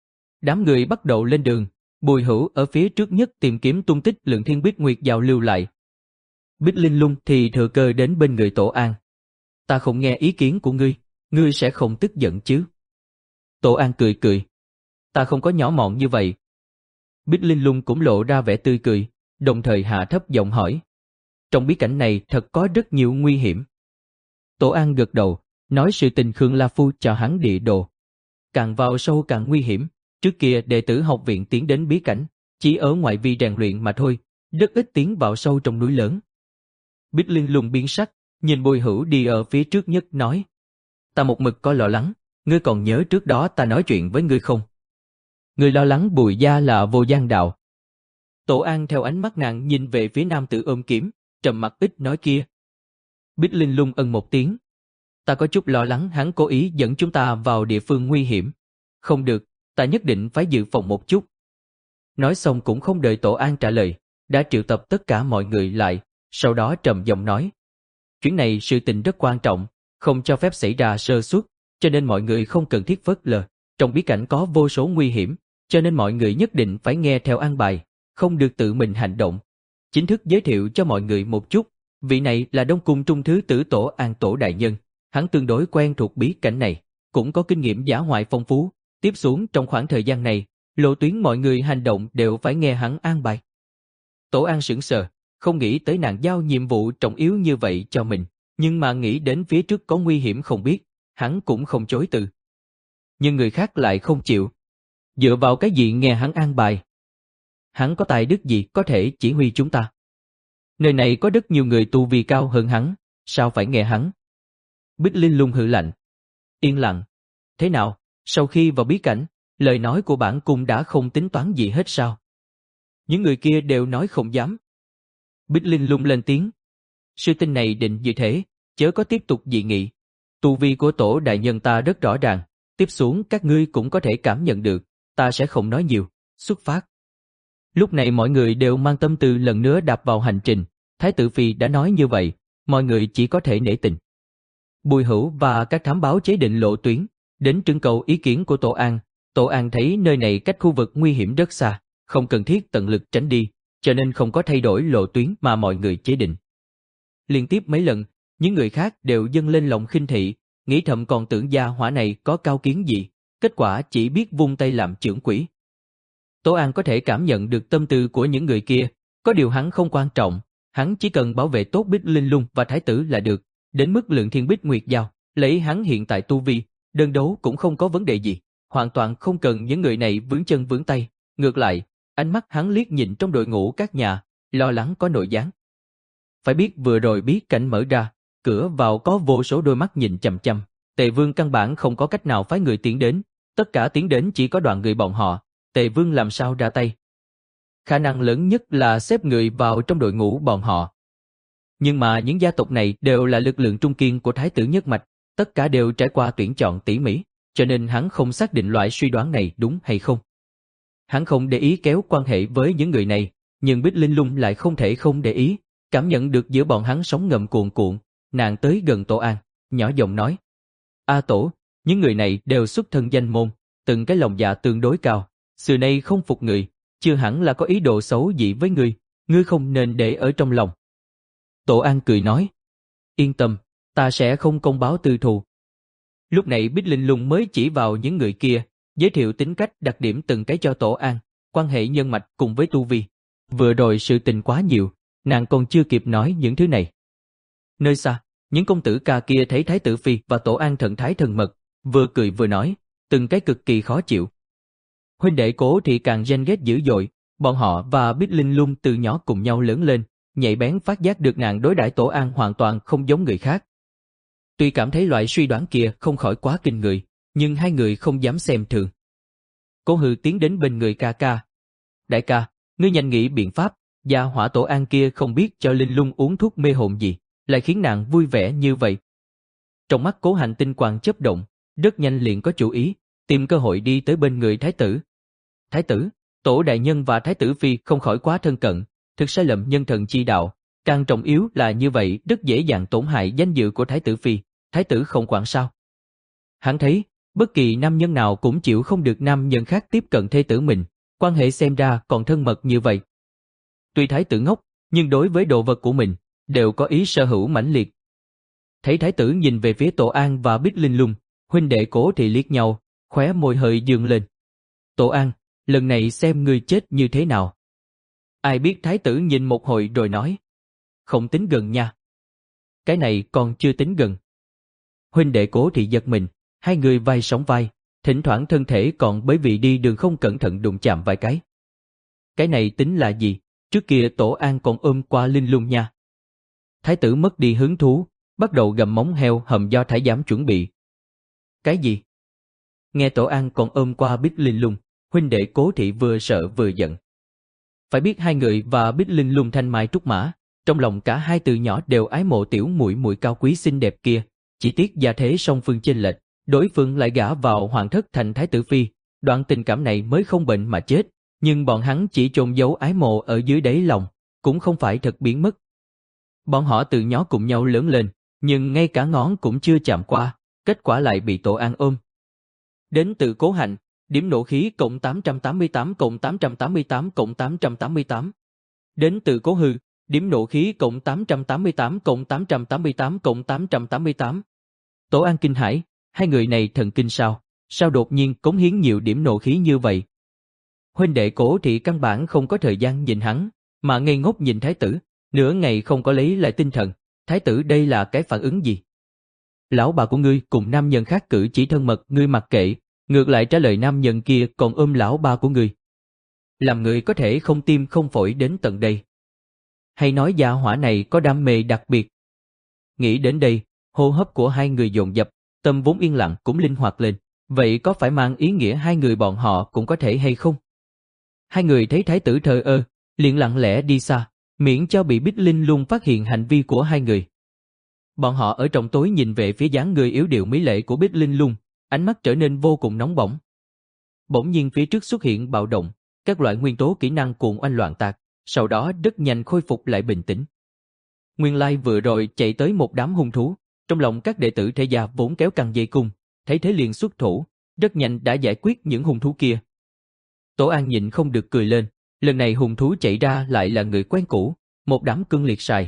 Đám người bắt đầu lên đường, Bùi Hữu ở phía trước nhất tìm kiếm tung tích Lượng Thiên Bích Nguyệt Giao lưu lại. Bích Linh Lung thì thừa cơ đến bên người Tổ An. Ta không nghe ý kiến của ngươi, ngươi sẽ không tức giận chứ? Tổ An cười cười. Ta không có nhỏ mọn như vậy. Bích Linh Lung cũng lộ ra vẻ tươi cười, đồng thời hạ thấp giọng hỏi. Trong bí cảnh này thật có rất nhiều nguy hiểm. Tổ An gật đầu, nói sự tình Khương La Phu cho hắn địa đồ. Càng vào sâu càng nguy hiểm, trước kia đệ tử học viện tiến đến bí cảnh, chỉ ở ngoại vi rèn luyện mà thôi, rất ít tiến vào sâu trong núi lớn. Bích Linh Lung biến sắc, nhìn Bùi Hữu đi ở phía trước nhất nói. Ta một mực có lo lắng, ngươi còn nhớ trước đó ta nói chuyện với ngươi không? Ngươi lo lắng Bùi gia là vô gian đạo. Tổ An theo ánh mắt nàng nhìn về phía nam tử ôm kiếm, trầm mặc ít nói kia. Bích Linh Lung ân một tiếng. Ta có chút lo lắng hắn cố ý dẫn chúng ta vào địa phương nguy hiểm. Không được, ta nhất định phải dự phòng một chút. Nói xong cũng không đợi Tổ An trả lời, đã triệu tập tất cả mọi người lại, sau đó trầm giọng nói. Chuyến này sự tình rất quan trọng, không cho phép xảy ra sơ suất, cho nên mọi người không cần thiết phớt lờ. Trong bí cảnh có vô số nguy hiểm, cho nên mọi người nhất định phải nghe theo an bài, không được tự mình hành động. Chính thức giới thiệu cho mọi người một chút, vị này là Đông Cung Trung Thứ Tử Tổ An Tổ Đại Nhân, hắn tương đối quen thuộc bí cảnh này, cũng có kinh nghiệm dã ngoại phong phú, tiếp xuống trong khoảng thời gian này, lộ tuyến mọi người hành động đều phải nghe hắn an bài. Tổ An sững sờ, không nghĩ tới nàng giao nhiệm vụ trọng yếu như vậy cho mình, nhưng mà nghĩ đến phía trước có nguy hiểm không biết, hắn cũng không chối từ. Nhưng người khác lại không chịu. Dựa vào cái gì nghe hắn an bài? Hắn có tài đức gì có thể chỉ huy chúng ta? Nơi này có rất nhiều người tu vi cao hơn hắn, sao phải nghe hắn? Bích Linh Lung hừ lạnh. Yên lặng. Thế nào, sau khi vào bí cảnh, lời nói của bản cung đã không tính toán gì hết sao? Những người kia đều nói không dám. Bích Linh Lung lên tiếng. Sự tình này định như thế, chớ có tiếp tục dị nghị. Tu vi của Tổ Đại Nhân ta rất rõ ràng, tiếp xuống các ngươi cũng có thể cảm nhận được, ta sẽ không nói nhiều, xuất phát. Lúc này mọi người đều mang tâm tư lần nữa đạp vào hành trình, Thái tử Phi đã nói như vậy, mọi người chỉ có thể nể tình. Bùi Hữu và các thám báo chế định lộ tuyến, đến trưng cầu ý kiến của Tổ An. Tổ An thấy nơi này cách khu vực nguy hiểm rất xa, không cần thiết tận lực tránh đi, cho nên không có thay đổi lộ tuyến mà mọi người chế định. Liên tiếp mấy lần, những người khác đều dâng lên lòng khinh thị, nghĩ thầm còn tưởng gia hỏa này có cao kiến gì, kết quả chỉ biết vung tay làm trưởng quỹ. Tổ An có thể cảm nhận được tâm tư của những người kia, có điều hắn không quan trọng, hắn chỉ cần bảo vệ tốt Bích Linh Lung và Thái tử là được, đến mức Lượng Thiên Bích Nguyệt Giao, lấy hắn hiện tại tu vi, đơn đấu cũng không có vấn đề gì, hoàn toàn không cần những người này vướng chân vướng tay, ngược lại, ánh mắt hắn liếc nhìn trong đội ngũ các nhà, lo lắng có nội gián. Phải biết vừa rồi bí cảnh mở ra, cửa vào có vô số đôi mắt nhìn chằm chằm, Tề Vương căn bản không có cách nào phái người tiến đến, tất cả tiến đến chỉ có đoàn người bọn họ, Tề Vương làm sao ra tay? Khả năng lớn nhất là xếp người vào trong đội ngũ bọn họ. Nhưng mà những gia tộc này đều là lực lượng trung kiên của Thái tử nhất mạch, tất cả đều trải qua tuyển chọn tỉ mỉ, cho nên hắn không xác định loại suy đoán này đúng hay không. Hắn không để ý kéo quan hệ với những người này, nhưng Bích Linh Lung lại không thể không để ý, cảm nhận được giữa bọn hắn sóng ngầm cuồn cuộn, nàng tới gần Tổ An, nhỏ giọng nói. A Tổ, những người này đều xuất thân danh môn, từng cái lòng dạ tương đối cao, xưa nay không phục người, chưa hẳn là có ý đồ xấu gì với ngươi, ngươi không nên để ở trong lòng. Tổ An cười nói. Yên tâm, ta sẽ không công báo tư thù. Lúc này Bích Linh Lung mới chỉ vào những người kia, giới thiệu tính cách đặc điểm từng cái cho Tổ An, quan hệ nhân mạch cùng với tu vi. Vừa rồi sự tình quá nhiều, nàng còn chưa kịp nói những thứ này. Nơi xa, những công tử ca kia thấy Thái tử Phi và Tổ An thần thái thần mật, vừa cười vừa nói, từng cái cực kỳ khó chịu. Huynh đệ Cố thì càng ghen ghét dữ dội, bọn họ và Bích Linh Lung từ nhỏ cùng nhau lớn lên, nhạy bén phát giác được nàng đối đãi Tổ An hoàn toàn không giống người khác. Tuy cảm thấy loại suy đoán kia không khỏi quá kinh người, nhưng hai người không dám xem thường. Cố Hư tiến đến bên người ca ca. Đại ca, ngươi nhanh nghĩ biện pháp, Gia hỏa Tổ An kia không biết cho Linh Lung uống thuốc mê hồn gì, lại khiến nàng vui vẻ như vậy. Trong mắt Cố Hành tinh quang chớp động, rất nhanh liền có chủ ý, tìm cơ hội đi tới bên người thái tử. Thái tử, Tổ đại nhân và thái tử phi không khỏi quá thân cận, thực sai lầm nhân thần chi đạo, càng trọng yếu là như vậy rất dễ dàng tổn hại danh dự của thái tử phi, thái tử không quản sao. Hắn thấy, bất kỳ nam nhân nào cũng chịu không được nam nhân khác tiếp cận thê tử mình, quan hệ xem ra còn thân mật như vậy. Tuy thái tử ngốc, nhưng đối với đồ vật của mình, đều có ý sở hữu mãnh liệt. Thấy thái tử nhìn về phía Tổ An và Bích Linh Lung, huynh đệ Cố Thị liếc nhau, khóe môi hơi dương lên. Tổ An, lần này xem ngươi chết như thế nào. Ai biết thái tử nhìn một hồi rồi nói. Không tính gần nha. Cái này còn chưa tính gần. Huynh đệ Cố Thị giật mình, hai người vai sóng vai, thỉnh thoảng thân thể còn bởi vì đi đường không cẩn thận đụng chạm vài cái. Cái này tính là gì? Trước kia Tổ An còn ôm qua Linh Lung nha. Thái tử mất đi hứng thú, bắt đầu gặm móng heo hầm do thái giám chuẩn bị. Cái gì? Nghe Tổ An còn ôm qua Bích Linh Lung, huynh đệ Cố Thị vừa sợ vừa giận. Phải biết hai người và Bích Linh Lung thanh mai trúc mã, trong lòng cả hai từ nhỏ đều ái mộ tiểu muội muội cao quý xinh đẹp kia, chỉ tiếc gia thế song phương chênh lệch, đối phương lại gả vào hoàng thất thành thái tử phi, đoạn tình cảm này mới không bệnh mà chết, nhưng bọn hắn chỉ chôn giấu ái mộ ở dưới đáy lòng, cũng không phải thật biến mất. Bọn họ từ nhỏ cùng nhau lớn lên, nhưng ngay cả ngón cũng chưa chạm qua, kết quả lại bị Tổ An ôm. Đến từ Cố Hạnh, điểm nộ khí cộng tám trăm tám mươi tám cộng tám trăm tám mươi tám cộng tám trăm tám mươi tám. Đến từ Cố Hư, điểm nộ khí cộng tám trăm tám mươi tám cộng tám trăm tám mươi tám cộng tám trăm tám mươi tám. Tổ An kinh hãi, hai người này thần kinh sao, sao đột nhiên cống hiến nhiều điểm nộ khí như vậy. Huynh đệ Cố Thị căn bản không có thời gian nhìn hắn, mà ngây ngốc nhìn thái tử, nửa ngày không có lấy lại tinh thần, thái tử đây là cái phản ứng gì? Lão bà của ngươi cùng nam nhân khác cử chỉ thân mật ngươi mặc kệ, ngược lại trả lời nam nhân kia còn ôm lão ba của ngươi. Làm người có thể không tim không phổi đến tận đây. Hay nói gia hỏa này có đam mê đặc biệt. Nghĩ đến đây, hô hấp của hai người dồn dập, tâm vốn yên lặng cũng linh hoạt lên, vậy có phải mang ý nghĩa hai người bọn họ cũng có thể hay không? Hai người thấy thái tử thờ ơ, liền lặng lẽ đi xa, miễn cho bị Bích Linh Lung phát hiện hành vi của hai người. Bọn họ ở trong tối nhìn về phía dáng người yếu điệu mỹ lệ của Bích Linh Lung, ánh mắt trở nên vô cùng nóng bỏng. Bỗng nhiên phía trước xuất hiện bạo động, các loại nguyên tố kỹ năng cuồng oanh loạn tạc, sau đó rất nhanh khôi phục lại bình tĩnh. Nguyên lai vừa rồi chạy tới một đám hung thú, trong lòng các đệ tử Thế gia vốn kéo căng dây cung, thấy thế liền xuất thủ, rất nhanh đã giải quyết những hung thú kia. Tổ An nhịn không được cười lên, lần này hung thú chạy ra lại là người quen cũ, một đám cương liệt sài.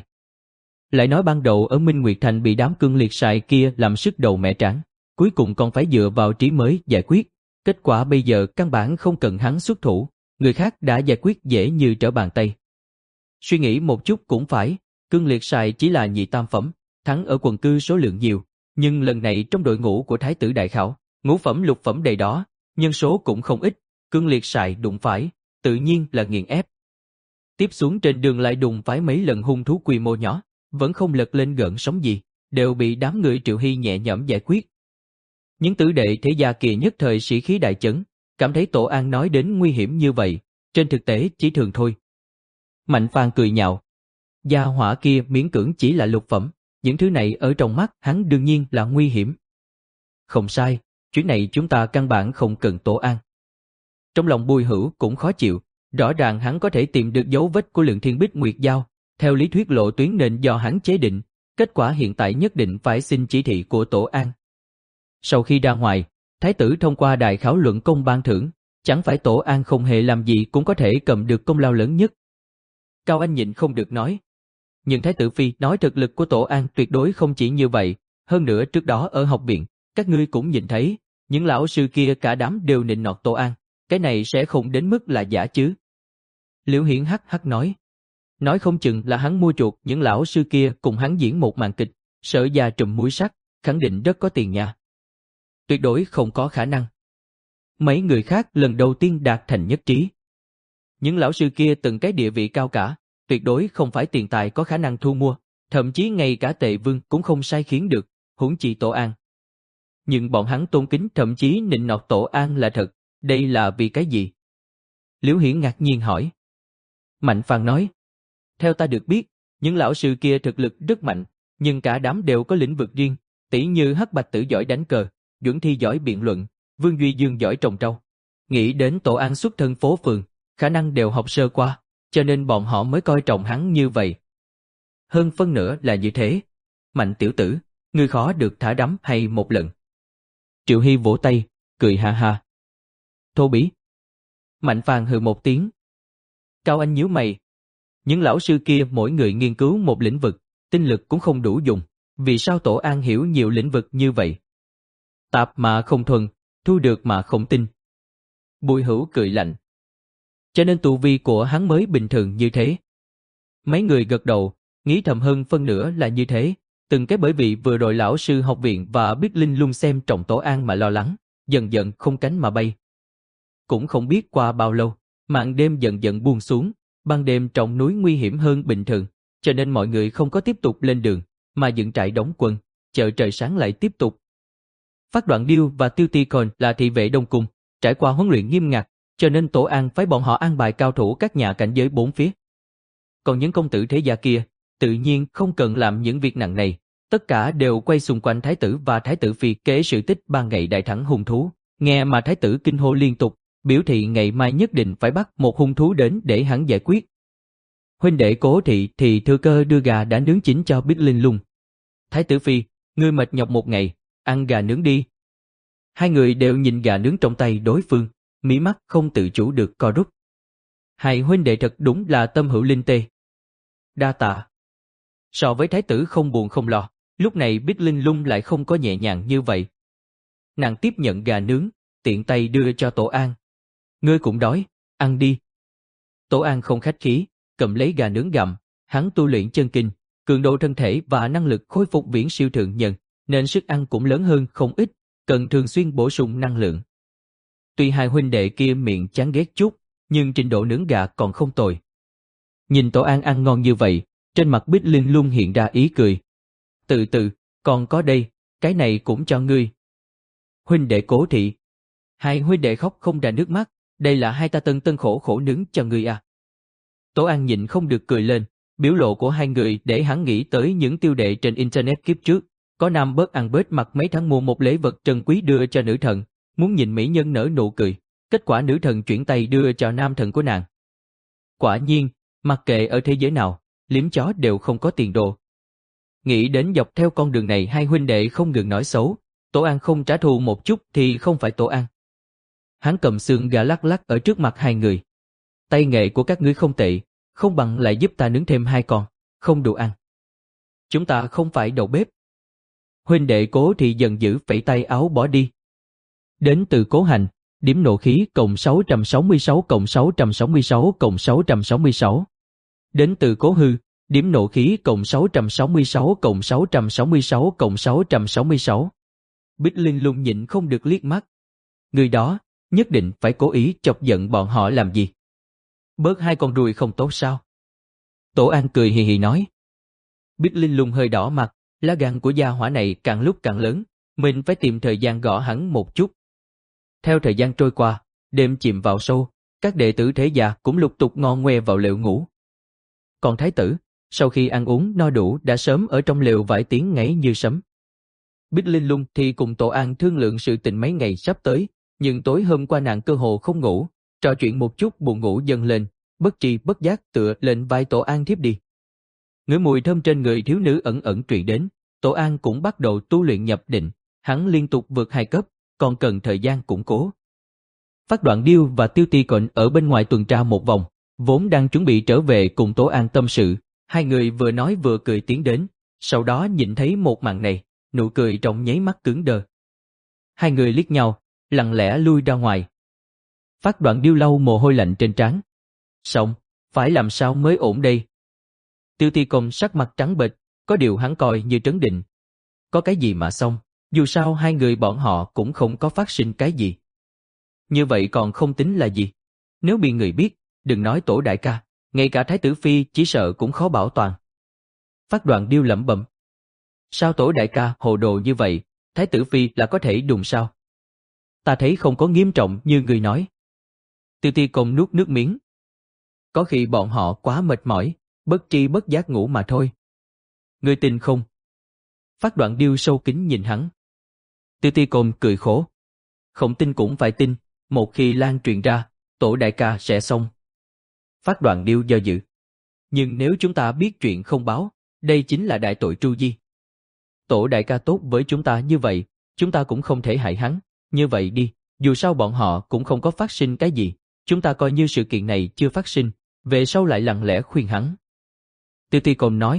Lại nói ban đầu ở Minh Nguyệt Thành bị đám cương liệt sài kia làm sức đầu mẹ tráng, cuối cùng còn phải dựa vào trí mới giải quyết, kết quả bây giờ căn bản không cần hắn xuất thủ, người khác đã giải quyết dễ như trở bàn tay. Suy nghĩ một chút cũng phải, cương liệt sài chỉ là nhị tam phẩm, thắng ở quần cư số lượng nhiều, nhưng lần này trong đội ngũ của Thái tử Đại Khảo, ngũ phẩm lục phẩm đầy đó, nhân số cũng không ít, cương liệt sài đụng phải, tự nhiên là nghiền ép. Tiếp xuống trên đường lại đụng phải mấy lần hung thú quy mô nhỏ, vẫn không lật lên gợn sóng gì, đều bị đám người Triệu Hy nhẹ nhõm giải quyết. Những tử đệ thế gia kia nhất thời sĩ khí đại chấn, cảm thấy Tổ An nói đến nguy hiểm như vậy, trên thực tế chỉ thường thôi. Mạnh Phan cười nhạo, gia hỏa kia miễn cưỡng chỉ là lục phẩm, những thứ này ở trong mắt hắn đương nhiên là nguy hiểm. Không sai, chuyến này chúng ta căn bản không cần Tổ An. Trong lòng Bùi Hữu cũng khó chịu, rõ ràng hắn có thể tìm được dấu vết của Lượng Thiên Bích Nguyệt Giao, theo lý thuyết lộ tuyến nên do hắn chế định, kết quả hiện tại nhất định phải xin chỉ thị của Tổ An. Sau khi ra ngoài, Thái tử thông qua đại khảo luận công ban thưởng, chẳng phải Tổ An không hề làm gì cũng có thể cầm được công lao lớn nhất. Cao Anh nhịn không được nói. Nhưng Thái tử Phi nói thực lực của Tổ An tuyệt đối không chỉ như vậy, hơn nữa trước đó ở học viện, các ngươi cũng nhìn thấy, những lão sư kia cả đám đều nịnh nọt Tổ An, cái này sẽ không đến mức là giả chứ. Liễu Hiển hắc hắc nói. Nói không chừng là hắn mua chuộc những lão sư kia cùng hắn diễn một màn kịch, Sở gia trùm muối sắt, khẳng định rất có tiền nha. Tuyệt đối không có khả năng. Mấy người khác lần đầu tiên đạt thành nhất trí. Những lão sư kia từng cái địa vị cao cả, tuyệt đối không phải tiền tài có khả năng thu mua, thậm chí ngay cả Tề Vương cũng không sai khiến được, huống chi Tổ An. Nhưng bọn hắn tôn kính thậm chí nịnh nọt Tổ An là thật, đây là vì cái gì? Liễu Hiển ngạc nhiên hỏi. Mạnh Phan nói, Theo ta được biết, những lão sư kia thực lực rất mạnh, nhưng cả đám đều có lĩnh vực riêng, tỷ như Hắc Bạch Tử giỏi đánh cờ, Duẩn Thi giỏi biện luận, Vương Duy Dương giỏi trồng rau. Nghĩ đến Tổ An xuất thân phố phường, khả năng đều học sơ qua, cho nên bọn họ mới coi trọng hắn như vậy. Hơn phân nửa là như thế. Mạnh tiểu tử, ngươi khó được thả đắm hay một lần. Triệu Hy vỗ tay, cười ha ha. Thô bỉ. Mạnh Phàn hừ một tiếng. Cao Anh nhíu mày. Những lão sư kia mỗi người nghiên cứu một lĩnh vực, tinh lực cũng không đủ dùng. Vì sao Tổ An hiểu nhiều lĩnh vực như vậy? Tạp mà không thuần, thu được mà không tin. Bùi Hữu cười lạnh. Cho nên tu vi của hắn mới bình thường như thế. Mấy người gật đầu, nghĩ thầm hơn phân nửa là như thế. Từng cái bởi vì vừa rồi lão sư học viện và biết Linh Lung xem trọng Tổ An mà lo lắng, dần dần không cánh mà bay. Cũng không biết qua bao lâu, màn đêm dần dần buông xuống, ban đêm trong núi nguy hiểm hơn bình thường, cho nên mọi người không có tiếp tục lên đường, mà dựng trại đóng quân, chờ trời sáng lại tiếp tục. Phát Đoạn Điêu và Tiêu Ti Còn là thị vệ Đông Cung, trải qua huấn luyện nghiêm ngặt, cho nên Tổ An phái bọn họ an bài cao thủ các nhà cảnh giới bốn phía. Còn những công tử thế gia kia, tự nhiên không cần làm những việc nặng này, tất cả đều quay xung quanh thái tử và thái tử phi kể sự tích ba ngày đại thắng hung thú, nghe mà thái tử kinh hô liên tục, biểu thị ngày mai nhất định phải bắt một hung thú đến để hắn giải quyết. Huynh đệ Cố Thị thì thừa cơ đưa gà đã nướng chín cho Bích Linh Lung. Thái tử phi, ngươi mệt nhọc một ngày, ăn gà nướng đi. Hai người đều nhìn gà nướng trong tay đối phương, mí mắt không tự chủ được co rút. Hai huynh đệ thật đúng là tâm hữu linh tê. Đa tạ. So với thái tử không buồn không lo, lúc này Bích Linh Lung lại không có nhẹ nhàng như vậy. Nàng tiếp nhận gà nướng, tiện tay đưa cho Tổ An. Ngươi cũng đói, ăn đi. Tổ An không khách khí, cầm lấy gà nướng gặm, hắn tu luyện chân kinh, cường độ thân thể và năng lực khôi phục viễn siêu thượng nhân, nên sức ăn cũng lớn hơn không ít, cần thường xuyên bổ sung năng lượng. Tuy hai huynh đệ kia miệng chán ghét chút, nhưng trình độ nướng gà còn không tồi. Nhìn Tổ An ăn ngon như vậy, trên mặt Bích Linh Lung hiện ra ý cười. Từ từ, còn có đây, cái này cũng cho ngươi. Huynh đệ Cố Thị. Hai huynh đệ khóc không ra nước mắt, đây là hai ta tân tân khổ khổ nướng cho ngươi à. Tổ An nhịn không được cười lên, biểu lộ của hai người để hắn nghĩ tới những tiêu đệ trên internet kiếp trước. Có nam bớt ăn bớt mặt mấy tháng mua một lễ vật trân quý đưa cho nữ thần, muốn nhìn mỹ nhân nở nụ cười, kết quả nữ thần chuyển tay đưa cho nam thần của nàng. Quả nhiên, mặc kệ ở thế giới nào, liếm chó đều không có tiền đồ. Nghĩ đến dọc theo con đường này hai huynh đệ không ngừng nói xấu, Tổ An không trả thù một chút thì không phải Tổ An. Hắn cầm xương gà lắc lắc ở trước mặt hai người. Tay nghệ của các ngươi không tệ, không bằng lại giúp ta nướng thêm hai con, không đủ ăn. Chúng ta không phải đầu bếp. Huynh đệ Cố Thị dần dữ phẩy tay áo bỏ đi. Đến từ Cố Hành, điểm nộ khí cộng sáu trăm sáu mươi sáu cộng sáu trăm sáu mươi sáu cộng sáu trăm sáu mươi sáu. Đến từ Cố Hư, điểm nộ khí cộng sáu trăm sáu mươi sáu cộng sáu trăm sáu mươi sáu cộng sáu trăm sáu mươi sáu. Bích Linh Lung nhịn không được liếc mắt. Người đó, nhất định phải cố ý chọc giận bọn họ làm gì? Bớt hai con ruồi không tốt sao? Tổ An cười hì hì nói. Bích Linh Lung hơi đỏ mặt, lá gan của gia hỏa này càng lúc càng lớn, mình phải tìm thời gian gõ hắn một chút. Theo thời gian trôi qua, đêm chìm vào sâu, các đệ tử thế gia cũng lục tục ngon ngoe vào lều ngủ. Còn thái tử, sau khi ăn uống no đủ đã sớm ở trong lều vài tiếng ngáy như sấm. Bích Linh Lung thì cùng Tổ An thương lượng sự tình mấy ngày sắp tới, nhưng tối hôm qua nàng cơ hồ không ngủ, trò chuyện một chút buồn ngủ dâng lên, bất tri bất giác tựa lên vai Tổ An thiếp đi. Ngửi mùi thơm trên người thiếu nữ ẩn ẩn truyền đến, Tổ An cũng bắt đầu tu luyện nhập định, hắn liên tục vượt hai cấp, còn cần thời gian củng cố. Phát Đoạn Điêu và Tiêu Ti Cận ở bên ngoài tuần tra một vòng, vốn đang chuẩn bị trở về cùng Tổ An tâm sự, hai người vừa nói vừa cười tiến đến, sau đó nhìn thấy một màn này, nụ cười trong nháy mắt cứng đờ. Hai người liếc nhau, lặng lẽ lui ra ngoài. Phát Đoạn Điêu lau mồ hôi lạnh trên trán. Xong, phải làm sao mới ổn đây? Tiêu Ti Công sắc mặt trắng bệch, có điều hắn coi như trấn định. Có cái gì mà xong, dù sao hai người bọn họ cũng không có phát sinh cái gì. Như vậy còn không tính là gì. Nếu bị người biết, đừng nói Tổ đại ca, ngay cả Thái tử Phi chỉ sợ cũng khó bảo toàn. Phát Đoạn Điêu lẩm bẩm. Sao Tổ đại ca hồ đồ như vậy, Thái tử Phi là có thể đùng sao? Ta thấy không có nghiêm trọng như người nói. Tiêu Ti Công nuốt nước miếng. Có khi bọn họ quá mệt mỏi, bất tri bất giác ngủ mà thôi. Ngươi tin không? Phát Đoạn Điêu sâu kính nhìn hắn. Tư Ti Côn cười khổ. Không tin cũng phải tin, một khi lan truyền ra, Tổ đại ca sẽ xong. Phát Đoạn Điêu do dự. Nhưng nếu chúng ta biết chuyện không báo, đây chính là đại tội tru di. Tổ đại ca tốt với chúng ta như vậy, chúng ta cũng không thể hại hắn. Như vậy đi, dù sao bọn họ cũng không có phát sinh cái gì, chúng ta coi như sự kiện này chưa phát sinh, về sau lại lặng lẽ khuyên hắn. Tư Ti Côn nói.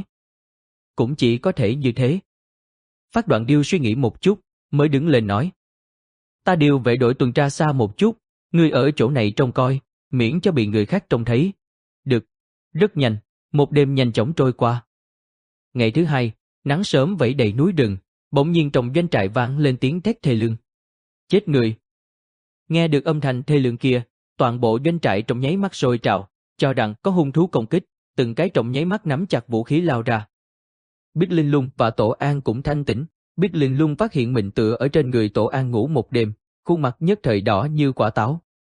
Cũng chỉ có thể như thế. Phát Đoạn Điêu suy nghĩ một chút, mới đứng lên nói. Ta điều vệ đội tuần tra xa một chút, ngươi ở chỗ này trông coi, miễn cho bị người khác trông thấy. Được. Rất nhanh, một đêm nhanh chóng trôi qua. Ngày thứ hai, nắng sớm vẫy đầy núi rừng, bỗng nhiên trong doanh trại vang lên tiếng thét thê lương. Chết người! Nghe được âm thanh thê lương kia, toàn bộ doanh trại trong nháy mắt sôi trào, cho rằng có hung thú công kích, từng cái trong nháy mắt nắm chặt vũ khí lao ra. Bích Linh Lung và Tổ An cũng thanh tỉnh. Bích Linh Lung phát hiện mình tựa ở trên người Tổ An ngủ một đêm, khuôn mặt nhất thời đỏ như quả táo.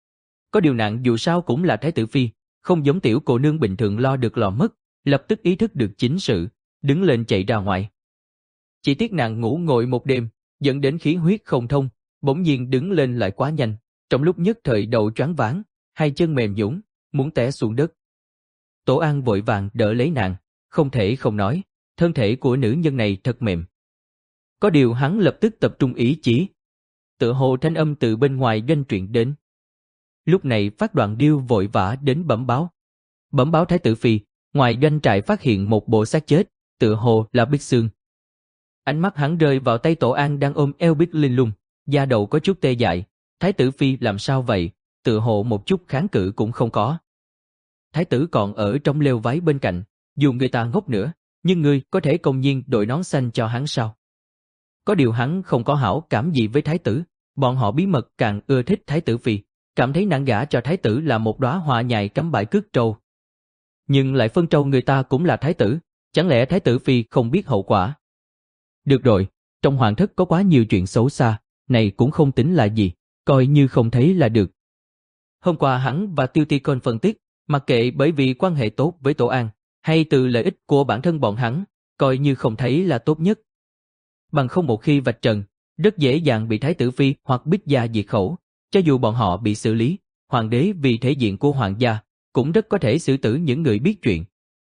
Có điều nàng dù sao cũng là thái tử phi, không giống tiểu cô nương bình thường lo được lo mất, lập tức ý thức được chính sự, đứng lên chạy ra ngoài. Chỉ tiếc nàng ngủ ngồi một đêm, dẫn đến khí huyết không thông, bỗng nhiên đứng lên lại quá nhanh, trong lúc nhất thời đầu choáng váng, hai chân mềm nhũn, muốn té xuống đất. Tổ An vội vàng đỡ lấy nàng, không thể không nói, thân thể của nữ nhân này thật mềm. Có điều hắn lập tức tập trung ý chí. Tựa hồ thanh âm từ bên ngoài doanh truyền đến. Lúc này Phát Đoạn Điêu vội vã đến bẩm báo. Bẩm báo thái tử phi, ngoài doanh trại phát hiện một bộ xác chết, tựa hồ là Bích Xương. Ánh mắt hắn rơi vào tay Tổ An đang ôm eo Bích Linh Lung, da đầu có chút tê dại. Thái tử phi làm sao vậy, tựa hồ một chút kháng cự cũng không có. Thái tử còn ở trong lều váy bên cạnh, dù người ta ngốc nữa, nhưng ngươi có thể công nhiên đội nón xanh cho hắn sao? Có điều hắn không có hảo cảm gì với thái tử, bọn họ bí mật càng ưa thích thái tử phi, cảm thấy nàng gả cho thái tử là một đóa hoa nhài cắm bãi cước trâu. Nhưng lại phân trâu người ta cũng là thái tử, chẳng lẽ thái tử phi không biết hậu quả? Được rồi, trong hoàng thất có quá nhiều chuyện xấu xa, này cũng không tính là gì, coi như không thấy là được. Hôm qua hắn và Tiêu Ti Côn phân tích, mặc kệ bởi vì quan hệ tốt với Tổ An, hay từ lợi ích của bản thân bọn hắn, coi như không thấy là tốt nhất. Bằng không một khi vạch trần, rất dễ dàng bị thái tử phi hoặc Bích gia diệt khẩu, cho dù bọn họ bị xử lý, hoàng đế vì thể diện của hoàng gia, cũng rất có thể xử tử những người biết chuyện.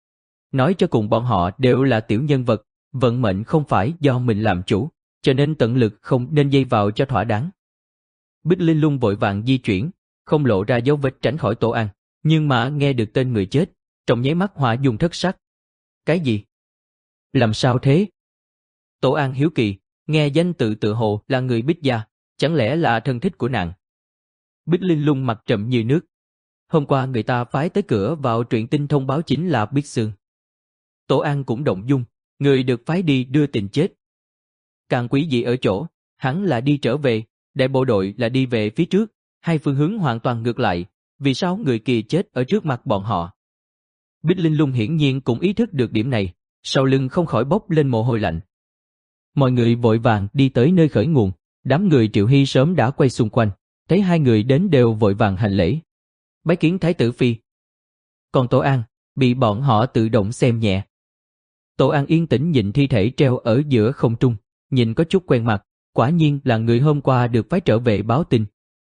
Nói cho cùng bọn họ đều là tiểu nhân vật, vận mệnh không phải do mình làm chủ, cho nên tận lực không nên dây vào cho thỏa đáng. Bích Linh Lung vội vàng di chuyển, không lộ ra dấu vết tránh khỏi Tổ An, nhưng mà nghe được tên người chết, trong nháy mắt Hỏa Dung thất sắc. Cái gì? Làm sao thế? Tổ An hiếu kỳ, nghe danh tự tự hồ là người Bích gia, chẳng lẽ là thân thích của nàng? Bích Linh Lung mặt trầm như nước. Hôm qua người ta phái tới cửa vào truyện tin thông báo chính là Bích Xương. Tổ An cũng động dung, người được phái đi đưa tình chết. Càng quý dị ở chỗ, hắn là đi trở về, đại bộ đội là đi về phía trước, hai phương hướng hoàn toàn ngược lại, vì sao người kia chết ở trước mặt bọn họ? Bích Linh Lung hiển nhiên cũng ý thức được điểm này, sau lưng không khỏi bốc lên mồ hôi lạnh. Mọi người vội vàng đi tới nơi khởi nguồn, đám người Triệu Hy sớm đã quay xung quanh, thấy hai người đến đều vội vàng hành lễ. Bái kiến thái tử phi. Còn Tổ An, bị bọn họ tự động xem nhẹ. Tổ An yên tĩnh nhìn thi thể treo ở giữa không trung, nhìn có chút quen mặt, quả nhiên là người hôm qua được phái trở về báo tin.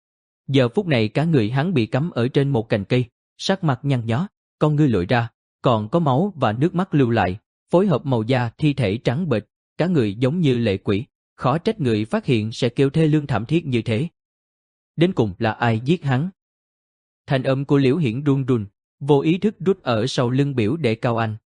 Giờ phút này cả người hắn bị cắm ở trên một cành cây, sắc mặt nhăn nhó, con ngươi lồi ra, còn có máu và nước mắt lưu lại, phối hợp màu da thi thể trắng bệch, cả người giống như lệ quỷ, khó trách người phát hiện sẽ kêu thê lương thảm thiết như thế. Đến cùng là ai giết hắn? Thanh âm của Liễu Hiển run run, vô ý thức rút ở sau lưng biểu đệ Cao Anh.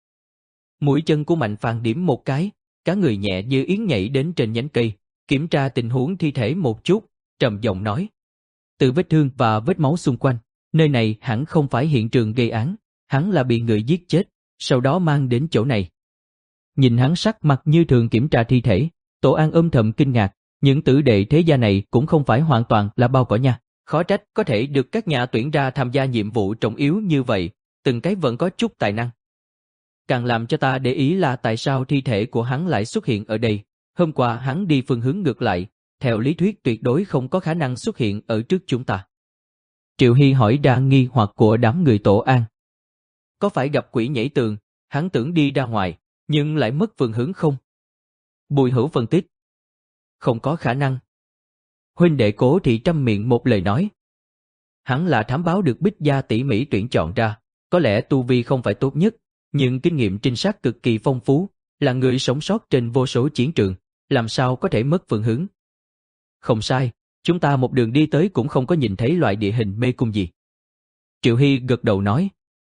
Mũi chân của Mạnh Phàn điểm một cái, cả người nhẹ như yến nhảy đến trên nhánh cây, kiểm tra tình huống thi thể một chút, trầm giọng nói. Từ vết thương và vết máu xung quanh, nơi này hẳn không phải hiện trường gây án, hắn là bị người giết chết, sau đó mang đến chỗ này. Nhìn hắn sắc mặt như thường kiểm tra thi thể, Tổ An âm thầm kinh ngạc, những tử đệ thế gia này cũng không phải hoàn toàn là bao cỏ nha, khó trách có thể được các nhà tuyển ra tham gia nhiệm vụ trọng yếu như vậy, từng cái vẫn có chút tài năng. Càng làm cho ta để ý là tại sao thi thể của hắn lại xuất hiện ở đây, hôm qua hắn đi phương hướng ngược lại, theo lý thuyết tuyệt đối không có khả năng xuất hiện ở trước chúng ta. Triệu Hy hỏi ra nghi hoặc của đám người Tổ An. Có phải gặp quỷ nhảy tường, hắn tưởng đi ra ngoài, nhưng lại mất phương hướng không. Bùi Hữu phân tích. Không có khả năng. Huynh đệ Cố Thị trăm miệng một lời nói. Hắn là thám báo được Bích Gia tỉ mỉ tuyển chọn ra, có lẽ tu vi không phải tốt nhất, nhưng kinh nghiệm trinh sát cực kỳ phong phú, là người sống sót trên vô số chiến trường, làm sao có thể mất phương hướng. Không sai, chúng ta một đường đi tới cũng không có nhìn thấy loại địa hình mê cung gì. Triệu Hy gật đầu nói.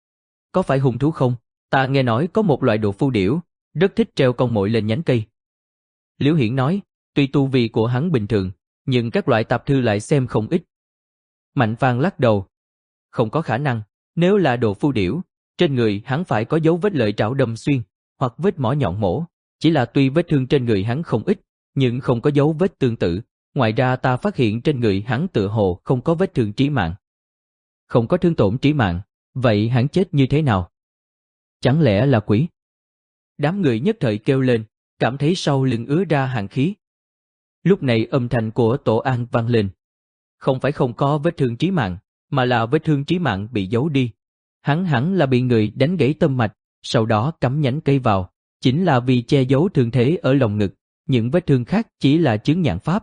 Có phải hung thú không? Ta nghe nói có một loại đồ phu điểu, rất thích treo con mồi lên nhánh cây. Liễu Hiển nói, tuy tu vi của hắn bình thường, nhưng các loại tạp thư lại xem không ít. Mạnh Phan lắc đầu. Không có khả năng, nếu là đồ phu điểu, trên người hắn phải có dấu vết lợi trảo đâm xuyên, hoặc vết mỏ nhọn mổ. Chỉ là tuy vết thương trên người hắn không ít, nhưng không có dấu vết tương tự. Ngoài ra ta phát hiện trên người hắn tựa hồ không có vết thương chí mạng. Không có thương tổn chí mạng, vậy hắn chết như thế nào? Chẳng lẽ là quỷ? Đám người nhất thời kêu lên, cảm thấy sau lưng ứa ra hàn khí. Lúc này âm thanh của Tổ An vang lên. Không phải không có vết thương chí mạng, mà là vết thương chí mạng bị giấu đi. Hắn hẳn là bị người đánh gãy tâm mạch, sau đó cắm nhánh cây vào, chính là vì che giấu thương thế ở lồng ngực, những vết thương khác chỉ là chứng nhãn pháp.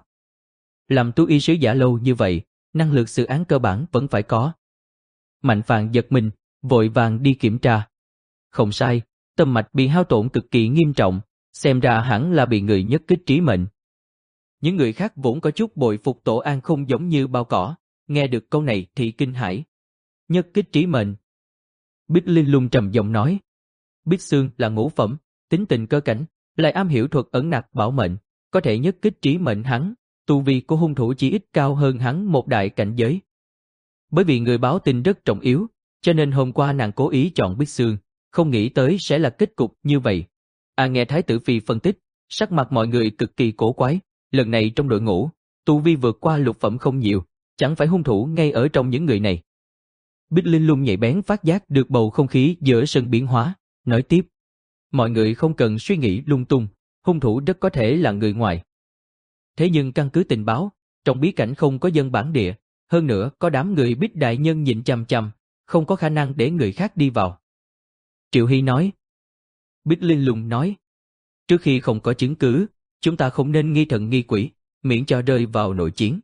Làm tu y sứ giả lâu như vậy, năng lực xử án cơ bản vẫn phải có. Mạnh Phạn giật mình, vội vàng đi kiểm tra. Không sai, tâm mạch bị hao tổn cực kỳ nghiêm trọng, xem ra hẳn là bị người nhất kích trí mệnh. Những người khác vốn có chút bội phục Tổ An không giống như bao cỏ, nghe được câu này thì kinh hãi. Nhất kích trí mệnh. Bích Linh Lung trầm giọng nói. Bích Xương là ngũ phẩm, tính tình cơ cảnh, lại am hiểu thuật ẩn nặc bảo mệnh, có thể nhất kích trí mệnh hắn. Tu vi của hung thủ chỉ ít cao hơn hắn một đại cảnh giới. Bởi vì người báo tin rất trọng yếu, cho nên hôm qua nàng cố ý chọn Bích Xương, không nghĩ tới sẽ là kết cục như vậy. À nghe Thái tử Phi phân tích, sắc mặt mọi người cực kỳ cổ quái, lần này trong đội ngũ, tu vi vượt qua lục phẩm không nhiều, chẳng phải hung thủ ngay ở trong những người này. Bích Linh Lung nhạy bén phát giác được bầu không khí giữa sân biến hóa, nói tiếp. Mọi người không cần suy nghĩ lung tung, hung thủ rất có thể là người ngoài. Thế nhưng căn cứ tình báo, trong bí cảnh không có dân bản địa, hơn nữa có đám người Bích đại nhân nhìn chằm chằm, không có khả năng để người khác đi vào. Triệu Hy nói. Bích Linh Lung nói. Trước khi không có chứng cứ, chúng ta không nên nghi thần nghi quỷ, miễn cho rơi vào nội chiến.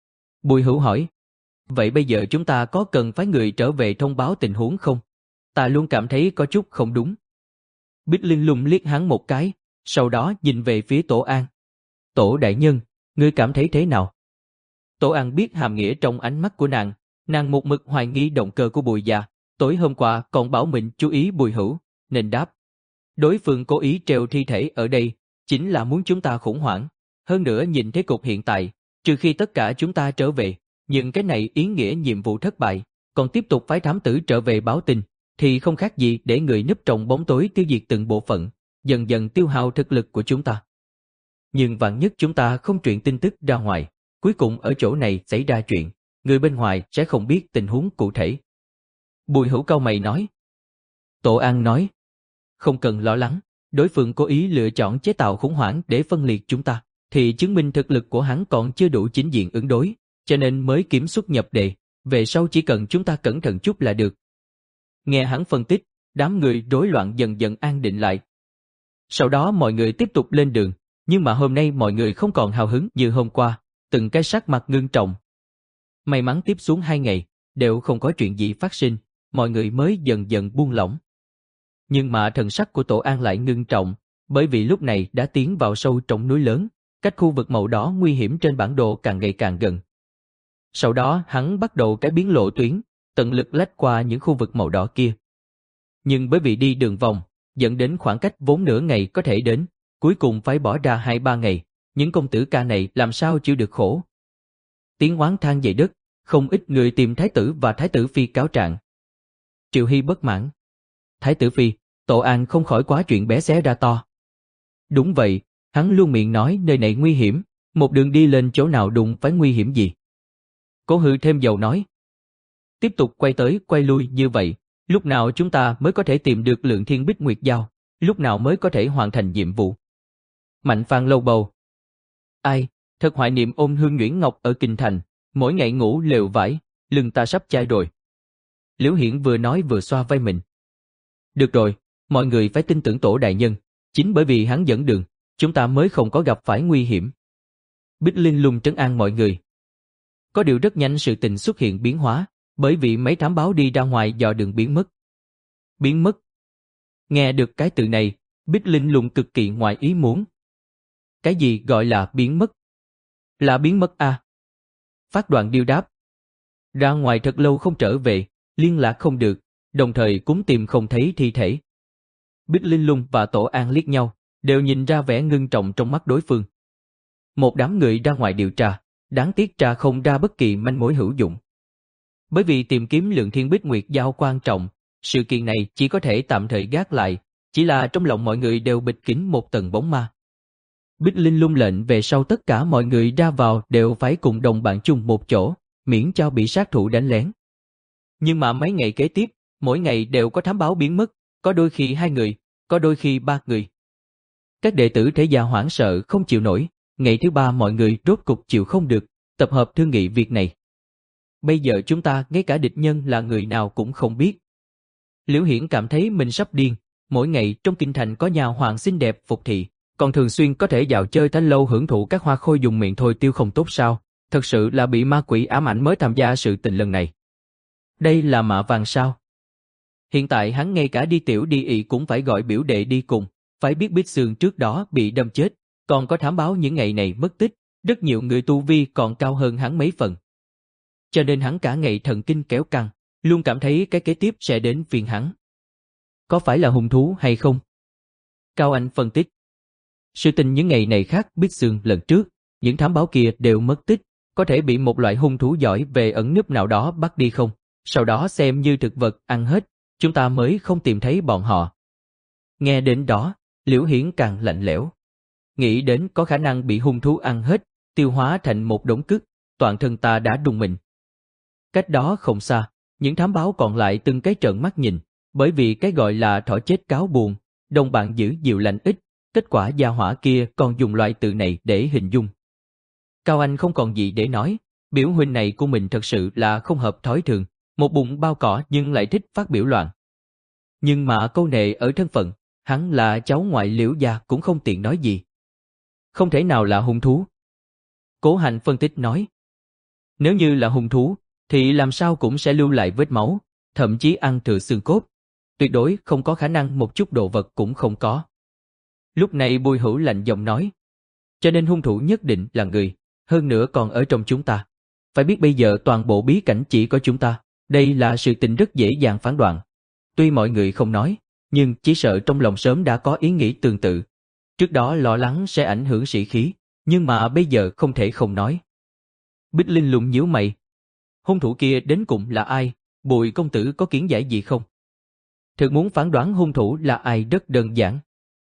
Bùi Hữu hỏi. Vậy bây giờ chúng ta có cần phái người trở về thông báo tình huống không? Ta luôn cảm thấy có chút không đúng. Bích Linh Lung liếc hắn một cái, sau đó nhìn về phía Tổ An. Tổ đại nhân, ngươi cảm thấy thế nào? Tổ An biết hàm nghĩa trong ánh mắt của nàng, nàng một mực hoài nghi động cơ của Bùi gia, tối hôm qua còn bảo mình chú ý Bùi Hữu, nên đáp. Đối phương cố ý treo thi thể ở đây, chính là muốn chúng ta khủng hoảng, hơn nữa nhìn thế cục hiện tại, trừ khi tất cả chúng ta trở về, nhưng cái này ý nghĩa nhiệm vụ thất bại, còn tiếp tục phái thám tử trở về báo tin, thì không khác gì để người núp trong bóng tối tiêu diệt từng bộ phận, dần dần tiêu hao thực lực của chúng ta. Nhưng vạn nhất chúng ta không truyền tin tức ra ngoài, cuối cùng ở chỗ này xảy ra chuyện, người bên ngoài sẽ không biết tình huống cụ thể. Bùi Hữu cau mày nói. Tổ An nói. Không cần lo lắng, đối phương cố ý lựa chọn chế tạo khủng hoảng để phân liệt chúng ta, thì chứng minh thực lực của hắn còn chưa đủ chính diện ứng đối, cho nên mới kiểm xuất nhập đề, về sau chỉ cần chúng ta cẩn thận chút là được. Nghe hắn phân tích, đám người rối loạn dần dần an định lại. Sau đó mọi người tiếp tục lên đường, nhưng mà hôm nay mọi người không còn hào hứng như hôm qua, từng cái sắc mặt ngưng trọng. May mắn tiếp xuống hai ngày, đều không có chuyện gì phát sinh, mọi người mới dần dần buông lỏng. Nhưng mà thần sắc của Tổ An lại ngưng trọng, bởi vì lúc này đã tiến vào sâu trong núi lớn, cách khu vực màu đỏ nguy hiểm trên bản đồ càng ngày càng gần. Sau đó hắn bắt đầu cái biến lộ tuyến, tận lực lách qua những khu vực màu đỏ kia. Nhưng bởi vì đi đường vòng, dẫn đến khoảng cách vốn nửa ngày có thể đến, cuối cùng phải bỏ ra hai ba ngày, những công tử ca này làm sao chịu được khổ. Tiếng oán than dậy đất, không ít người tìm Thái tử và Thái tử Phi cáo trạng. Triệu Hy bất mãn. Thái tử Phi, Tổ An không khỏi quá chuyện bé xé ra to. Đúng vậy, hắn luôn miệng nói nơi này nguy hiểm, một đường đi lên chỗ nào đụng phải nguy hiểm gì. Cố Hư thêm dầu nói. Tiếp tục quay tới quay lui như vậy, lúc nào chúng ta mới có thể tìm được Lượng Thiên Bích Nguyệt Giao, lúc nào mới có thể hoàn thành nhiệm vụ. Mạnh Phan lâu bầu. Ai, thật hoài niệm ôn hương nhuyễn ngọc ở Kinh Thành, mỗi ngày ngủ lều vải, lưng ta sắp chai rồi. Liễu Hiển vừa nói vừa xoa vai mình. Được rồi, Mọi người phải tin tưởng Tổ đại nhân, chính bởi vì hắn dẫn đường, chúng ta mới không có gặp phải nguy hiểm. Bích Linh Lung trấn an mọi người. Có điều rất nhanh sự tình xuất hiện biến hóa, bởi vì mấy thám báo đi ra ngoài dò đường biến mất. Biến mất. Nghe được cái từ này, Bích Linh Lung cực kỳ ngoài ý muốn. Cái gì gọi là biến mất? Là biến mất à? Phát Đoạn Điêu đáp. Ra ngoài thật lâu không trở về, liên lạc không được, đồng thời cũng tìm không thấy thi thể. Bích Linh Lung và Tổ An liếc nhau, đều nhìn ra vẻ ngưng trọng trong mắt đối phương. Một đám người ra ngoài điều tra, đáng tiếc tra không ra bất kỳ manh mối hữu dụng. Bởi vì tìm kiếm Lượng Thiên Bích Nguyệt Giao quan trọng, sự kiện này chỉ có thể tạm thời gác lại, chỉ là trong lòng mọi người đều bịt kín một tầng bóng ma. Bích Linh Lung lệnh về sau tất cả mọi người ra vào đều phải cùng đồng bạn chung một chỗ, miễn cho bị sát thủ đánh lén. Nhưng mà mấy ngày kế tiếp, mỗi ngày đều có thám báo biến mất, có đôi khi hai người, có đôi khi ba người. Các đệ tử Thế Gia hoảng sợ không chịu nổi, ngày thứ ba mọi người rốt cục chịu không được, tập hợp thương nghị việc này. Bây giờ chúng ta ngay cả địch nhân là người nào cũng không biết. Liễu Hiển cảm thấy mình sắp điên, mỗi ngày trong kinh thành có nhà hoàng xinh đẹp phục thị, còn thường xuyên có thể dạo chơi thanh lâu hưởng thụ các hoa khôi dùng miệng thôi tiêu không tốt sao, thật sự là bị ma quỷ ám ảnh mới tham gia sự tình lần này. Đây là mạ vàng sao? Hiện tại hắn ngay cả đi tiểu đi ị cũng phải gọi biểu đệ đi cùng, phải biết Bích Sương trước đó bị đâm chết, còn có thám báo những ngày này mất tích, rất nhiều người tu vi còn cao hơn hắn mấy phần. Cho nên hắn cả ngày thần kinh kéo căng, luôn cảm thấy cái kế tiếp sẽ đến phiền hắn. Có phải là hung thú hay không? Cao Anh phân tích. Sự tình những ngày này khác Bích Sương lần trước, những thám báo kia đều mất tích, có thể bị một loại hung thú giỏi về ẩn núp nào đó bắt đi không, sau đó xem như thực vật ăn hết, chúng ta mới không tìm thấy bọn họ. Nghe đến đó, Liễu Hiển càng lạnh lẽo. Nghĩ đến có khả năng bị hung thú ăn hết, tiêu hóa thành một đống cứt, toàn thân ta đã rùng mình. Cách đó không xa, những thám báo còn lại từng cái trợn mắt nhìn, bởi vì cái gọi là thỏ chết cáo buồn, đồng bạn giữ dịu lành ít, kết quả gia hỏa kia còn dùng loại từ này để hình dung. Cao Anh không còn gì để nói, biểu huynh này của mình thật sự là không hợp thói thường, một bụng bao cỏ nhưng lại thích phát biểu loạn. Nhưng mà câu nệ ở thân phận, hắn là cháu ngoại Liễu gia cũng không tiện nói gì. Không thể nào là hung thú. Cố Hành phân tích nói. Nếu như là hung thú, thì làm sao cũng sẽ lưu lại vết máu, thậm chí ăn thừa xương cốt. Tuyệt đối không có khả năng một chút đồ vật cũng không có. Lúc này Bùi Hữu lạnh giọng nói. Cho nên hung thủ nhất định là người, hơn nữa còn ở trong chúng ta. Phải biết bây giờ toàn bộ bí cảnh chỉ có chúng ta, đây là sự tình rất dễ dàng phán đoạn. Tuy mọi người không nói, nhưng chỉ sợ trong lòng sớm đã có ý nghĩ tương tự. Trước đó lo lắng sẽ ảnh hưởng sĩ khí, nhưng mà bây giờ không thể không nói. Bích Linh Lung nhíu mày. Hung thủ kia đến cùng là ai? Bùi công tử có kiến giải gì không? Thực muốn phán đoán hung thủ là ai rất đơn giản.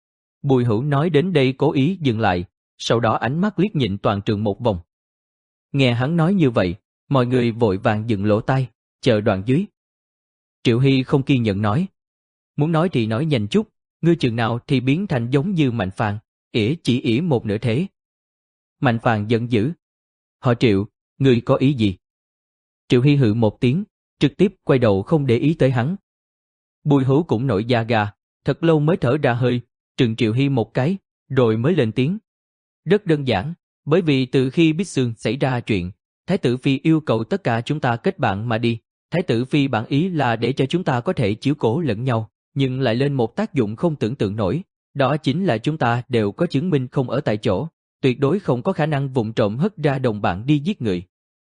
Bùi Hữu nói đến đây cố ý dừng lại, sau đó ánh mắt liếc nhìn toàn trường một vòng. Nghe hắn nói như vậy, mọi người vội vàng dừng lỗ tai, chờ đoạn dưới. Triệu Hy không kiên nhẫn nói. Muốn nói thì nói nhanh chút, ngươi chừng nào thì biến thành giống như Mạnh Phàn, ỉa chỉ ỉa một nửa thế. Mạnh Phàn giận dữ. Họ Triệu, ngươi có ý gì? Triệu Hy hừ một tiếng, trực tiếp quay đầu không để ý tới hắn. Bùi Hữu cũng nổi da gà, thật lâu mới thở ra hơi, trừng Triệu Hy một cái, rồi mới lên tiếng. Rất đơn giản, bởi vì từ khi Bích Sương xảy ra chuyện, Thái tử Phi yêu cầu tất cả chúng ta kết bạn mà đi. Thái tử Phi bản ý là để cho chúng ta có thể chiếu cố lẫn nhau, nhưng lại lên một tác dụng không tưởng tượng nổi. Đó chính là chúng ta đều có chứng minh không ở tại chỗ, tuyệt đối không có khả năng vụng trộm hất ra đồng bạn đi giết người.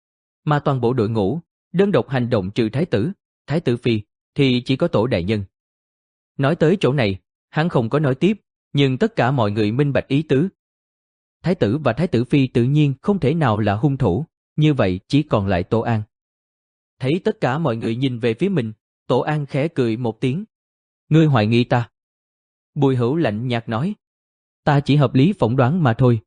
Mà toàn bộ đội ngũ, đơn độc hành động trừ Thái tử, Thái tử Phi, thì chỉ có Tổ đại nhân. Nói tới chỗ này, hắn không có nói tiếp, nhưng tất cả mọi người minh bạch ý tứ. Thái tử và Thái tử Phi tự nhiên không thể nào là hung thủ, như vậy chỉ còn lại Tổ An. Thấy tất cả mọi người nhìn về phía mình, Tổ An khẽ cười một tiếng. Ngươi hoài nghi ta? Bùi Hữu lạnh nhạt nói. Ta chỉ hợp lý phỏng đoán mà thôi.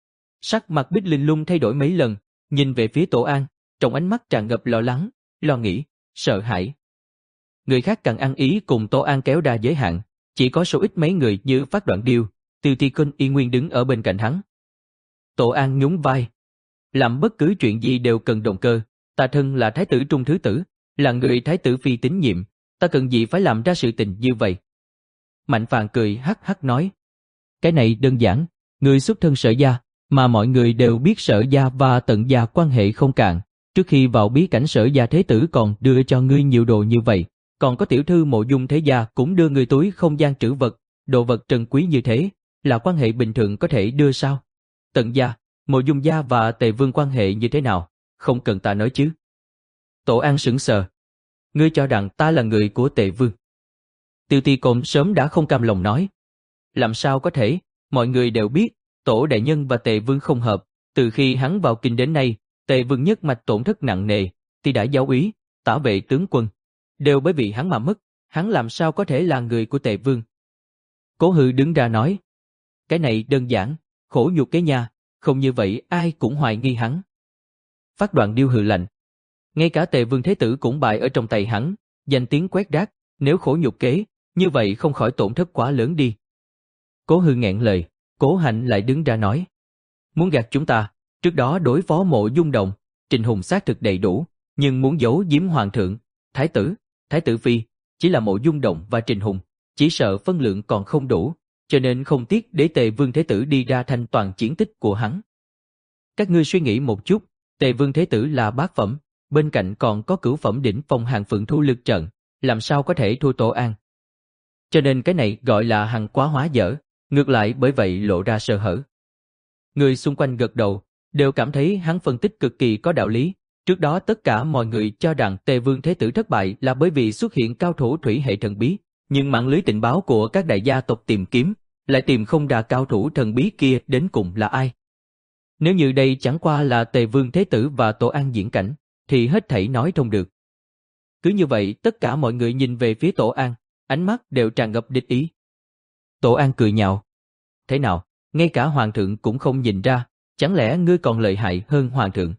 Sắc mặt Bích Linh Lung thay đổi mấy lần, nhìn về phía Tổ An, trong ánh mắt tràn ngập lo lắng, lo nghĩ, sợ hãi. Người khác càng ăn ý cùng Tổ An kéo đa giới hạn, chỉ có số ít mấy người như Phát Đoạn Điêu, Từ Ti Côn y nguyên đứng ở bên cạnh hắn. Tổ An nhún vai. Làm bất cứ chuyện gì đều cần động cơ, ta thân là Thái tử Trung thứ tử, là người Thái tử Phi tín nhiệm, ta cần gì phải làm ra sự tình như vậy. Mạnh Phàn cười hắc hắc nói. Cái này đơn giản, người xuất thân Sở gia, mà mọi người đều biết Sở gia và Tận gia quan hệ không cạn. Trước khi vào bí cảnh Sở gia thế tử còn đưa cho ngươi nhiều đồ như vậy, còn có tiểu thư Mộ Dung thế gia cũng đưa ngươi túi không gian trữ vật, đồ vật trân quý như thế, là quan hệ bình thường có thể đưa sao? Tận gia, Mộ Dung gia và Tề Vương quan hệ như thế nào, không cần ta nói chứ. Tổ An sững sờ. Ngươi cho rằng ta là người của Tề Vương? Tiêu Ti Côn sớm đã không cam lòng nói. Làm sao có thể, mọi người đều biết, Tổ đại nhân và Tề Vương không hợp, từ khi hắn vào kinh đến nay, Tề Vương nhất mạch tổn thất nặng nề, thì đã giáo úy, tả vệ tướng quân, đều bởi vì hắn mà mất, hắn làm sao có thể là người của Tề Vương? Cố Hư đứng ra nói, cái này đơn giản, khổ nhục cái nhà, không như vậy ai cũng hoài nghi hắn. Phát Đoạn Điêu hừ lạnh, ngay cả Tề Vương thế tử cũng bại ở trong tay hắn, danh tiếng quét rác, nếu khổ nhục kế, như vậy không khỏi tổn thất quá lớn đi. Cố Hư nghẹn lời, Cố Hạnh lại đứng ra nói, muốn gạt chúng ta, trước đó đối phó Mộ Dung Động, Trình Hùng xác thực đầy đủ, nhưng muốn giấu giếm hoàng thượng, thái tử, thái tử phi, chỉ là Mộ Dung Động và Trình Hùng, chỉ sợ phân lượng còn không đủ, cho nên không tiếc để Tề Vương thế tử đi ra thanh toàn chiến tích của hắn. Các ngươi suy nghĩ một chút, Tề Vương thế tử là bát phẩm, bên cạnh còn có cửu phẩm đỉnh phong Hàng Phượng Thu lực trận, làm sao có thể thua Tổ An? Cho nên cái này gọi là hằng quá hóa dở, ngược lại bởi vậy lộ ra sơ hở. Người xung quanh gật đầu, đều cảm thấy hắn phân tích cực kỳ có đạo lý. Trước đó tất cả mọi người cho rằng Tề Vương thế tử thất bại là bởi vì xuất hiện cao thủ thủy hệ thần bí, nhưng mạng lưới tình báo của các đại gia tộc tìm kiếm, lại tìm không ra cao thủ thần bí kia đến cùng là ai. Nếu như đây chẳng qua là Tề Vương thế tử và Tổ An diễn cảnh, thì hết thảy nói thông được. Cứ như vậy tất cả mọi người nhìn về phía Tổ An, ánh mắt đều tràn ngập địch ý. Tổ An cười nhạo. Thế nào, ngay cả hoàng thượng cũng không nhìn ra, chẳng lẽ ngươi còn lợi hại hơn hoàng thượng?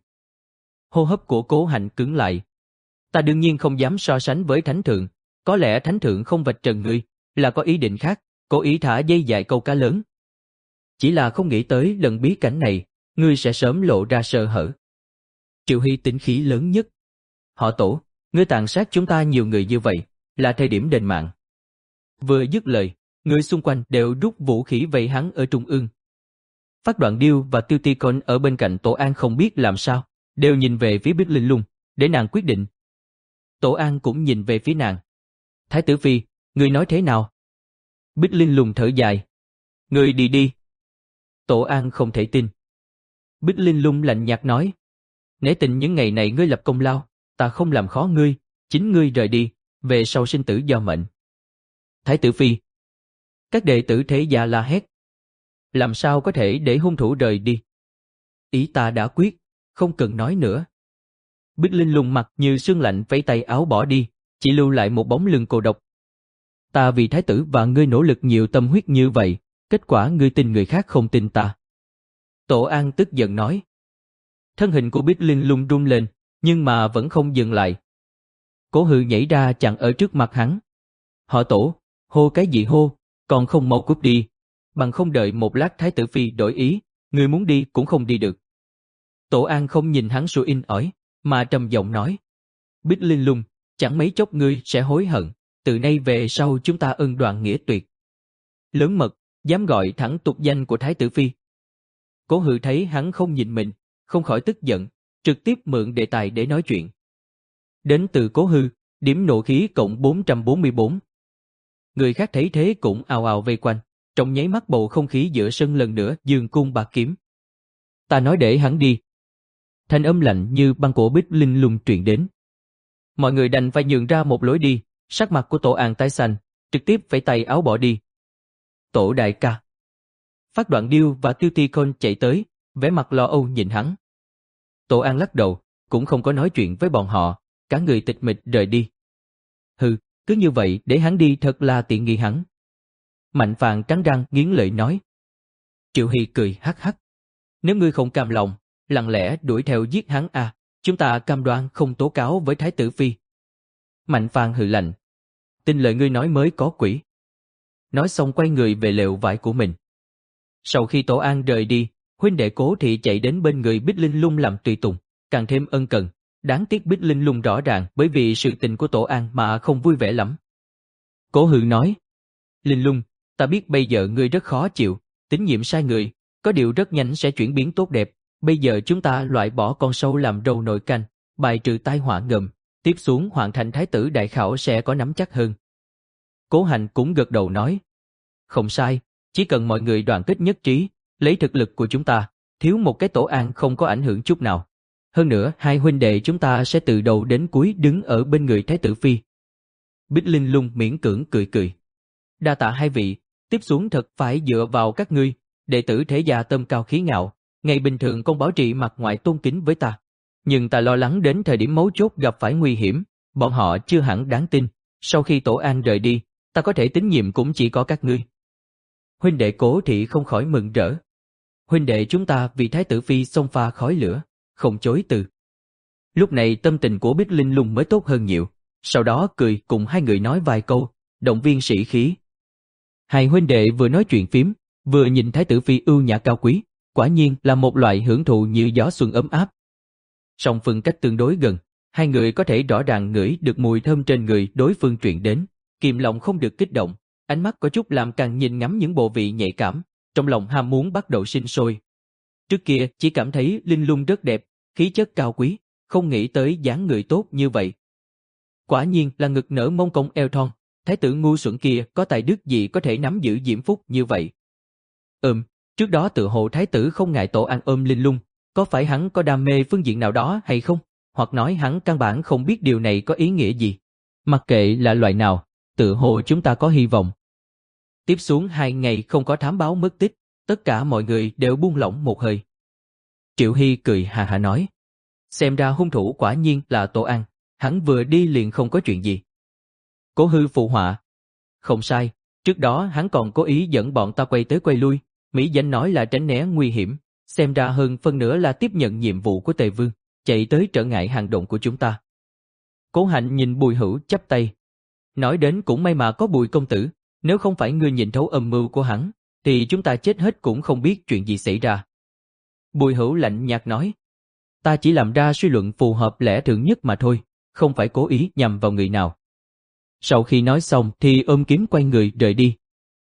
Hô hấp của Cố Hạnh cứng lại. Ta đương nhiên không dám so sánh với thánh thượng, có lẽ thánh thượng không vạch trần ngươi, là có ý định khác, cố ý thả dây dài câu cá lớn. Chỉ là không nghĩ tới lần bí cảnh này, ngươi sẽ sớm lộ ra sơ hở. Triệu Hy tính khí lớn nhất. Họ Tổ, ngươi tàn sát chúng ta nhiều người như vậy, là thời điểm đền mạng. Vừa dứt lời, người xung quanh đều rút vũ khí vây hắn ở trung ương. Phát Đoạn Điêu và Tiêu Ti Côn ở bên cạnh Tổ An không biết làm sao, đều nhìn về phía Bích Linh Lung, để nàng quyết định. Tổ An cũng nhìn về phía nàng. Thái tử phi, ngươi nói thế nào? Bích Linh Lung thở dài. Ngươi đi đi. Tổ An không thể tin. Bích Linh Lung lạnh nhạt nói. Nể tình những ngày này ngươi lập công lao, ta không làm khó ngươi, chính ngươi rời đi, về sau sinh tử do mệnh. Thái tử phi. Các đệ tử thế gia la hét. Làm sao có thể để hung thủ rời đi? Ý ta đã quyết, không cần nói nữa. Bích Linh Lung mặt như sương lạnh vẫy tay áo bỏ đi, chỉ lưu lại một bóng lưng cô độc. Ta vì thái tử và ngươi nỗ lực nhiều tâm huyết như vậy, kết quả ngươi tin người khác không tin ta. Tổ An tức giận nói. Thân hình của Bích Linh Lung rung lên, nhưng mà vẫn không dừng lại. Cố Hư nhảy ra chặn ở trước mặt hắn. Họ Tổ, hô cái gì hô, còn không mau cút đi, bằng không đợi một lát thái tử phi đổi ý, ngươi muốn đi cũng không đi được. Tổ An không nhìn hắn sủa in ỏi, mà trầm giọng nói. Bích Linh Lung, chẳng mấy chốc ngươi sẽ hối hận, từ nay về sau chúng ta ân đoạn nghĩa tuyệt. Lớn mật, dám gọi thẳng tục danh của thái tử phi. Cố Hư thấy hắn không nhìn mình, không khỏi tức giận, trực tiếp mượn đề tài để nói chuyện. Đến từ Cố Hư, điểm nộ khí cộng bốn trăm bốn mươi bốn. Người khác thấy thế cũng ào ào vây quanh, trong nháy mắt bầu không khí giữa sân lần nữa giương cung bạc kiếm. Ta nói để hắn đi. Thanh âm lạnh như băng của Bích Linh Lung truyền đến. Mọi người đành phải nhường ra một lối đi, sắc mặt của Tổ An tái xanh, trực tiếp vẫy tay áo bỏ đi. Tổ đại ca. Phát Đoạn Điêu và Tiêu Ti Côn chạy tới, vẻ mặt lo âu nhìn hắn. Tổ An lắc đầu, cũng không có nói chuyện với bọn họ, cả người tịch mịch rời đi. Hừ, cứ như vậy để hắn đi thật là tiện nghi hắn. Mạnh Phàn cắn răng nghiến lợi nói. Triệu Hy cười hắc hắc. Nếu ngươi không cam lòng, lặng lẽ đuổi theo giết hắn à, chúng ta cam đoan không tố cáo với thái tử phi. Mạnh Phàn hừ lạnh. Tin lời ngươi nói mới có quỷ. Nói xong quay người về lều vải của mình. Sau khi Tổ An rời đi, huynh đệ Cố Thị chạy đến bên người Bích Linh Lung làm tùy tùng, càng thêm ân cần. Đáng tiếc Bích Linh Lung rõ ràng bởi vì sự tình của Tổ An mà không vui vẻ lắm. Cố Hư nói. Linh Lung, ta biết bây giờ ngươi rất khó chịu, tín nhiệm sai người, có điều rất nhanh sẽ chuyển biến tốt đẹp. Bây giờ chúng ta loại bỏ con sâu làm râu nồi canh, bài trừ tai họa ngầm, tiếp xuống hoàn thành thái tử đại khảo sẽ có nắm chắc hơn. Cố Hành cũng gật đầu nói, không sai, chỉ cần mọi người đoàn kết nhất trí, lấy thực lực của chúng ta, thiếu một cái tổ an không có ảnh hưởng chút nào. Hơn nữa, hai huynh đệ chúng ta sẽ từ đầu đến cuối đứng ở bên người thái tử phi. Bích Linh Lung miễn cưỡng cười cười. Đa tạ hai vị, tiếp xuống thật phải dựa vào các ngươi, đệ tử thế gia tâm cao khí ngạo, ngày bình thường công báo trị mặt ngoài tôn kính với ta. Nhưng ta lo lắng đến thời điểm mấu chốt gặp phải nguy hiểm, bọn họ chưa hẳn đáng tin, sau khi tổ an rời đi, ta có thể tín nhiệm cũng chỉ có các ngươi. Huynh đệ Cố Thị không khỏi mừng rỡ. Huynh đệ chúng ta vì thái tử phi xông pha khói lửa, không chối từ. Lúc này tâm tình của Bích Linh Lung mới tốt hơn nhiều, sau đó cười cùng hai người nói vài câu, động viên sĩ khí. Hai huynh đệ vừa nói chuyện phím, vừa nhìn thái tử phi ưu nhã cao quý, quả nhiên là một loại hưởng thụ như gió xuân ấm áp. Song phương cách tương đối gần, hai người có thể rõ ràng ngửi được mùi thơm trên người đối phương truyền đến, kìm lòng không được kích động, ánh mắt có chút làm càng nhìn ngắm những bộ vị nhạy cảm, trong lòng ham muốn bắt đầu sinh sôi. Trước kia chỉ cảm thấy Linh Lung rất đẹp, khí chất cao quý, không nghĩ tới dáng người tốt như vậy. Quả nhiên là ngực nở mông cong eo thon, thái tử ngu xuẩn kia có tài đức gì có thể nắm giữ diễm phúc như vậy. Ừm, trước đó tự hồ thái tử không ngại tổ an ôm Linh Lung, có phải hắn có đam mê phương diện nào đó hay không? Hoặc nói hắn căn bản không biết điều này có ý nghĩa gì. Mặc kệ là loại nào, tự hồ chúng ta có hy vọng. Tiếp xuống hai ngày không có thám báo mất tích, tất cả mọi người đều buông lỏng một hơi. Triệu Hy cười hà hà nói, xem ra hung thủ quả nhiên là Tổ An, hắn vừa đi liền không có chuyện gì. Cố Hư phụ họa, không sai, trước đó hắn còn cố ý dẫn bọn ta quay tới quay lui, mỹ danh nói là tránh né nguy hiểm, xem ra hơn phân nửa là tiếp nhận nhiệm vụ của Tề Vương, chạy tới trở ngại hành động của chúng ta. Cố Hạnh nhìn Bùi Hữu chắp tay, nói đến cũng may mà có Bùi công tử, nếu không phải ngươi nhìn thấu âm mưu của hắn, thì chúng ta chết hết cũng không biết chuyện gì xảy ra. Bùi Hữu lạnh nhạt nói, ta chỉ làm ra suy luận phù hợp lẽ thường nhất mà thôi, không phải cố ý nhằm vào người nào. Sau khi nói xong thì ôm kiếm quay người rời đi.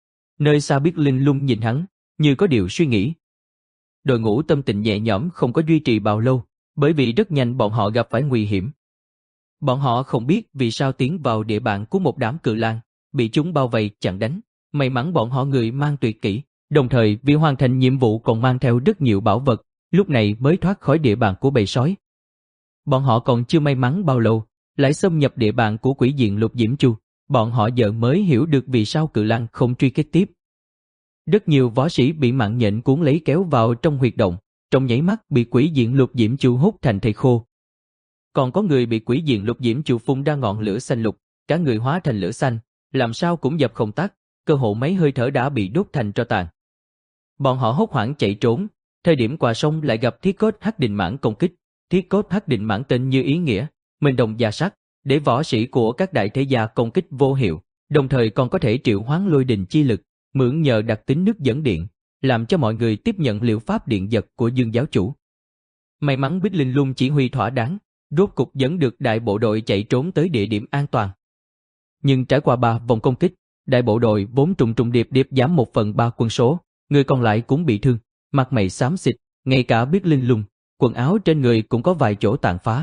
Nơi xa biết Linh Lung nhìn hắn, như có điều suy nghĩ. Đội ngũ tâm tình nhẹ nhõm không có duy trì bao lâu, bởi vì rất nhanh bọn họ gặp phải nguy hiểm. Bọn họ không biết vì sao tiến vào địa bàn của một đám cự lang, bị chúng bao vây chặn đánh. May mắn bọn họ người mang tuyệt kỹ, đồng thời vì hoàn thành nhiệm vụ còn mang theo rất nhiều bảo vật, lúc này mới thoát khỏi địa bàn của bầy sói. Bọn họ còn chưa may mắn bao lâu, lại xâm nhập địa bàn của quỷ diện Lục Diễm Chu, bọn họ giờ mới hiểu được vì sao cự lang không truy kết tiếp. Rất nhiều võ sĩ bị mạng nhện cuốn lấy kéo vào trong huyệt động, trong nháy mắt bị quỷ diện Lục Diễm Chu hút thành thây khô. Còn có người bị quỷ diện Lục Diễm Chu phun ra ngọn lửa xanh lục, cả người hóa thành lửa xanh, làm sao cũng dập không tắt, cơ hồ mấy hơi thở đã bị đốt thành tro tàn. Bọn họ hốt hoảng chạy trốn, thời điểm qua sông lại gặp thiết cốt hắc đình mãng công kích. Thiết cốt hắc đình mãng tên như ý nghĩa, mình đồng gia sắc, để võ sĩ của các đại thế gia công kích vô hiệu, đồng thời còn có thể triệu hoán lôi đình chi lực, mượn nhờ đặc tính nước dẫn điện, làm cho mọi người tiếp nhận liệu pháp điện giật của Dương giáo chủ. May mắn Bích Linh Lung chỉ huy thỏa đáng, rốt cục dẫn được đại bộ đội chạy trốn tới địa điểm an toàn. Nhưng trải qua ba vòng công kích, đại bộ đội vốn trùng trùng điệp điệp giảm một phần ba quân số, người còn lại cũng bị thương, mặt mày xám xịt, ngay cả Bích Linh Lung, quần áo trên người cũng có vài chỗ tàn phá.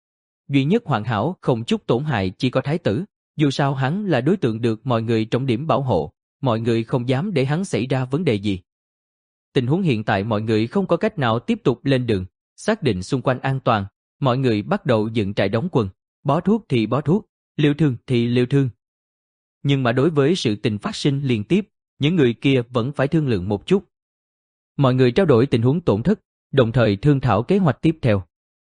Duy nhất hoàn hảo không chút tổn hại chỉ có thái tử, dù sao hắn là đối tượng được mọi người trọng điểm bảo hộ, mọi người không dám để hắn xảy ra vấn đề gì. Tình huống hiện tại mọi người không có cách nào tiếp tục lên đường, xác định xung quanh an toàn, mọi người bắt đầu dựng trại đóng quân, bó thuốc thì bó thuốc, liều thương thì liều thương. Nhưng mà đối với sự tình phát sinh liên tiếp, những người kia vẫn phải thương lượng một chút. Mọi người trao đổi tình huống tổn thất, đồng thời thương thảo kế hoạch tiếp theo.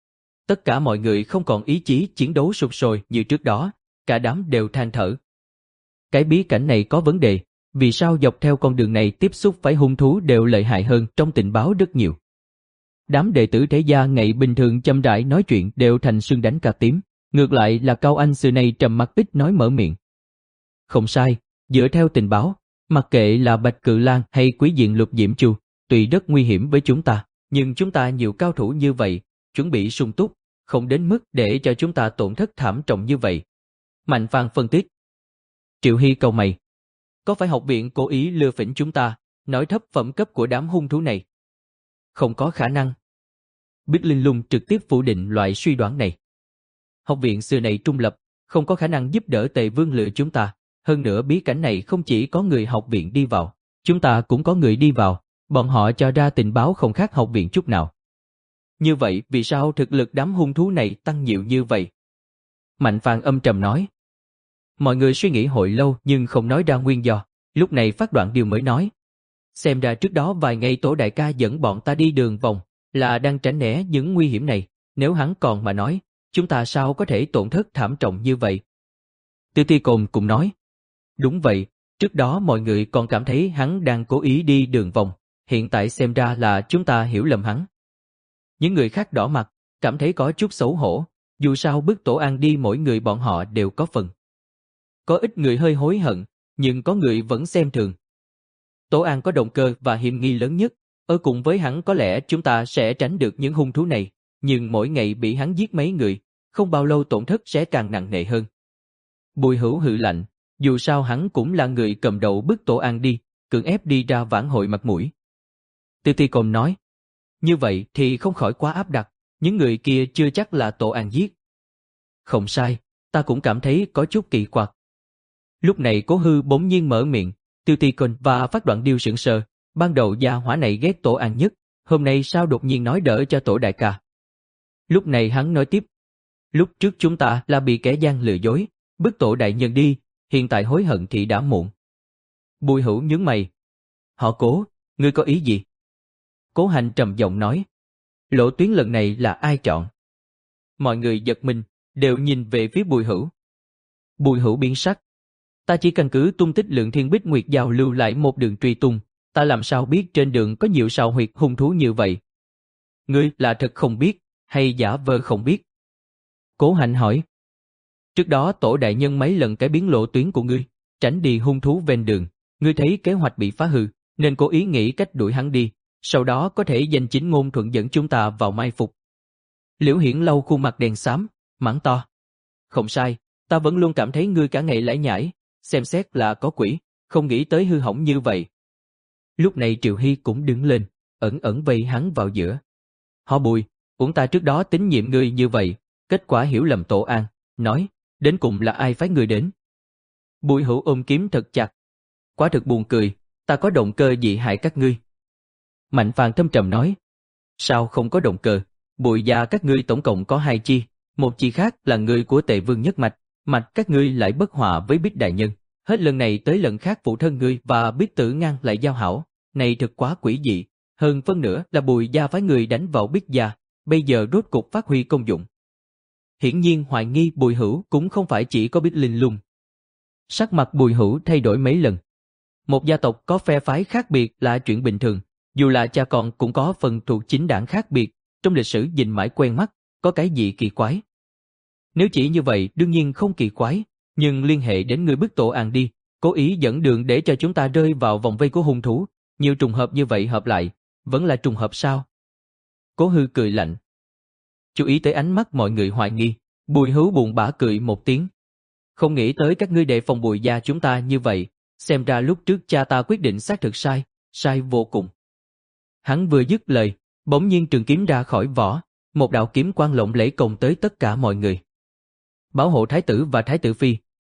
Tất cả mọi người không còn ý chí chiến đấu sục sôi như trước đó, cả đám đều than thở. Cái bí cảnh này có vấn đề, vì sao dọc theo con đường này tiếp xúc phải hung thú đều lợi hại hơn trong tình báo rất nhiều. Đám đệ tử thế gia ngày bình thường chăm rãi nói chuyện đều thành sưng đánh cà tím, ngược lại là Cao Anh xưa nay trầm mặc ít nói mở miệng. Không sai, dựa theo tình báo, mặc kệ là Bạch Cự Lang hay Quý diện Lục Diễm Chu, tuy rất nguy hiểm với chúng ta, nhưng chúng ta nhiều cao thủ như vậy, chuẩn bị sung túc, không đến mức để cho chúng ta tổn thất thảm trọng như vậy. Mạnh Phan phân tích. Triệu Hy cau mày. Có phải học viện cố ý lừa phỉnh chúng ta, nói thấp phẩm cấp của đám hung thú này? Không có khả năng. Bích Linh Lung trực tiếp phủ định loại suy đoán này. Học viện xưa này trung lập, không có khả năng giúp đỡ Tề Vương lừa chúng ta. Hơn nữa bí cảnh này không chỉ có người học viện đi vào, chúng ta cũng có người đi vào, bọn họ cho ra tình báo không khác học viện chút nào. Như vậy vì sao thực lực đám hung thú này tăng nhiều như vậy? Mạnh Phàn âm trầm nói. Mọi người suy nghĩ hồi lâu nhưng không nói ra nguyên do, lúc này Phát Đoạn Điều mới nói. Xem ra trước đó vài ngày Tổ đại ca dẫn bọn ta đi đường vòng, là đang tránh né những nguy hiểm này, nếu hắn còn mà nói, chúng ta sao có thể tổn thất thảm trọng như vậy? Tiêu Ti Cồn cũng nói. Đúng vậy, trước đó mọi người còn cảm thấy hắn đang cố ý đi đường vòng, hiện tại xem ra là chúng ta hiểu lầm hắn. Những người khác đỏ mặt, cảm thấy có chút xấu hổ, dù sao bước Tổ An đi mỗi người bọn họ đều có phần. Có ít người hơi hối hận, nhưng có người vẫn xem thường. Tổ An có động cơ và hiểm nghi lớn nhất, ở cùng với hắn có lẽ chúng ta sẽ tránh được những hung thú này, nhưng mỗi ngày bị hắn giết mấy người, không bao lâu tổn thất sẽ càng nặng nề hơn. Bùi Hữu hừ lạnh, dù sao hắn cũng là người cầm đầu bức Tổ An đi, cưỡng ép đi ra vãn hồi mặt mũi. Tiêu Ti Cồn nói, như vậy thì không khỏi quá áp đặt, những người kia chưa chắc là Tổ An giết. Không sai, ta cũng cảm thấy có chút kỳ quặc. Lúc này Cố Hư bỗng nhiên mở miệng, Tiêu Ti Cồn và Phát Đoạn Điêu sững sờ, ban đầu gia hỏa này ghét Tổ An nhất, hôm nay sao đột nhiên nói đỡ cho Tổ đại ca. Lúc này hắn nói tiếp, lúc trước chúng ta là bị kẻ gian lừa dối, bức Tổ đại nhân đi, hiện tại hối hận thì đã muộn. Bùi Hữu nhướng mày. Họ Cố, ngươi có ý gì? Cố Hành trầm giọng nói, lộ tuyến lần này là ai chọn? Mọi người giật mình, đều nhìn về phía Bùi Hữu. Bùi Hữu biến sắc. Ta chỉ căn cứ tung tích Lượng Thiên Bích Nguyệt giao lưu lại một đường truy tung, ta làm sao biết trên đường có nhiều sao huyệt hung thú như vậy? Ngươi là thật không biết, hay giả vờ không biết? Cố Hành hỏi. Trước đó Tổ đại nhân mấy lần cải biến lộ tuyến của ngươi, tránh đi hung thú ven đường, ngươi thấy kế hoạch bị phá hư, nên cố ý nghĩ cách đuổi hắn đi, sau đó có thể danh chính ngôn thuận dẫn chúng ta vào mai phục. Liễu Hiển lau khuôn mặt đen xám, mắng to. Không sai, ta vẫn luôn cảm thấy ngươi cả ngày lải nhải, xem xét là có quỷ, không nghĩ tới hư hỏng như vậy. Lúc này Triệu Hy cũng đứng lên, ẩn ẩn vây hắn vào giữa. Họ Bùi, uổng ta trước đó tín nhiệm ngươi như vậy, kết quả hiểu lầm Tổ An, nói, đến cùng là ai phái ngươi đến? Bùi Hữu ôm kiếm thật chặt. Quá thực buồn cười, ta có động cơ gì hại các ngươi? Mạnh Phàn thâm trầm nói, sao không có động cơ? Bùi gia các ngươi tổng cộng có hai chi, một chi khác là người của Tề Vương nhất mạch, mạch các ngươi lại bất hòa với Bích đại nhân, hết lần này tới lần khác phụ thân ngươi và Bích Tử Ngang lại giao hảo, này thật quá quỷ dị, hơn phân nữa là Bùi gia phái người đánh vào Bích gia, bây giờ rốt cục phát huy công dụng. Hiển nhiên hoài nghi Bùi Hữu cũng không phải chỉ có Bích Linh Lung. Sắc mặt Bùi Hữu thay đổi mấy lần. Một gia tộc có phe phái khác biệt là chuyện bình thường, dù là cha con cũng có phần thuộc chính đảng khác biệt, trong lịch sử nhìn mãi quen mắt, có cái gì kỳ quái. Nếu chỉ như vậy đương nhiên không kỳ quái, nhưng liên hệ đến người bức Tổ An đi, cố ý dẫn đường để cho chúng ta rơi vào vòng vây của hung thú, nhiều trùng hợp như vậy hợp lại, vẫn là trùng hợp sao? Cố Hư cười lạnh. Chú ý tới ánh mắt mọi người hoài nghi, Bùi Hữu buồn bã cười một tiếng. Không nghĩ tới các ngươi đề phòng Bùi gia chúng ta như vậy, xem ra lúc trước cha ta quyết định xác thực sai, sai vô cùng. Hắn vừa dứt lời, bỗng nhiên trường kiếm ra khỏi vỏ, một đạo kiếm quang lộng lẫy công tới tất cả mọi người. Bảo hộ thái tử và thái tử phi.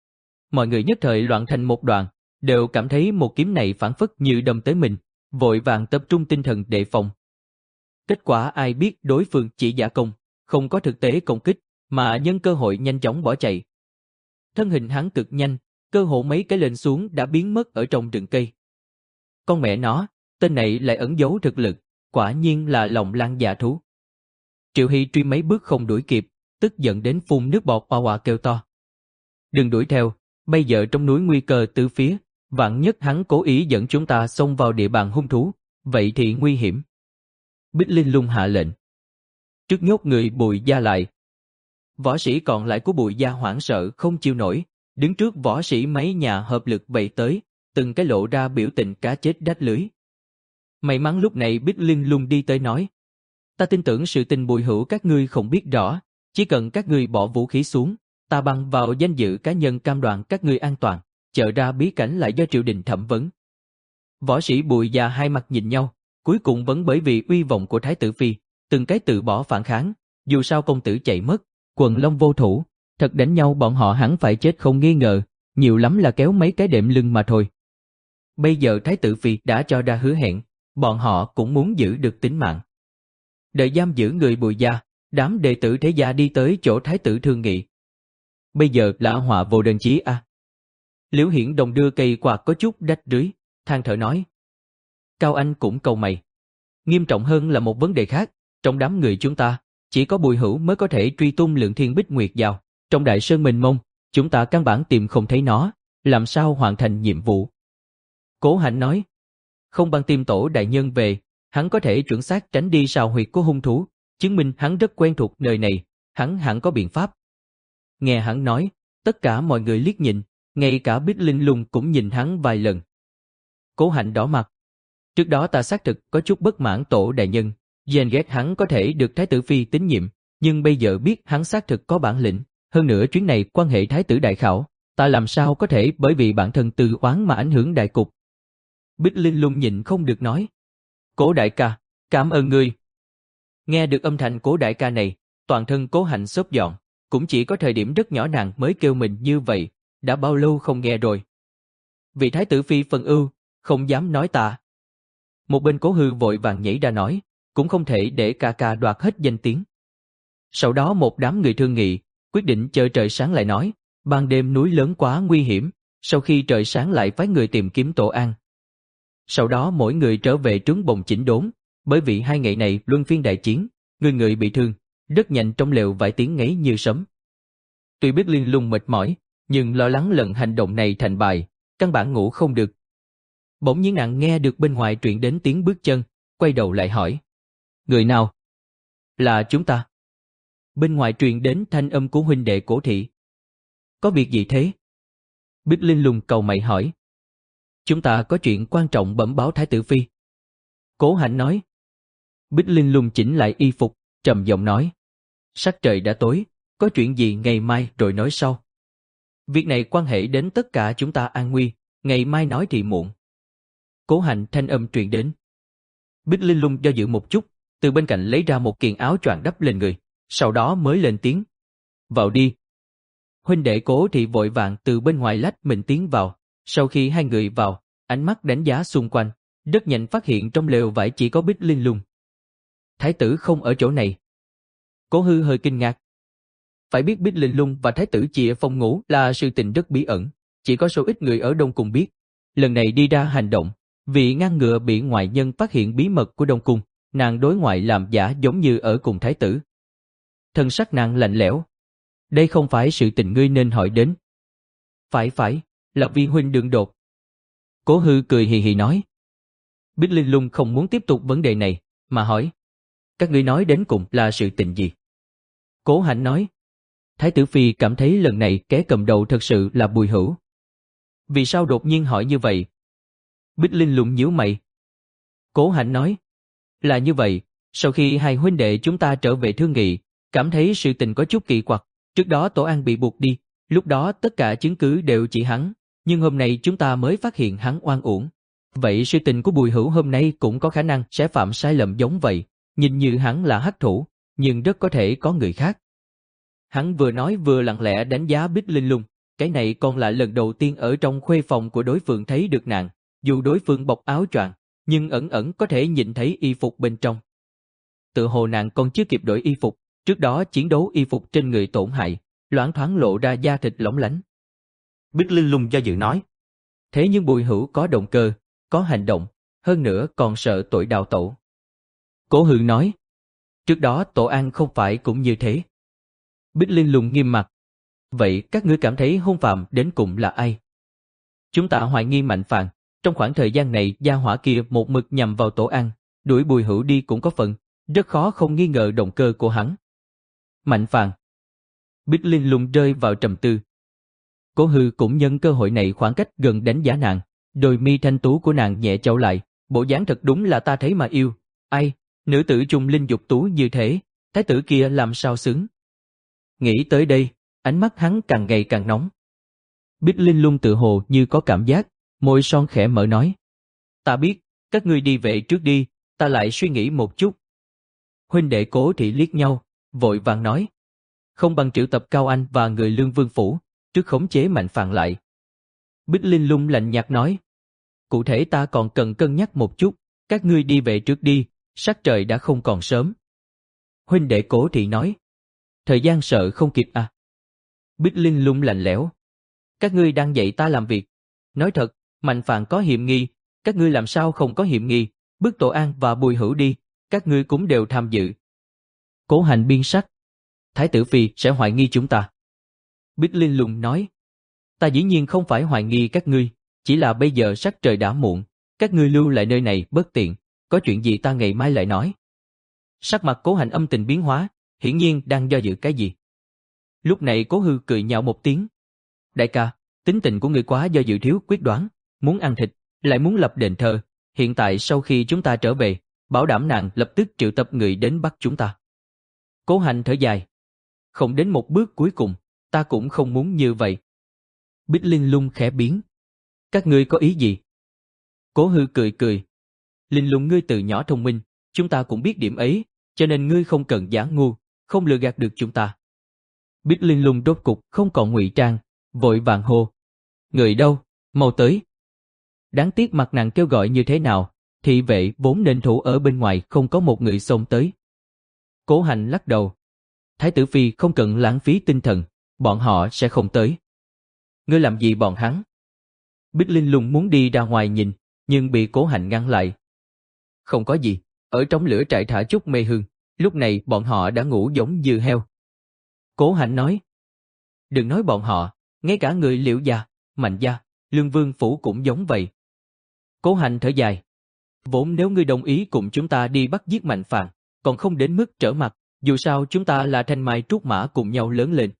Mọi người nhất thời loạn thành một đoàn, đều cảm thấy một kiếm này phản phất như đâm tới mình, vội vàng tập trung tinh thần đề phòng. Kết quả ai biết đối phương chỉ giả công, không có thực tế công kích, mà nhân cơ hội nhanh chóng bỏ chạy. Thân hình hắn cực nhanh, cơ hồ mấy cái lên xuống đã biến mất ở trong rừng cây. Con mẹ nó, tên này lại ẩn giấu thực lực, quả nhiên là lòng lang dạ thú. Triệu Hy truy mấy bước không đuổi kịp, tức giận đến phun nước bọt oa oa kêu to. Đừng đuổi theo, bây giờ trong núi nguy cơ từ phía, vạn nhất hắn cố ý dẫn chúng ta xông vào địa bàn hung thú, vậy thì nguy hiểm. Bích Linh Lung hạ lệnh. Trước nhốt người Bùi gia lại. Võ sĩ còn lại của Bùi gia hoảng sợ không chịu nổi, đứng trước võ sĩ mấy nhà hợp lực vây tới, từng cái lộ ra biểu tình cá chết đách lưới. May mắn lúc này Bích Linh Lung đi tới nói. Ta tin tưởng sự tình Bùi Hữu các ngươi không biết rõ, chỉ cần các ngươi bỏ vũ khí xuống, ta bằng vào danh dự cá nhân cam đoan các ngươi an toàn, chợ ra bí cảnh lại do triều đình thẩm vấn. Võ sĩ Bùi và hai mặt nhìn nhau, cuối cùng vẫn bởi vì uy vọng của Thái tử Phi, từng cái tự bỏ phản kháng, dù sao công tử chạy mất, quần long vô thủ, thật đánh nhau bọn họ hẳn phải chết không nghi ngờ, nhiều lắm là kéo mấy cái đệm lưng mà thôi. Bây giờ Thái tử Phi đã cho ra hứa hẹn, bọn họ cũng muốn giữ được tính mạng. Đợi giam giữ người Bùi gia, đám đệ tử thế gia đi tới chỗ Thái tử thương nghị. Bây giờ là họa vô đơn chí a. À. Liễu Hiển Đồng đưa cây quạt có chút rách rưới, than thở nói. Cao Anh cũng cầu mày. Nghiêm trọng hơn là một vấn đề khác, trong đám người chúng ta, chỉ có Bùi Hữu mới có thể truy tung Lượng Thiên Bích Nguyệt vào, trong đại sơn mênh mông, chúng ta căn bản tìm không thấy nó, làm sao hoàn thành nhiệm vụ. Cố Hạnh nói, không bằng tìm tổ đại nhân về, hắn có thể chuẩn xác tránh đi sào huyệt của hung thú, chứng minh hắn rất quen thuộc nơi này, hắn hẳn có biện pháp. Nghe hắn nói, tất cả mọi người liếc nhìn, ngay cả Bích Linh Lung cũng nhìn hắn vài lần. Cố Hạnh đỏ mặt. Trước đó ta xác thực có chút bất mãn tổ đại nhân, ghen ghét hắn có thể được Thái tử Phi tín nhiệm, nhưng bây giờ biết hắn xác thực có bản lĩnh, hơn nữa chuyến này quan hệ Thái tử đại khảo, ta làm sao có thể bởi vì bản thân tư oán mà ảnh hưởng đại cục. Bích Linh Lung nhịn không được nói. Cố đại ca, cảm ơn ngươi. Nghe được âm thanh Cố đại ca này, toàn thân Cố Hạnh xốp giòn, cũng chỉ có thời điểm rất nhỏ nàng mới kêu mình như vậy, đã bao lâu không nghe rồi. Vị Thái tử Phi phân ưu, không dám nói ta. Một bên Cố Hư vội vàng nhảy ra nói, cũng không thể để ca ca đoạt hết danh tiếng. Sau đó một đám người thương nghị, quyết định chờ trời sáng lại nói, ban đêm núi lớn quá nguy hiểm, sau khi trời sáng lại phái người tìm kiếm tổ an. Sau đó mỗi người trở về trướng bồng chỉnh đốn, bởi vì hai ngày này luân phiên đại chiến, người người bị thương, rất nhanh trong lều vài tiếng ngáy như sấm. Tuy biết Liên Lung mệt mỏi, nhưng lo lắng lần hành động này thành bài, căn bản ngủ không được. Bỗng nhiên nàng nghe được bên ngoài truyền đến tiếng bước chân, quay đầu lại hỏi. Người nào? Là chúng ta. Bên ngoài truyền đến thanh âm của huynh đệ Cố thị. Có việc gì thế? Bích Linh Lung cầu mày hỏi. Chúng ta có chuyện quan trọng bẩm báo Thái tử Phi. Cố Hạnh nói. Bích Linh Lung chỉnh lại y phục, trầm giọng nói. Sắc trời đã tối, có chuyện gì ngày mai rồi nói sau. Việc này quan hệ đến tất cả chúng ta an nguy, ngày mai nói thì muộn. Cố Hạnh thanh âm truyền đến. Bích Linh Lung do dự một chút, từ bên cạnh lấy ra một kiện áo choàng đắp lên người, sau đó mới lên tiếng. Vào đi. Huynh đệ Cố thị vội vàng từ bên ngoài lách mình tiến vào, sau khi hai người vào, ánh mắt đánh giá xung quanh, rất nhanh phát hiện trong lều vải chỉ có Bích Linh Lung. Thái tử không ở chỗ này. Cố Hư hơi kinh ngạc. Phải biết Bích Linh Lung và Thái tử chia phòng ngủ là sự tình rất bí ẩn, chỉ có số ít người ở Đông Cung biết. Lần này đi ra hành động, vì ngăn ngừa bị ngoại nhân phát hiện bí mật của Đông Cung, nàng đối ngoại làm giả giống như ở cùng Thái tử. Thân sắc nàng lạnh lẽo. Đây không phải sự tình ngươi nên hỏi đến. Phải phải, là vì huynh đường đột. Cố Hư cười hì hì nói. Bích Linh Lung không muốn tiếp tục vấn đề này, mà hỏi. Các ngươi nói đến cùng là sự tình gì? Cố Hạnh nói. Thái tử Phi cảm thấy lần này kẻ cầm đầu thật sự là Bùi Hữu. Vì sao đột nhiên hỏi như vậy? Bích Linh Lung nhíu mày. Cố Hạnh nói. Là như vậy, sau khi hai huynh đệ chúng ta trở về thương nghị, cảm thấy sự tình có chút kỳ quặc. Trước đó Tổ An bị buộc đi, lúc đó tất cả chứng cứ đều chỉ hắn, nhưng hôm nay chúng ta mới phát hiện hắn oan uổng. Vậy sự tình của Bùi Hữu hôm nay cũng có khả năng sẽ phạm sai lầm giống vậy, nhìn như hắn là hắc thủ, nhưng rất có thể có người khác. Hắn vừa nói vừa lặng lẽ đánh giá Bích Linh Lung, cái này còn là lần đầu tiên ở trong khuê phòng của đối phương thấy được nàng, dù đối phương bọc áo choàng, nhưng ẩn ẩn có thể nhìn thấy y phục bên trong. Tự hồ nàng còn chưa kịp đổi y phục, trước đó chiến đấu y phục trên người tổn hại, loáng thoáng lộ ra da thịt lỏng lánh. Bích Linh Lung do dự nói. Thế nhưng Bùi Hữu có động cơ, có hành động, hơn nữa còn sợ tội đào tẩu. Cố Hư nói. Trước đó Tổ An không phải cũng như thế. Bích Linh Lung nghiêm mặt. Vậy các ngươi cảm thấy hung phạm đến cùng là ai? Chúng ta hoài nghi Mạnh Phàn. Trong khoảng thời gian này gia hỏa kia một mực nhằm vào Tổ An, đuổi Bùi Hữu đi cũng có phần, rất khó không nghi ngờ động cơ của hắn. Mạnh Phàn. Bích Linh Lung rơi vào trầm tư. Cố Hư cũng nhân cơ hội này khoảng cách gần đánh giá nàng, đôi mi thanh tú của nàng nhẹ trao lại, bộ dáng thật đúng là ta thấy mà yêu. Ai, nữ tử trung linh dục tú như thế, thái tử kia làm sao xứng. Nghĩ tới đây, ánh mắt hắn càng ngày càng nóng. Bích Linh Lung tự hồ như có cảm giác, môi son khẽ mở nói. Ta biết, các ngươi đi về trước đi, ta lại suy nghĩ một chút. Huynh đệ Cố Thị liếc nhau, vội vàng nói. Không bằng triệu tập Cao Anh và người Lương Vương Phủ, trước khống chế Mạnh Phàn lại. Bích Linh Lung lạnh nhạt nói. Cụ thể ta còn cần cân nhắc một chút, các ngươi đi về trước đi, sắc trời đã không còn sớm. Huynh đệ Cố Thị nói. Thời gian sợ không kịp à? Bích Linh Lung lạnh lẽo. Các ngươi đang dạy ta làm việc. Nói thật, Mạnh Phàn có hiểm nghi, các ngươi làm sao không có hiểm nghi, bước Tổ An và Bùi Hữu đi, các ngươi cũng đều tham dự. Cố Hành biên sắc. Thái tử Phi sẽ hoài nghi chúng ta. Bích Linh Lung nói. Ta dĩ nhiên không phải hoài nghi các ngươi, chỉ là bây giờ sắc trời đã muộn, các ngươi lưu lại nơi này bất tiện, có chuyện gì ta ngày mai lại nói. Sắc mặt Cố Hành âm tình biến hóa, hiển nhiên đang do dự cái gì. Lúc này Cố Hư cười nhạo một tiếng. Đại ca, tính tình của ngươi quá do dự thiếu quyết đoán, muốn ăn thịt, lại muốn lập đền thờ, hiện tại sau khi chúng ta trở về, bảo đảm nàng lập tức triệu tập người đến bắt chúng ta. Cố Hành thở dài. Không đến một bước cuối cùng, ta cũng không muốn như vậy. Bích Linh Lung khẽ biến. Các ngươi có ý gì? Cố Hư cười cười. Linh Lung ngươi từ nhỏ thông minh, chúng ta cũng biết điểm ấy, cho nên ngươi không cần giả ngu, không lừa gạt được chúng ta. Bích Linh Lung đốt cục không còn ngụy trang, vội vàng hô. Người đâu, mau tới. Đáng tiếc mặt nàng kêu gọi như thế nào, thị vệ vốn nên thủ ở bên ngoài không có một người xông tới. Cố Hành lắc đầu. Thái tử Phi không cần lãng phí tinh thần, bọn họ sẽ không tới. Ngươi làm gì bọn hắn? Bích Linh Lung muốn đi ra ngoài nhìn, nhưng bị Cố Hành ngăn lại. Không có gì, ở trong lửa trại thả chút mê hương, lúc này bọn họ đã ngủ giống như heo. Cố Hành nói. Đừng nói bọn họ, ngay cả người Liễu gia, Mạnh gia, Lương Vương Phủ cũng giống vậy. Cố Hành thở dài. Vốn nếu ngươi đồng ý cùng chúng ta đi bắt giết Mạnh Phàn, còn không đến mức trở mặt, dù sao chúng ta là thanh mai trúc mã cùng nhau lớn lên.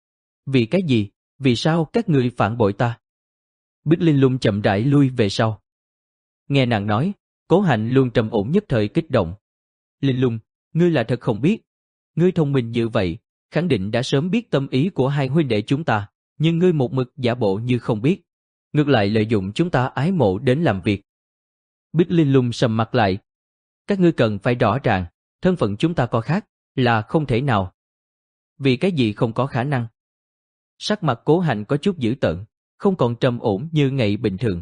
Vì cái gì, vì sao các ngươi phản bội ta? Bích Linh Lung chậm rãi lui về sau. Nghe nàng nói, Cố Hành luôn trầm ổn nhất thời kích động. Linh Lung, ngươi là thật không biết. Ngươi thông minh như vậy, khẳng định đã sớm biết tâm ý của hai huynh đệ chúng ta, nhưng ngươi một mực giả bộ như không biết. Ngược lại lợi dụng chúng ta ái mộ đến làm việc. Bích Linh Lung sầm mặt lại. Các ngươi cần phải rõ ràng, thân phận chúng ta có khác, là không thể nào. Vì cái gì không có khả năng? Sắc mặt Cố Hành có chút dữ tợn, không còn trầm ổn như ngày bình thường.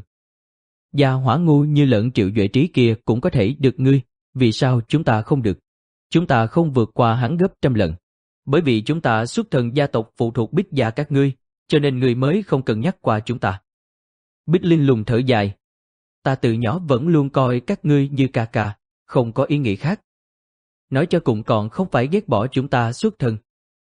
Gia hỏa ngu như lợn Triệu Duệ Trí kia cũng có thể được ngươi, vì sao chúng ta không được? Chúng ta không vượt qua hắn gấp trăm lần. Bởi vì chúng ta xuất thân gia tộc phụ thuộc Bích gia các ngươi, cho nên ngươi mới không cần nhắc qua chúng ta. Bích Linh Lung thở dài. Ta từ nhỏ vẫn luôn coi các ngươi như ca ca, không có ý nghĩ khác. Nói cho cùng còn không phải ghét bỏ chúng ta xuất thân.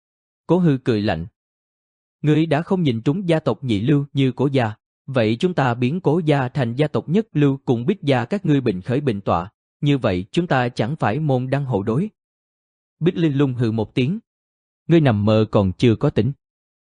Cố Hư cười lạnh. Ngươi đã không nhìn trúng gia tộc nhị lưu như Cố gia, vậy chúng ta biến Cố gia thành gia tộc nhất lưu cùng Bích gia các ngươi bình khởi bình tọa, như vậy chúng ta chẳng phải môn đăng hộ đối. Bích Linh Lung hừ một tiếng. Ngươi nằm mơ còn chưa có tỉnh.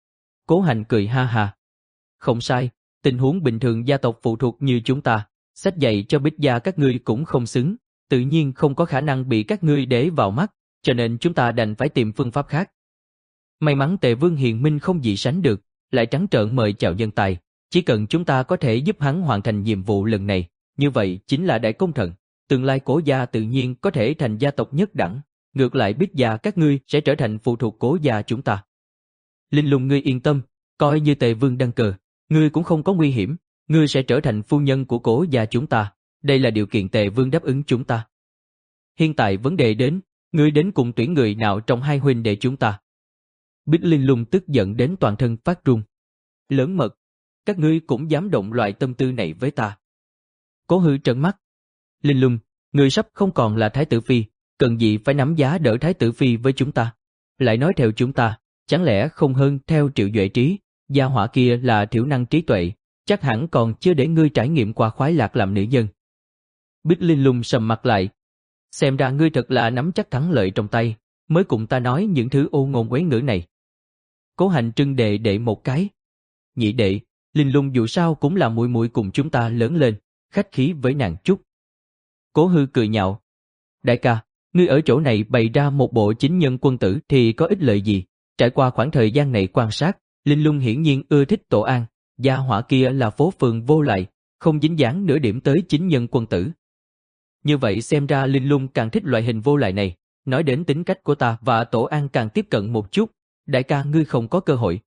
Cố Hành cười ha ha. Không sai, tình huống bình thường gia tộc phụ thuộc như chúng ta, sách dạy cho Bích gia các ngươi cũng không xứng, tự nhiên không có khả năng bị các ngươi để vào mắt, cho nên chúng ta đành phải tìm phương pháp khác. May mắn Tề Vương hiền minh không gì sánh được, lại trắng trợn mời chào nhân tài, chỉ cần chúng ta có thể giúp hắn hoàn thành nhiệm vụ lần này, như vậy chính là đại công thần, tương lai Cố gia tự nhiên có thể thành gia tộc nhất đẳng, ngược lại Bích gia các ngươi sẽ trở thành phụ thuộc Cố gia chúng ta. Linh Lung ngươi yên tâm, coi như Tề Vương đăng cơ, ngươi cũng không có nguy hiểm, ngươi sẽ trở thành phu nhân của Cố gia chúng ta, đây là điều kiện Tề Vương đáp ứng chúng ta. Hiện tại vấn đề đến, ngươi đến cùng tuyển người nào trong hai huynh đệ chúng ta? Bích Linh Lung tức giận đến toàn thân phát run. Lớn mật, các ngươi cũng dám động loại tâm tư này với ta. Cố Hư trợn mắt. Linh Lung, ngươi sắp không còn là Thái tử Phi, cần gì phải nắm giá đỡ Thái tử Phi với chúng ta? Lại nói theo chúng ta, chẳng lẽ không hơn theo Triệu Duệ Trí, gia hỏa kia là thiểu năng trí tuệ, chắc hẳn còn chưa để ngươi trải nghiệm qua khoái lạc làm nữ nhân. Bích Linh Lung sầm mặt lại. Xem ra ngươi thật là nắm chắc thắng lợi trong tay, mới cùng ta nói những thứ ô ngôn quấy ngữ này. Cố Hành trưng đệ đệ một cái. Nhị đệ, Linh Lung dù sao cũng là muội muội cùng chúng ta lớn lên, khách khí với nàng chút. Cố Hư cười nhạo. Đại ca, ngươi ở chỗ này bày ra một bộ chính nhân quân tử thì có ích lợi gì? Trải qua khoảng thời gian này quan sát, Linh Lung hiển nhiên ưa thích Tổ An, gia hỏa kia là Phố Phường Vô Lại, không dính dáng nửa điểm tới chính nhân quân tử. Như vậy xem ra Linh Lung càng thích loại hình vô lại này, nói đến tính cách của ta và Tổ An càng tiếp cận một chút, đại ca ngươi không có cơ hội.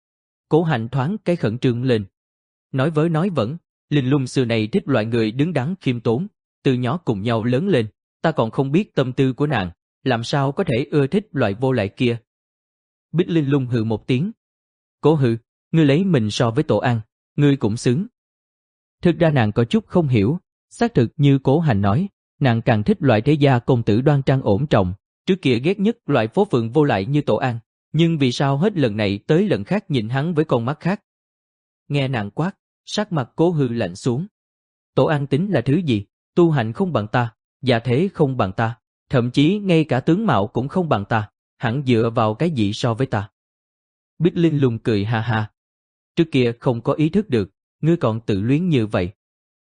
Cố Hạnh thoáng cái khẩn trương lên. Nói với nói vẫn, Linh Lung xưa này thích loại người đứng đắn khiêm tốn, từ nhỏ cùng nhau lớn lên, ta còn không biết tâm tư của nàng, làm sao có thể ưa thích loại vô lại kia. Bích Linh Lung hừ một tiếng. Cố hừ, ngươi lấy mình so với Tổ An, ngươi cũng xứng. Thực ra nàng có chút không hiểu, xác thực như Cố Hành nói, nàng càng thích loại thế gia công tử đoan trang ổn trọng, trước kia ghét nhất loại phố phường vô lại như Tổ An, nhưng vì sao hết lần này tới lần khác nhìn hắn với con mắt khác. Nghe nàng quát, sắc mặt Cố Hư lạnh xuống. Tổ An tính là thứ gì? Tu hành không bằng ta, gia thế không bằng ta, thậm chí ngay cả tướng mạo cũng không bằng ta, hẳn dựa vào cái gì so với ta? Bích Linh Lung cười ha ha. Trước kia không có ý thức được, ngươi còn tự luyến như vậy.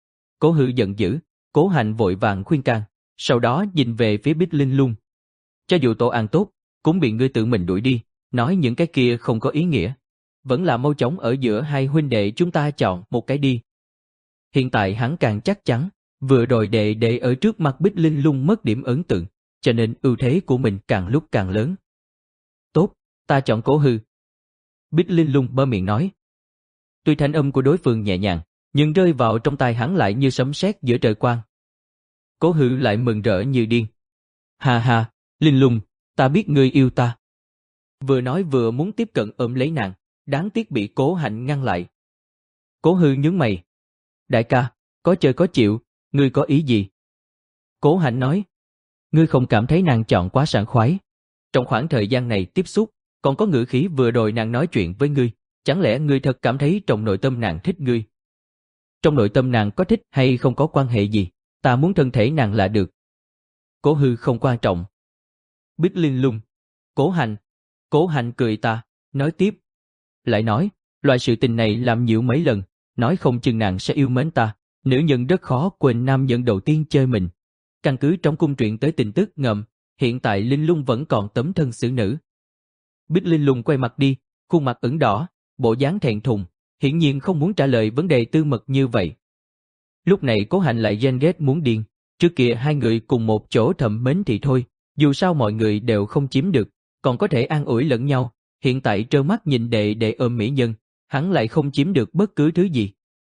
Cố Hư giận dữ, Cố Hành vội vàng khuyên can, sau đó nhìn về phía Bích Linh Lung. Cho dù Tổ An tốt, cũng bị ngươi tự mình đuổi đi, nói những cái kia không có ý nghĩa. Vẫn là mau chóng ở giữa hai huynh đệ chúng ta chọn một cái đi. Hiện tại hắn càng chắc chắn, vừa rồi đệ đệ ở trước mặt Bích Linh Lung mất điểm ấn tượng, cho nên ưu thế của mình càng lúc càng lớn. Tốt, ta chọn Cố Hư. Bích Linh Lung bơ miệng nói. Tuy thanh âm của đối phương nhẹ nhàng, nhưng rơi vào trong tai hắn lại như sấm sét giữa trời quang. Cố Hư lại mừng rỡ như điên. Ha ha, Linh Lung, ta biết ngươi yêu ta. Vừa nói vừa muốn tiếp cận ôm lấy nàng, đáng tiếc bị Cố Hạnh ngăn lại. Cố Hư nhướng mày. Đại ca, có chơi có chịu, ngươi có ý gì? Cố Hạnh nói. Ngươi không cảm thấy nàng chọn quá sảng khoái. Trong khoảng thời gian này tiếp xúc, còn có ngữ khí vừa rồi nàng nói chuyện với ngươi, chẳng lẽ ngươi thật cảm thấy trong nội tâm nàng thích ngươi? Trong nội tâm nàng có thích hay không có quan hệ gì, ta muốn thân thể nàng là được. Cố Hư không quan trọng. Bích Linh Lung. Cố Hành. Cố Hành cười ta, nói tiếp. Lại nói, loại sự tình này làm nhiều mấy lần, nói không chừng nàng sẽ yêu mến ta, nữ nhân rất khó quên nam nhân đầu tiên chơi mình. Căn cứ trong cung truyện tới tin tức ngầm, hiện tại Linh Lung vẫn còn tấm thân xử nữ. Bích Linh Lung quay mặt đi, khuôn mặt ửng đỏ, bộ dáng thẹn thùng, hiển nhiên không muốn trả lời vấn đề tư mật như vậy. Lúc này Cố Hành lại ghen ghét muốn điên, trước kia hai người cùng một chỗ thầm mến thì thôi, dù sao mọi người đều không chiếm được, còn có thể an ủi lẫn nhau, hiện tại trơ mắt nhìn đệ đệ ôm mỹ nhân, hắn lại không chiếm được bất cứ thứ gì.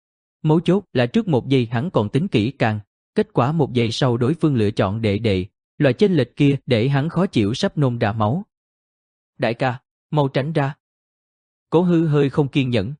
Mấu chốt là trước một giây hắn còn tính kỹ càng, kết quả một giây sau đối phương lựa chọn đệ đệ, loại chênh lệch kia để hắn khó chịu sắp nôn ra máu. Đại ca, mau tránh ra. Cố Hư hơi không kiên nhẫn.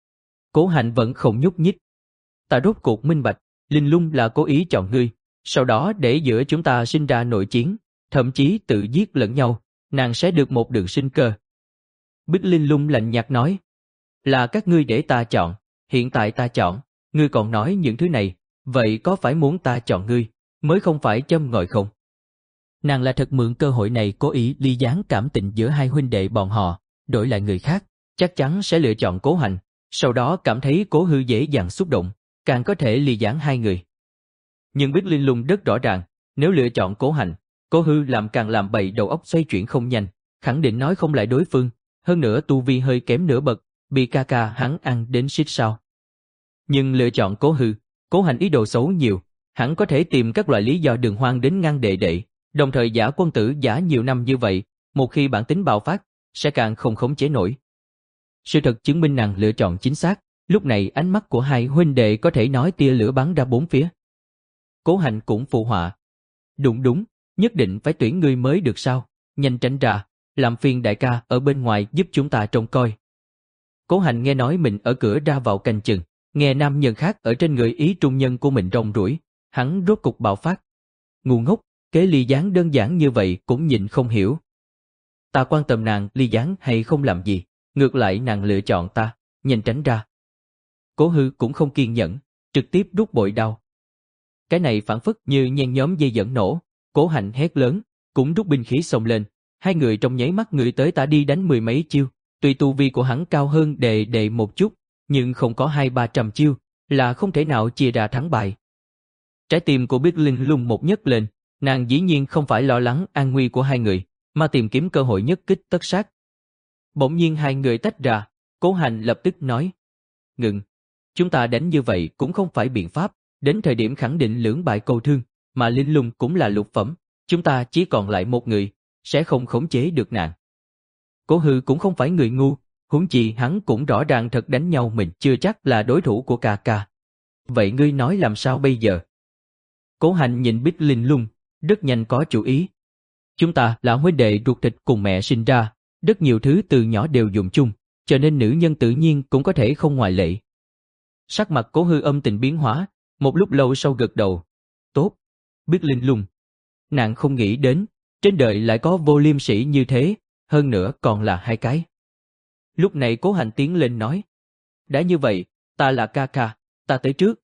Cố Hạnh vẫn không nhúc nhích. Ta rốt cuộc minh bạch, Linh Lung là cố ý chọn ngươi, sau đó để giữa chúng ta sinh ra nội chiến, thậm chí tự giết lẫn nhau, nàng sẽ được một đường sinh cơ. Bích Linh Lung lạnh nhạt nói. Là các ngươi để ta chọn, hiện tại ta chọn, ngươi còn nói những thứ này, vậy có phải muốn ta chọn ngươi, mới không phải châm ngòi không? Nàng là thật mượn cơ hội này cố ý ly gián cảm tình giữa hai huynh đệ bọn họ, đổi lại người khác, chắc chắn sẽ lựa chọn Cố Hành, sau đó cảm thấy Cố Hư dễ dàng xúc động, càng có thể ly gián hai người. Nhưng Bích Linh Lung rất rõ ràng, nếu lựa chọn Cố Hành, Cố Hư làm càng làm bậy đầu óc xoay chuyển không nhanh, khẳng định nói không lại đối phương, hơn nữa tu vi hơi kém nửa bậc, bị ca ca hắn ăn đến xít sao. Nhưng lựa chọn Cố Hư, Cố Hành ý đồ xấu nhiều, hắn có thể tìm các loại lý do đường hoang đến ngăn đệ đệ, đồng thời giả quân tử giả nhiều năm như vậy, một khi bản tính bạo phát, sẽ càng không khống chế nổi. Sự thật chứng minh nàng lựa chọn chính xác, lúc này ánh mắt của hai huynh đệ có thể nói tia lửa bắn ra bốn phía. Cố Hành cũng phụ họa. Đúng đúng, nhất định phải tuyển ngươi mới được sao, nhanh tránh ra, làm phiền đại ca ở bên ngoài giúp chúng ta trông coi. Cố Hành nghe nói mình ở cửa ra vào canh chừng, nghe nam nhân khác ở trên người ý trung nhân của mình rong ruổi, hắn rốt cục bạo phát. Ngu ngốc, kế ly gián đơn giản như vậy cũng nhìn không hiểu. Ta quan tâm nàng ly gián hay không làm gì, ngược lại nàng lựa chọn ta, nhanh tránh ra. Cố Hư cũng không kiên nhẫn, trực tiếp rút bội đao. Cái này phản phất như nhen nhóm dây dẫn nổ, Cố Hành hét lớn, cũng rút binh khí xông lên, hai người trong nháy mắt người tới ta đi đánh mười mấy chiêu, tuy tu vi của hắn cao hơn đệ đệ một chút, nhưng không có hai ba trăm chiêu, là không thể nào chia ra thắng bại. Trái tim của Bích Linh Lung một nhấc lên, nàng dĩ nhiên không phải lo lắng an nguy của hai người, mà tìm kiếm cơ hội nhất kích tất sát. Bỗng nhiên hai người tách ra, Cố Hành lập tức nói. ngừng. Chúng ta đánh như vậy cũng không phải biện pháp, đến thời điểm khẳng định lưỡng bại câu thương, mà Linh Lung cũng là lục phẩm, chúng ta chỉ còn lại một người, sẽ không khống chế được nàng. Cố Hư cũng không phải người ngu, huống chi hắn cũng rõ ràng thật đánh nhau mình chưa chắc là đối thủ của ca ca. Vậy ngươi nói làm sao bây giờ? Cố Hành nhìn Bích Linh Lung, rất nhanh có chủ ý. Chúng ta là huynh đệ ruột thịt cùng mẹ sinh ra, rất nhiều thứ từ nhỏ đều dùng chung, cho nên nữ nhân tự nhiên cũng có thể không ngoại lệ. Sắc mặt Cố Hư âm tình biến hóa, một lúc lâu sau gật đầu. Tốt, Bích Linh Lung. Nàng không nghĩ đến, trên đời lại có vô liêm sĩ như thế, hơn nữa còn là hai cái. Lúc này Cố Hành tiến lên nói. Đã như vậy, ta là ca ca, ta tới trước.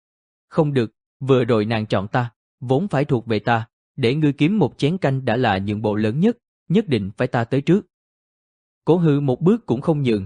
Không được, vừa rồi nàng chọn ta, vốn phải thuộc về ta, để ngươi kiếm một chén canh đã là nhượng bộ lớn nhất, nhất định phải ta tới trước. Cố Hư một bước cũng không nhường.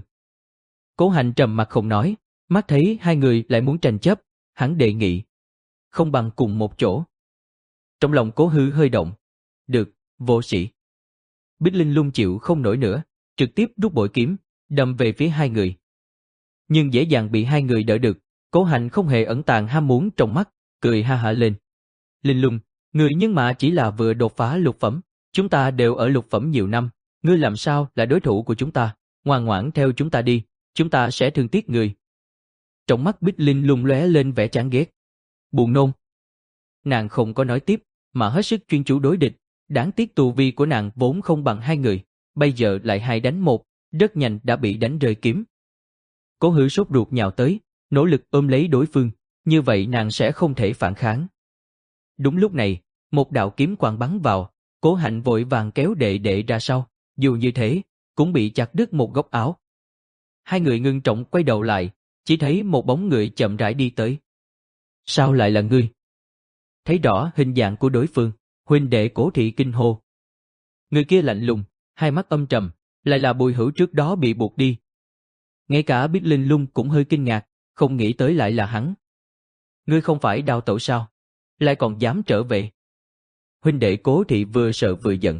Cố Hành trầm mặt không nói, mắt thấy hai người lại muốn tranh chấp, hắn đề nghị. Không bằng cùng một chỗ. Trong lòng Cố Hư hơi động. Được, vô sĩ. Bích Linh Lung chịu không nổi nữa, trực tiếp rút bội kiếm, đâm về phía hai người. Nhưng dễ dàng bị hai người đỡ được, Cố Hành không hề ẩn tàng ham muốn trong mắt, cười ha hả lên. Linh Lung, người nhưng mà chỉ là vừa đột phá lục phẩm, chúng ta đều ở lục phẩm nhiều năm, ngươi làm sao là đối thủ của chúng ta, ngoan ngoãn theo chúng ta đi, chúng ta sẽ thương tiếc người. Trong mắt Bích Linh Lung lóe lên vẻ chán ghét. Buồn nôn. Nàng không có nói tiếp, mà hết sức chuyên chú đối địch, đáng tiếc tu vi của nàng vốn không bằng hai người, bây giờ lại hai đánh một, rất nhanh đã bị đánh rơi kiếm. Cố Hư sốt ruột nhào tới, nỗ lực ôm lấy đối phương, như vậy nàng sẽ không thể phản kháng. Đúng lúc này, một đạo kiếm quang bắn vào, Cố Hạnh vội vàng kéo đệ đệ ra sau, dù như thế, cũng bị chặt đứt một góc áo. Hai người ngưng trọng quay đầu lại, chỉ thấy một bóng người chậm rãi đi tới. Sao lại là ngươi? Thấy rõ hình dạng của đối phương, huynh đệ Cố Thị kinh hô. Người kia lạnh lùng, hai mắt âm trầm, lại là Bùi Hữu trước đó bị buộc đi. Ngay cả Bích Linh Lung cũng hơi kinh ngạc, không nghĩ tới lại là hắn. Ngươi không phải Đao Tẩu sao? Lại còn dám trở về? Huynh đệ Cố Thị vừa sợ vừa giận.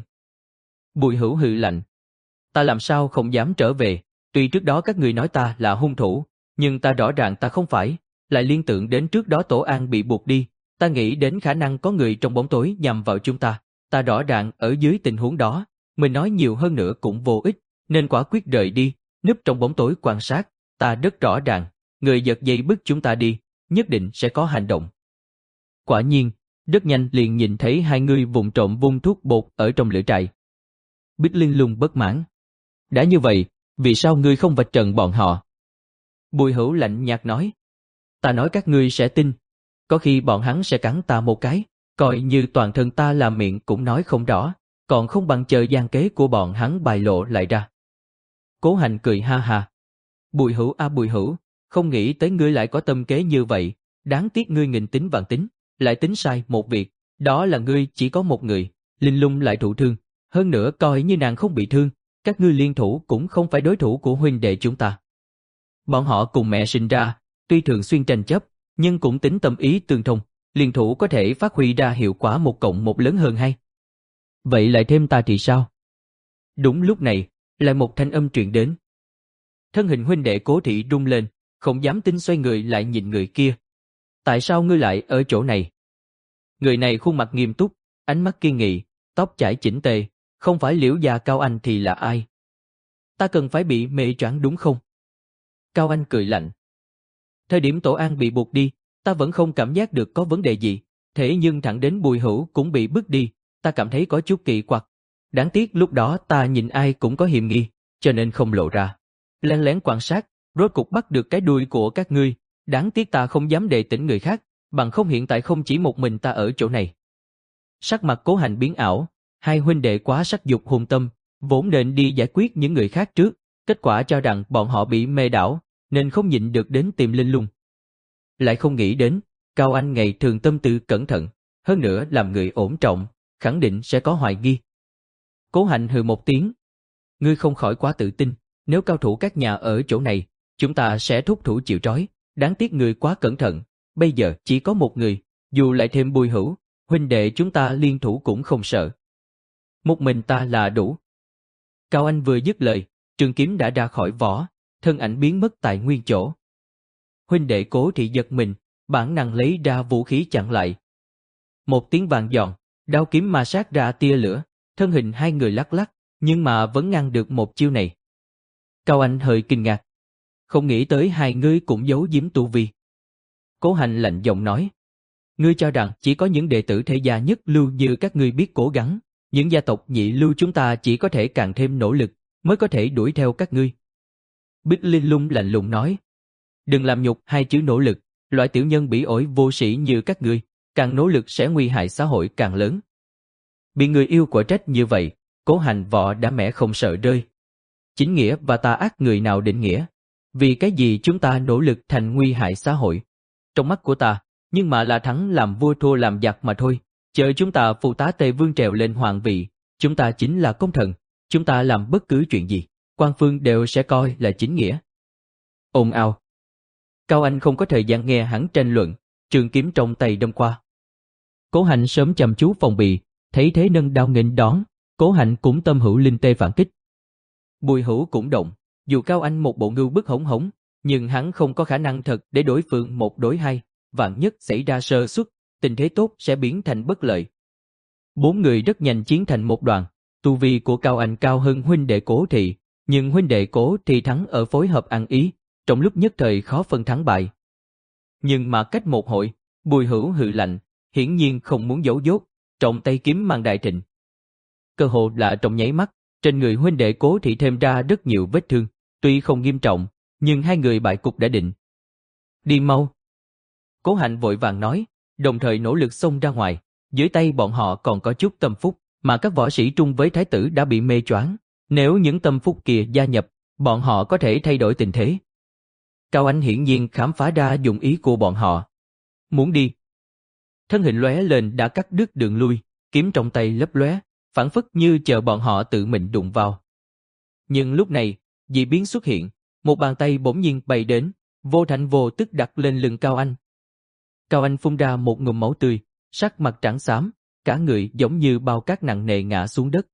Bùi Hữu hừ lạnh. Ta làm sao không dám trở về, tuy trước đó các người nói ta là hung thủ, nhưng ta rõ ràng ta không phải, lại liên tưởng đến trước đó Tổ An bị buộc đi, ta nghĩ đến khả năng có người trong bóng tối nhằm vào chúng ta, ta rõ ràng ở dưới tình huống đó, mình nói nhiều hơn nữa cũng vô ích, nên quả quyết rời đi, núp trong bóng tối quan sát, ta rất rõ ràng, người giật dây bức chúng ta đi, nhất định sẽ có hành động. Quả nhiên, rất nhanh liền nhìn thấy hai người vụng trộm vung thuốc bột ở trong lửa trại. Bích Linh Lung bất mãn. Đã như vậy, vì sao ngươi không vạch trần bọn họ? Bùi Hữu lạnh nhạt nói. Ta nói các ngươi sẽ tin. Có khi bọn hắn sẽ cắn ta một cái, coi như toàn thân ta làm miệng cũng nói không rõ, còn không bằng chờ gian kế của bọn hắn bài lộ lại ra. Cố Hành cười ha ha. Bùi Hữu a Bùi Hữu, không nghĩ tới ngươi lại có tâm kế như vậy, đáng tiếc ngươi nghìn tính vạn tính, lại tính sai một việc, đó là ngươi chỉ có một người, Linh Lung lại thụ thương, hơn nữa coi như nàng không bị thương, các ngươi liên thủ cũng không phải đối thủ của huynh đệ chúng ta. Bọn họ cùng mẹ sinh ra, tuy thường xuyên tranh chấp, nhưng cũng tính tâm ý tương thông, liên thủ có thể phát huy ra hiệu quả một cộng một lớn hơn hay. Vậy lại thêm ta thì sao? Đúng lúc này, lại một thanh âm truyền đến. Thân hình huynh đệ Cố Thị rung lên, không dám tin xoay người lại nhìn người kia. Tại sao ngươi lại ở chỗ này? Người này khuôn mặt nghiêm túc, ánh mắt kiên nghị, tóc chải chỉnh tề, không phải Liễu gia Cao Anh thì là ai? Ta cần phải bị mê choáng đúng không? Cao Anh cười lạnh. Thời điểm Tổ An bị buộc đi, ta vẫn không cảm giác được có vấn đề gì, thế nhưng thẳng đến Bùi Hữu cũng bị bức đi, ta cảm thấy có chút kỳ quặc. Đáng tiếc lúc đó ta nhìn ai cũng có hiểm nghi, cho nên không lộ ra. Lén lén quan sát, rốt cục bắt được cái đuôi của các ngươi, đáng tiếc ta không dám đề tỉnh người khác, bằng không hiện tại không chỉ một mình ta ở chỗ này. Sắc mặt Cố Hành biến ảo, hai huynh đệ quá sắc dục hùng tâm, vốn định đi giải quyết những người khác trước, kết quả cho rằng bọn họ bị mê đảo, nên không nhịn được đến tìm Linh Lung. Lại không nghĩ đến, Cao Anh ngày thường tâm tư cẩn thận, hơn nữa làm người ổn trọng, khẳng định sẽ có hoài nghi. Cố Hành hừ một tiếng. Ngươi không khỏi quá tự tin, nếu cao thủ các nhà ở chỗ này, chúng ta sẽ thúc thủ chịu trói, đáng tiếc người quá cẩn thận, bây giờ chỉ có một người, dù lại thêm Bùi Hữu, huynh đệ chúng ta liên thủ cũng không sợ. Một mình ta là đủ. Cao Anh vừa dứt lời, trường kiếm đã ra khỏi vỏ, thân ảnh biến mất tại nguyên chỗ. huynh đệ Cố Thị giật mình, bản năng lấy ra vũ khí chặn lại. Một tiếng vang giòn, đao kiếm ma sát ra tia lửa, thân hình hai người lắc lắc, nhưng mà vẫn ngăn được một chiêu này. Cao Anh hơi kinh ngạc. Không nghĩ tới hai ngươi cũng giấu giếm tu vi. Cố Hành lạnh giọng nói. Ngươi cho rằng chỉ có những đệ tử thế gia nhất lưu như các ngươi biết cố gắng, những gia tộc nhị lưu chúng ta chỉ có thể càng thêm nỗ lực, mới có thể đuổi theo các ngươi. Bích Linh Lung lạnh lùng nói. Đừng làm nhục hai chữ nỗ lực, loại tiểu nhân bỉ ổi vô sĩ như các ngươi, càng nỗ lực sẽ nguy hại xã hội càng lớn. Bị người yêu quả trách như vậy, Cố Hành vọ đã mẹ không sợ rơi. Chính nghĩa và tà ác người nào định nghĩa? Vì cái gì chúng ta nỗ lực thành nguy hại xã hội? Trong mắt của ta, nhưng mà là thắng làm vua thua làm giặc mà thôi. Chờ chúng ta phụ tá Tề Vương trèo lên hoàng vị, chúng ta chính là công thần. Chúng ta làm bất cứ chuyện gì, quan phương đều sẽ coi là chính nghĩa. Ồn ào. Cao Anh không có thời gian nghe hắn tranh luận, trường kiếm trong tay đâm qua. Cố Hạnh sớm chăm chú phòng bị, thấy thế nâng đao nghênh đón, Cố Hạnh cũng tâm hữu linh tê phản kích. Bùi Hữu cũng động, dù Cao Anh một bộ ngưu bức hống hống, nhưng hắn không có khả năng thật để đối phương một đối hai, vạn nhất xảy ra sơ suất, tình thế tốt sẽ biến thành bất lợi. Bốn người rất nhanh chiến thành một đoàn, tu vi của Cao Anh cao hơn huynh đệ Cố Thị, nhưng huynh đệ Cố Thị thắng ở phối hợp ăn ý, trong lúc nhất thời khó phân thắng bại. Nhưng mà cách một hội, Bùi Hữu hừ lạnh, hiển nhiên không muốn giấu dốt, trọng tay kiếm mang đại trịnh. Cơ hồ là trong nháy mắt, trên người huynh đệ Cố Thị thêm ra rất nhiều vết thương, tuy không nghiêm trọng, nhưng hai người bại cục đã định. Đi mau. Cố Hạnh vội vàng nói, đồng thời nỗ lực xông ra ngoài, dưới tay bọn họ còn có chút tâm phúc, mà các võ sĩ trung với thái tử đã bị mê choáng. Nếu những tâm phúc kia gia nhập, bọn họ có thể thay đổi tình thế. Cao Anh hiển nhiên khám phá ra dụng ý của bọn họ. Muốn đi. Thân hình lóe lên đã cắt đứt đường lui, kiếm trong tay lấp lóe, phảng phất như chờ bọn họ tự mình đụng vào. Nhưng lúc này, dị biến xuất hiện, một bàn tay bỗng nhiên bay đến, vô thành vô tức đặt lên lưng Cao Anh. Cao Anh phun ra một ngụm máu tươi, sắc mặt trắng xám, cả người giống như bao cát nặng nề ngã xuống đất.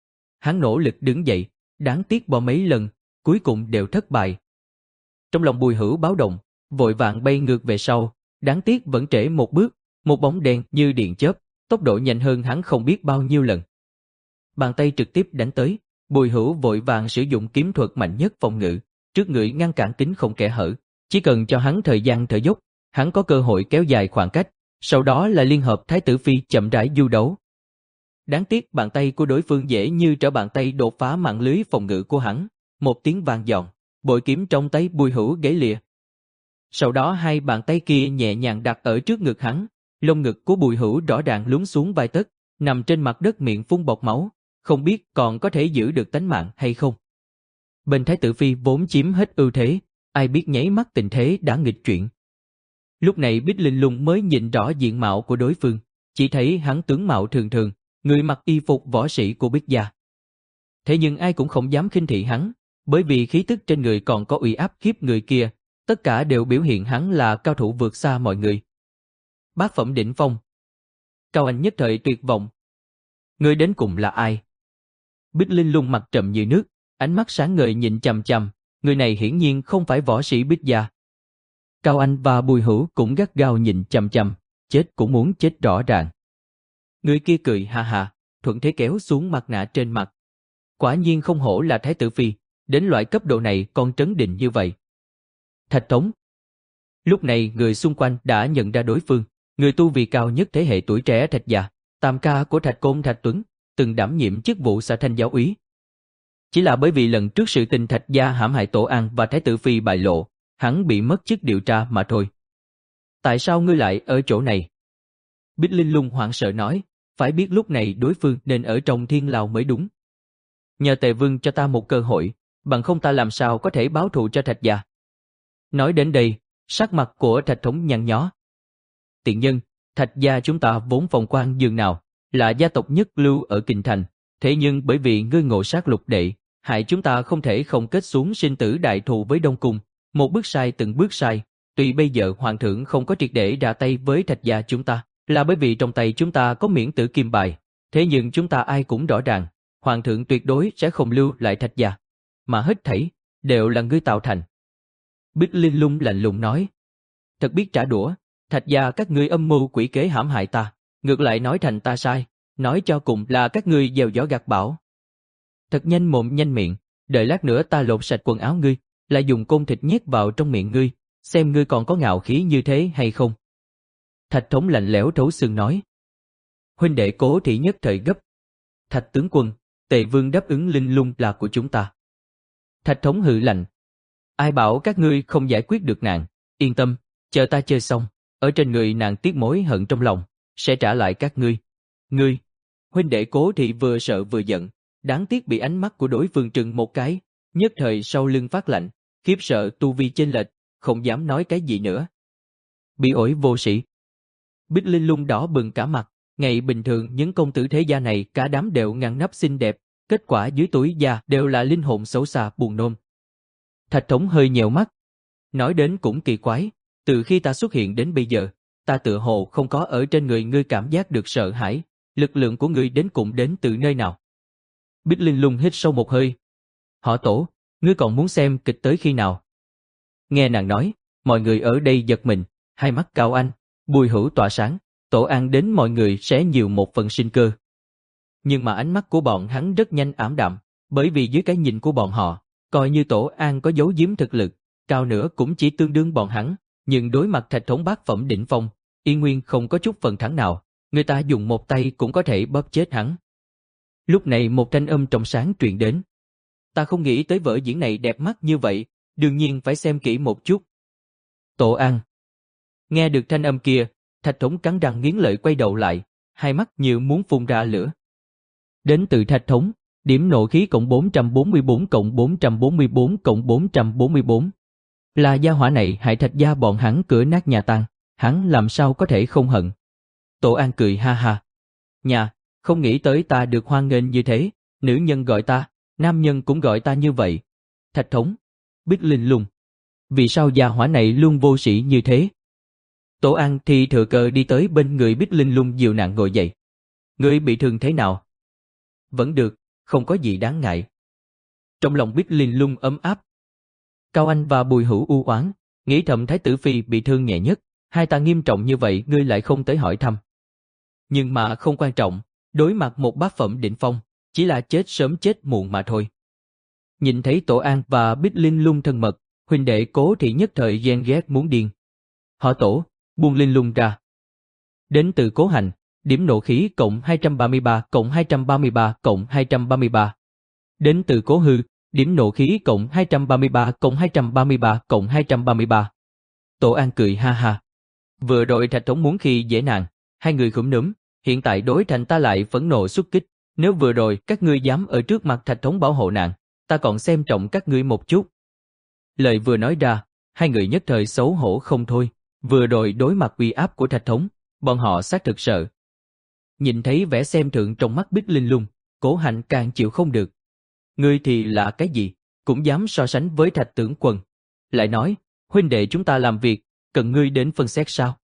Hắn nỗ lực đứng dậy, đáng tiếc bỏ mấy lần, cuối cùng đều thất bại. Trong lòng Bùi Hữu báo động, vội vàng bay ngược về sau, đáng tiếc vẫn trễ một bước, một bóng đen như điện chớp, tốc độ nhanh hơn hắn không biết bao nhiêu lần. Bàn tay trực tiếp đánh tới, Bùi Hữu vội vàng sử dụng kiếm thuật mạnh nhất phòng ngự, trước người ngăn cản kính không kẽ hở, chỉ cần cho hắn thời gian thở dốc, hắn có cơ hội kéo dài khoảng cách, sau đó là liên hợp Thái tử Phi chậm rãi du đấu. Đáng tiếc bàn tay của đối phương dễ như trở bàn tay đột phá mạng lưới phòng ngự của hắn, một tiếng vang giòn, bội kiếm trong tay Bùi Hữu gãy lìa. Sau đó hai bàn tay kia nhẹ nhàng đặt ở trước ngực hắn, lông ngực của Bùi Hữu rõ ràng lún xuống vai tấc, nằm trên mặt đất miệng phun bọt máu, không biết còn có thể giữ được tánh mạng hay không. Bên Thái tử Phi vốn chiếm hết ưu thế, ai biết nháy mắt tình thế đã nghịch chuyển. Lúc này Bích Linh Lung mới nhìn rõ diện mạo của đối phương, chỉ thấy hắn tướng mạo thường thường, người mặc y phục võ sĩ của Bích gia. Thế nhưng ai cũng không dám khinh thị hắn, bởi vì khí tức trên người còn có uy áp khiếp người kia, tất cả đều biểu hiện hắn là cao thủ vượt xa mọi người. Bát phẩm đỉnh phong. Cao Anh nhất thời tuyệt vọng. Người đến cùng là ai? Bích Linh Lung mặt trầm như nước, ánh mắt sáng ngời nhìn chằm chằm, người này hiển nhiên không phải võ sĩ Bích gia. Cao Anh và Bùi Hữu cũng gắt gao nhìn chằm chằm, chết cũng muốn chết rõ ràng. Người kia cười ha ha, thuận thế kéo xuống mặt nạ trên mặt. Quả nhiên không hổ là Thái tử Phi, đến loại cấp độ này còn trấn định như vậy. Thạch Tống. Lúc này người xung quanh đã nhận ra đối phương, người tu vi cao nhất thế hệ tuổi trẻ Thạch gia, tam ca của Thạch Côn Thạch Tuấn, từng đảm nhiệm chức vụ xã thanh giáo úy. Chỉ là bởi vì lần trước sự tình Thạch gia hãm hại Tổ An và Thái tử Phi bại lộ, hắn bị mất chức điều tra mà thôi. Tại sao ngươi lại ở chỗ này? Bích Linh Lung hoảng sợ nói, phải biết lúc này đối phương nên ở trong thiên lao mới đúng. Nhờ Tề Vương cho ta một cơ hội, bằng không ta làm sao có thể báo thù cho Thạch gia. Nói đến đây, sắc mặt của Thạch Thống nhăn nhó. Tiện nhân, Thạch gia chúng ta vốn phong quan dường nào, là gia tộc nhất lưu ở Kinh Thành, thế nhưng bởi vì ngươi ngộ sát lục đệ, hại chúng ta không thể không kết xuống sinh tử đại thù với Đông Cung, một bước sai từng bước sai, tuy bây giờ hoàng thượng không có triệt để ra tay với Thạch gia chúng ta, là bởi vì trong tay chúng ta có miễn tử kim bài, thế nhưng chúng ta ai cũng rõ ràng, hoàng thượng tuyệt đối sẽ không lưu lại Thạch gia, mà hết thảy đều là ngươi tạo thành. Bích Linh Lung lạnh lùng nói, thật biết trả đũa, Thạch gia các ngươi âm mưu quỷ kế hãm hại ta, ngược lại nói thành ta sai, nói cho cùng là các ngươi gieo gió gặt bão. Thật nhanh mồm nhanh miệng, đợi lát nữa ta lột sạch quần áo ngươi, lại dùng côn thịt nhét vào trong miệng ngươi, xem ngươi còn có ngạo khí như thế hay không. Thạch Thống lạnh lẽo thấu xương nói. Huynh đệ Cố Thị nhất thời gấp. Thạch tướng quân, Tề Vương đáp ứng Linh Lung là của chúng ta. Thạch Thống hừ lạnh. Ai bảo các ngươi không giải quyết được nàng, yên tâm, chờ ta chơi xong, ở trên người nàng tiếc mối hận trong lòng, sẽ trả lại các ngươi. Ngươi, huynh đệ Cố Thị vừa sợ vừa giận, đáng tiếc bị ánh mắt của đối phương trừng một cái, nhất thời sau lưng phát lạnh, khiếp sợ tu vi chênh lệch, không dám nói cái gì nữa. Bị ổi vô sĩ. Bích Linh Lung đỏ bừng cả mặt, ngày bình thường những công tử thế gia này cả đám đều ngăn nắp xinh đẹp, kết quả dưới túi da đều là linh hồn xấu xa buồn nôn. Thạch Thống hơi nhèo mắt. Nói đến cũng kỳ quái, từ khi ta xuất hiện đến bây giờ, ta tựa hồ không có ở trên người ngươi cảm giác được sợ hãi, lực lượng của ngươi đến cùng đến từ nơi nào. Bích Linh Lung hít sâu một hơi. Họ Tổ, ngươi còn muốn xem kịch tới khi nào? Nghe nàng nói, mọi người ở đây giật mình, hai mắt Cao Anh, Bùi Hữu tỏa sáng, Tổ An đến mọi người sẽ nhiều một phần sinh cơ. Nhưng mà ánh mắt của bọn hắn rất nhanh ảm đạm, bởi vì dưới cái nhìn của bọn họ, coi như Tổ An có giấu giếm thực lực, cao nữa cũng chỉ tương đương bọn hắn, nhưng đối mặt Thạch Thống bát phẩm đỉnh phong, Yên Nguyên không có chút phần thắng nào, người ta dùng một tay cũng có thể bóp chết hắn. Lúc này một thanh âm trong sáng truyền đến. Ta không nghĩ tới vở diễn này đẹp mắt như vậy, đương nhiên phải xem kỹ một chút. Tổ An. Nghe được thanh âm kia, Thạch Thống cắn răng nghiến lợi quay đầu lại, hai mắt như muốn phun ra lửa. Đến từ Thạch Thống, điểm nộ khí cộng bốn trăm bốn mươi bốn cộng bốn trăm bốn mươi bốn cộng bốn trăm bốn mươi bốn. Là gia hỏa này hại Thạch gia bọn hắn cửa nát nhà tan, hắn làm sao có thể không hận. Tổ An cười ha ha. Nhà, không nghĩ tới ta được hoan nghênh như thế, nữ nhân gọi ta, nam nhân cũng gọi ta như vậy. Thạch Thống, Bích Linh Lung. Vì sao gia hỏa này luôn vô sĩ như thế? Tổ An thì thừa cơ đi tới bên người Bích Linh Lung dìu nàng ngồi dậy. Ngươi bị thương thế nào? Vẫn được, không có gì đáng ngại. Trong lòng Bích Linh Lung ấm áp. Cao Anh và Bùi Hữu u oán, nghĩ thầm Thái tử Phi bị thương nhẹ nhất, hai ta nghiêm trọng như vậy ngươi lại không tới hỏi thăm. Nhưng mà không quan trọng, đối mặt một bát phẩm đỉnh phong, chỉ là chết sớm chết muộn mà thôi. Nhìn thấy Tổ An và Bích Linh Lung thân mật, huynh đệ Cố Thị nhất thời ghen ghét muốn điên. Họ Tổ, buông Linh Lung ra. Đến từ Cố Hành, điểm nộ khí cộng hai trăm ba mươi ba cộng hai trăm ba mươi ba cộng hai trăm ba mươi ba. Đến từ Cố Hư, điểm nộ khí cộng hai trăm ba mươi ba cộng hai trăm ba mươi ba cộng hai trăm ba mươi ba. Tổ An cười ha ha. Vừa rồi Thạch Thống muốn khi dễ nàng, hai người khúm núm, hiện tại đối thành ta lại phẫn nộ xuất kích, nếu vừa rồi các ngươi dám ở trước mặt Thạch Thống bảo hộ nàng, ta còn xem trọng các ngươi một chút. Lời vừa nói ra, hai người nhất thời xấu hổ không thôi, vừa rồi đối mặt uy áp của Thạch Thống, bọn họ xác thực sợ. Nhìn thấy vẻ xem thường trong mắt Bích Linh Lung, Cố Hạnh càng chịu không được. Ngươi thì là cái gì, cũng dám so sánh với Thạch tướng quân. Lại nói, huynh đệ chúng ta làm việc, cần ngươi đến phân xét sao?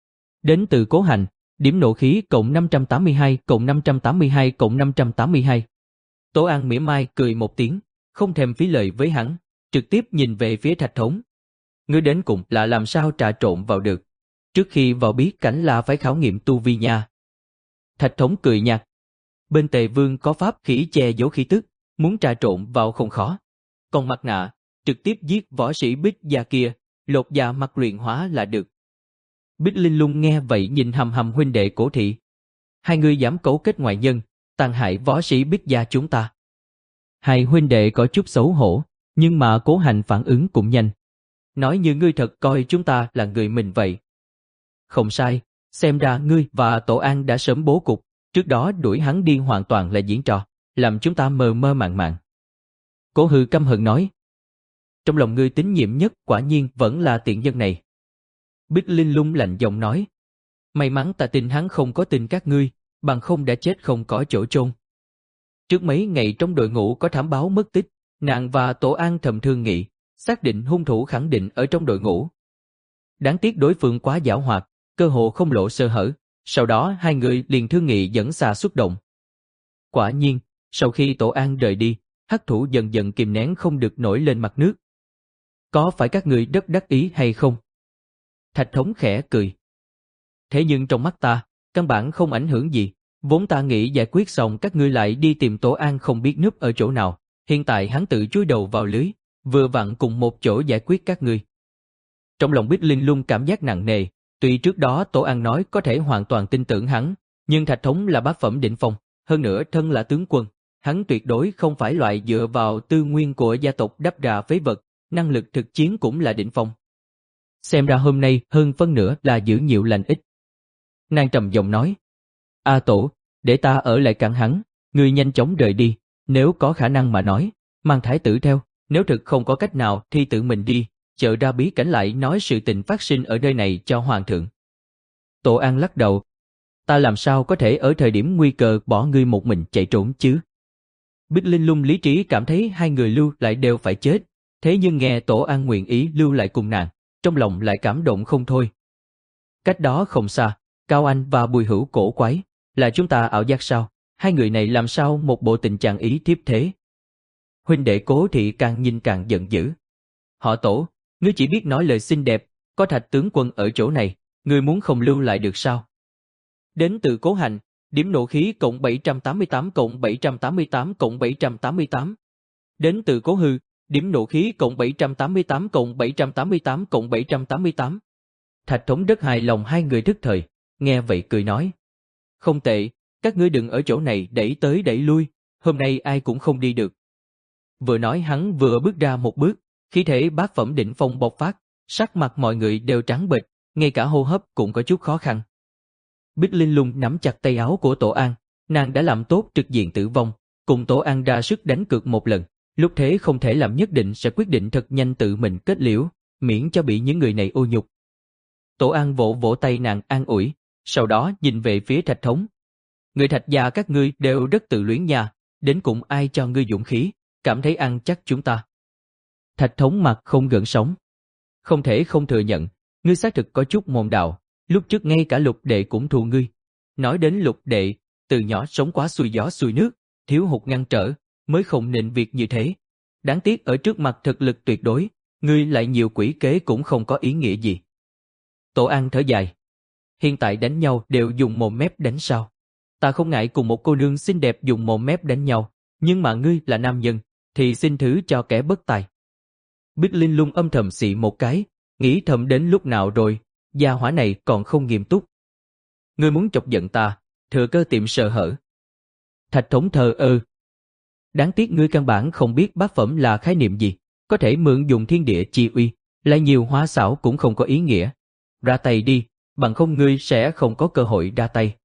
Đến từ Cố Hạnh, điểm nộ khí cộng năm trăm tám mươi hai cộng năm trăm tám mươi hai cộng năm trăm tám mươi hai. Tổ An mỉa mai cười một tiếng, không thèm phí lời với hắn, trực tiếp nhìn về phía Thạch Thống. Ngươi đến cùng là làm sao trà trộn vào được? Trước khi vào bí cảnh là phải khảo nghiệm tu vi nha. Thạch Thống cười nhạt. Bên Tề Vương có pháp khí che giấu khí tức, muốn trà trộn vào không khó. Còn mặt nạ, trực tiếp giết võ sĩ Bích gia kia, lột da mặt luyện hóa là được. Bích Linh Lung nghe vậy nhìn hầm hầm huynh đệ Cố Thị. Hai người dám cấu kết ngoại nhân, tàn hại võ sĩ Bích gia chúng ta. Hai huynh đệ có chút xấu hổ, nhưng mà Cố Hành phản ứng cũng nhanh. Nói như ngươi thật coi chúng ta là người mình vậy. Không sai, xem ra ngươi và Tổ An đã sớm bố cục, trước đó đuổi hắn đi hoàn toàn là diễn trò, làm chúng ta mơ mơ màng màng. Cố Hư căm hận nói. Trong lòng ngươi tín nhiệm nhất quả nhiên vẫn là tiện nhân này. Bích Linh Lung lạnh giọng nói. May mắn ta tin hắn không có tin các ngươi, bằng không đã chết không có chỗ chôn. Trước mấy ngày trong đội ngũ có thám báo mất tích, nàng và Tổ An thầm thương nghị, xác định hung thủ khẳng định ở trong đội ngũ. Đáng tiếc đối phương quá giảo hoạt, cơ hồ không lộ sơ hở, sau đó hai người liền thương nghị dẫn xà xuất động. Quả nhiên, sau khi Tổ An rời đi, hắc thủ dần dần kìm nén không được nổi lên mặt nước. Có phải các người rất đắc ý hay không? Thạch Thống khẽ cười. Thế nhưng trong mắt ta, căn bản không ảnh hưởng gì, vốn ta nghĩ giải quyết xong các ngươi lại đi tìm Tổ An không biết núp ở chỗ nào, hiện tại hắn tự chui đầu vào lưới, vừa vặn cùng một chỗ giải quyết các ngươi. Trong lòng Bích Linh Lung cảm giác nặng nề, tuy trước đó Tổ An nói có thể hoàn toàn tin tưởng hắn, nhưng Thạch Thống là bát phẩm đỉnh phong, hơn nữa thân là tướng quân, hắn tuyệt đối không phải loại dựa vào tư nguyên của gia tộc đắp ra phế vật, năng lực thực chiến cũng là đỉnh phong. Xem ra hôm nay hơn phân nửa là giữ nhiều lành ít. Nàng trầm giọng nói, A Tổ, để ta ở lại cản hắn, ngươi nhanh chóng rời đi, nếu có khả năng mà nói, mang thái tử theo, nếu thực không có cách nào thì tự mình đi, chợ ra bí cảnh lại nói sự tình phát sinh ở nơi này cho hoàng thượng. Tổ An lắc đầu, ta làm sao có thể ở thời điểm nguy cơ bỏ ngươi một mình chạy trốn chứ? Bích Linh Lung lý trí cảm thấy hai người lưu lại đều phải chết, thế nhưng nghe Tổ An nguyện ý lưu lại cùng nàng, trong lòng lại cảm động không thôi. Cách đó không xa, Cao Anh và Bùi Hữu cổ quái, là chúng ta ảo giác sao? Hai người này làm sao một bộ tình trạng ý thiếp thế? Huynh đệ Cố Thị càng nhìn càng giận dữ. Họ Tổ, ngươi chỉ biết nói lời xinh đẹp, có Thạch tướng quân ở chỗ này, ngươi muốn không lưu lại được sao? Đến từ Cố Hành, điểm nộ khí cộng bảy trăm tám mươi tám cộng bảy trăm tám mươi tám cộng bảy trăm tám mươi tám. Đến từ Cố Hư, điểm nộ khí cộng bảy trăm tám mươi tám cộng bảy trăm tám mươi tám cộng bảy trăm tám mươi tám. Thạch Thống rất hài lòng hai người thức thời, nghe vậy cười nói. Không tệ, các ngươi đừng ở chỗ này đẩy tới đẩy lui, hôm nay ai cũng không đi được. Vừa nói hắn vừa bước ra một bước, khí thể bát phẩm đỉnh phong bộc phát, sắc mặt mọi người đều trắng bệch, ngay cả hô hấp cũng có chút khó khăn. Bích Linh Lung nắm chặt tay áo của Tổ An, nàng đã làm tốt trực diện tử vong, cùng Tổ An ra sức đánh cược một lần, lúc thế không thể làm nhất định sẽ quyết định thật nhanh tự mình kết liễu, miễn cho bị những người này ô nhục. Tổ An vỗ vỗ tay nàng an ủi, sau đó nhìn về phía Thạch Thống. Người Thạch gia các ngươi đều rất tự luyến nha, đến cùng ai cho ngươi dũng khí, cảm thấy ăn chắc chúng ta. Thạch Thống mặt không gợn sóng. Không thể không thừa nhận, ngươi xác thực có chút môn đạo, lúc trước ngay cả Lục đệ cũng thù ngươi. Nói đến Lục đệ, từ nhỏ sống quá xuôi gió xuôi nước, thiếu hụt ngăn trở, mới không nên việc như thế. Đáng tiếc ở trước mặt thực lực tuyệt đối, ngươi lại nhiều quỷ kế cũng không có ý nghĩa gì. Tổ An thở dài. Hiện tại đánh nhau đều dùng mồm mép đánh sao? Ta không ngại cùng một cô nương xinh đẹp dùng mồm mép đánh nhau, nhưng mà ngươi là nam nhân, thì xin thứ cho kẻ bất tài. Bích Linh Lung âm thầm xị một cái, nghĩ thầm đến lúc nào rồi, gia hỏa này còn không nghiêm túc. Ngươi muốn chọc giận ta, thừa cơ tiệm sơ hở. Thạch Thống thờ ơ. Đáng tiếc ngươi căn bản không biết bát phẩm là khái niệm gì, có thể mượn dùng thiên địa chi uy, lại nhiều hóa xảo cũng không có ý nghĩa. Ra tay đi, bằng không ngươi sẽ không có cơ hội ra tay.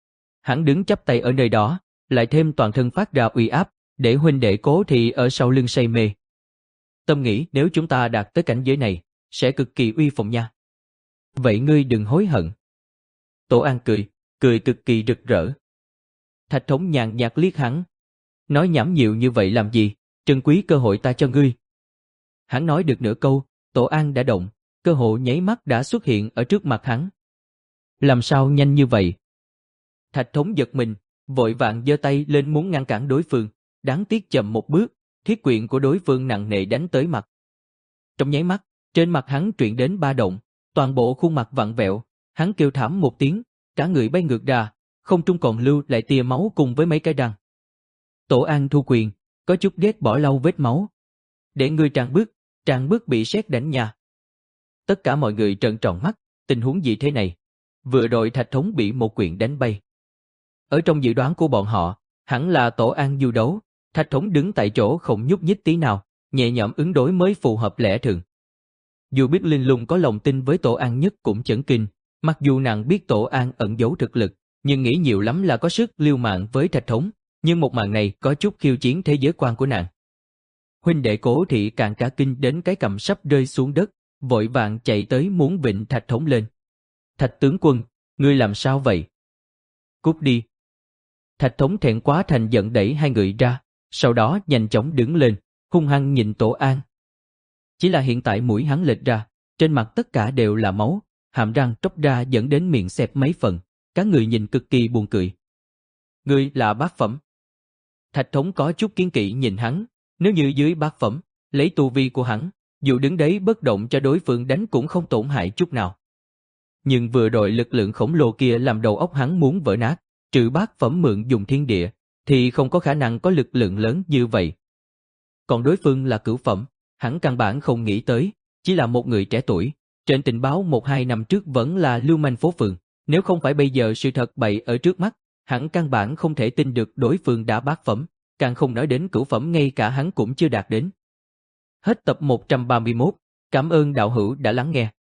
Hắn đứng chắp tay ở nơi đó, lại thêm toàn thân phát ra uy áp, để huynh đệ Cố Thị ở sau lưng say mê. Tâm nghĩ nếu chúng ta đạt tới cảnh giới này, sẽ cực kỳ uy phong nha. Vậy ngươi đừng hối hận. Tổ An cười, cười cực kỳ rực rỡ. Thạch Thống nhàn nhạt liếc hắn. Nói nhảm nhiều như vậy làm gì, trân quý cơ hội ta cho ngươi. Hắn nói được nửa câu, Tổ An đã động, cơ hội nháy mắt đã xuất hiện ở trước mặt hắn. Làm sao nhanh như vậy? Thạch Thống giật mình, vội vàng giơ tay lên muốn ngăn cản đối phương, đáng tiếc chậm một bước, thiết quyền của đối phương nặng nề đánh tới mặt. Trong nháy mắt, trên mặt hắn truyền đến ba động, toàn bộ khuôn mặt vặn vẹo, hắn kêu thảm một tiếng, cả người bay ngược ra, không trung còn lưu lại tia máu cùng với mấy cái răng. Tổ An thu quyền, có chút ghét bỏ lau vết máu. Để ngươi tràn bước, tràn bước bị sét đánh nhà. Tất cả mọi người trợn tròn mắt, tình huống gì thế này? Vừa rồi Thạch Thống bị một quyền đánh bay. Ở trong dự đoán của bọn họ, hẳn là Tổ An du đấu, Thạch Thống đứng tại chỗ không nhúc nhích tí nào, nhẹ nhõm ứng đối mới phù hợp lẽ thường. Dù biết Linh Lung có lòng tin với Tổ An nhất cũng chấn kinh, mặc dù nàng biết Tổ An ẩn giấu thực lực, nhưng nghĩ nhiều lắm là có sức liều mạng với Thạch Thống, nhưng một màn này có chút khiêu chiến thế giới quan của nàng. Huynh đệ Cố Thị càng cả kinh đến cái cầm sắp rơi xuống đất, vội vàng chạy tới muốn vịn Thạch Thống lên. Thạch tướng quân, ngươi làm sao vậy? Cút đi. Thạch Thống thẹn quá thành giận đẩy hai người ra, sau đó nhanh chóng đứng lên, hung hăng nhìn Tổ An. Chỉ là hiện tại mũi hắn lệch ra, trên mặt tất cả đều là máu, hàm răng tróc ra dẫn đến miệng xẹp mấy phần, các người nhìn cực kỳ buồn cười. Ngươi là bát phẩm. Thạch Thống có chút kiên kỵ nhìn hắn, nếu như dưới bát phẩm, lấy tu vi của hắn, dù đứng đấy bất động cho đối phương đánh cũng không tổn hại chút nào. nhưng vừa rồi lực lượng khổng lồ kia làm đầu óc hắn muốn vỡ nát, trừ bát phẩm mượn dùng thiên địa, thì không có khả năng có lực lượng lớn như vậy. Còn đối phương là cửu phẩm, hắn căn bản không nghĩ tới, chỉ là một người trẻ tuổi, trên tình báo một hai năm trước vẫn là lưu manh phố phường, nếu không phải bây giờ sự thật bày ở trước mắt, hắn căn bản không thể tin được đối phương đã bát phẩm, càng không nói đến cửu phẩm ngay cả hắn cũng chưa đạt đến. Hết tập một trăm ba mươi mốt, cảm ơn đạo hữu đã lắng nghe.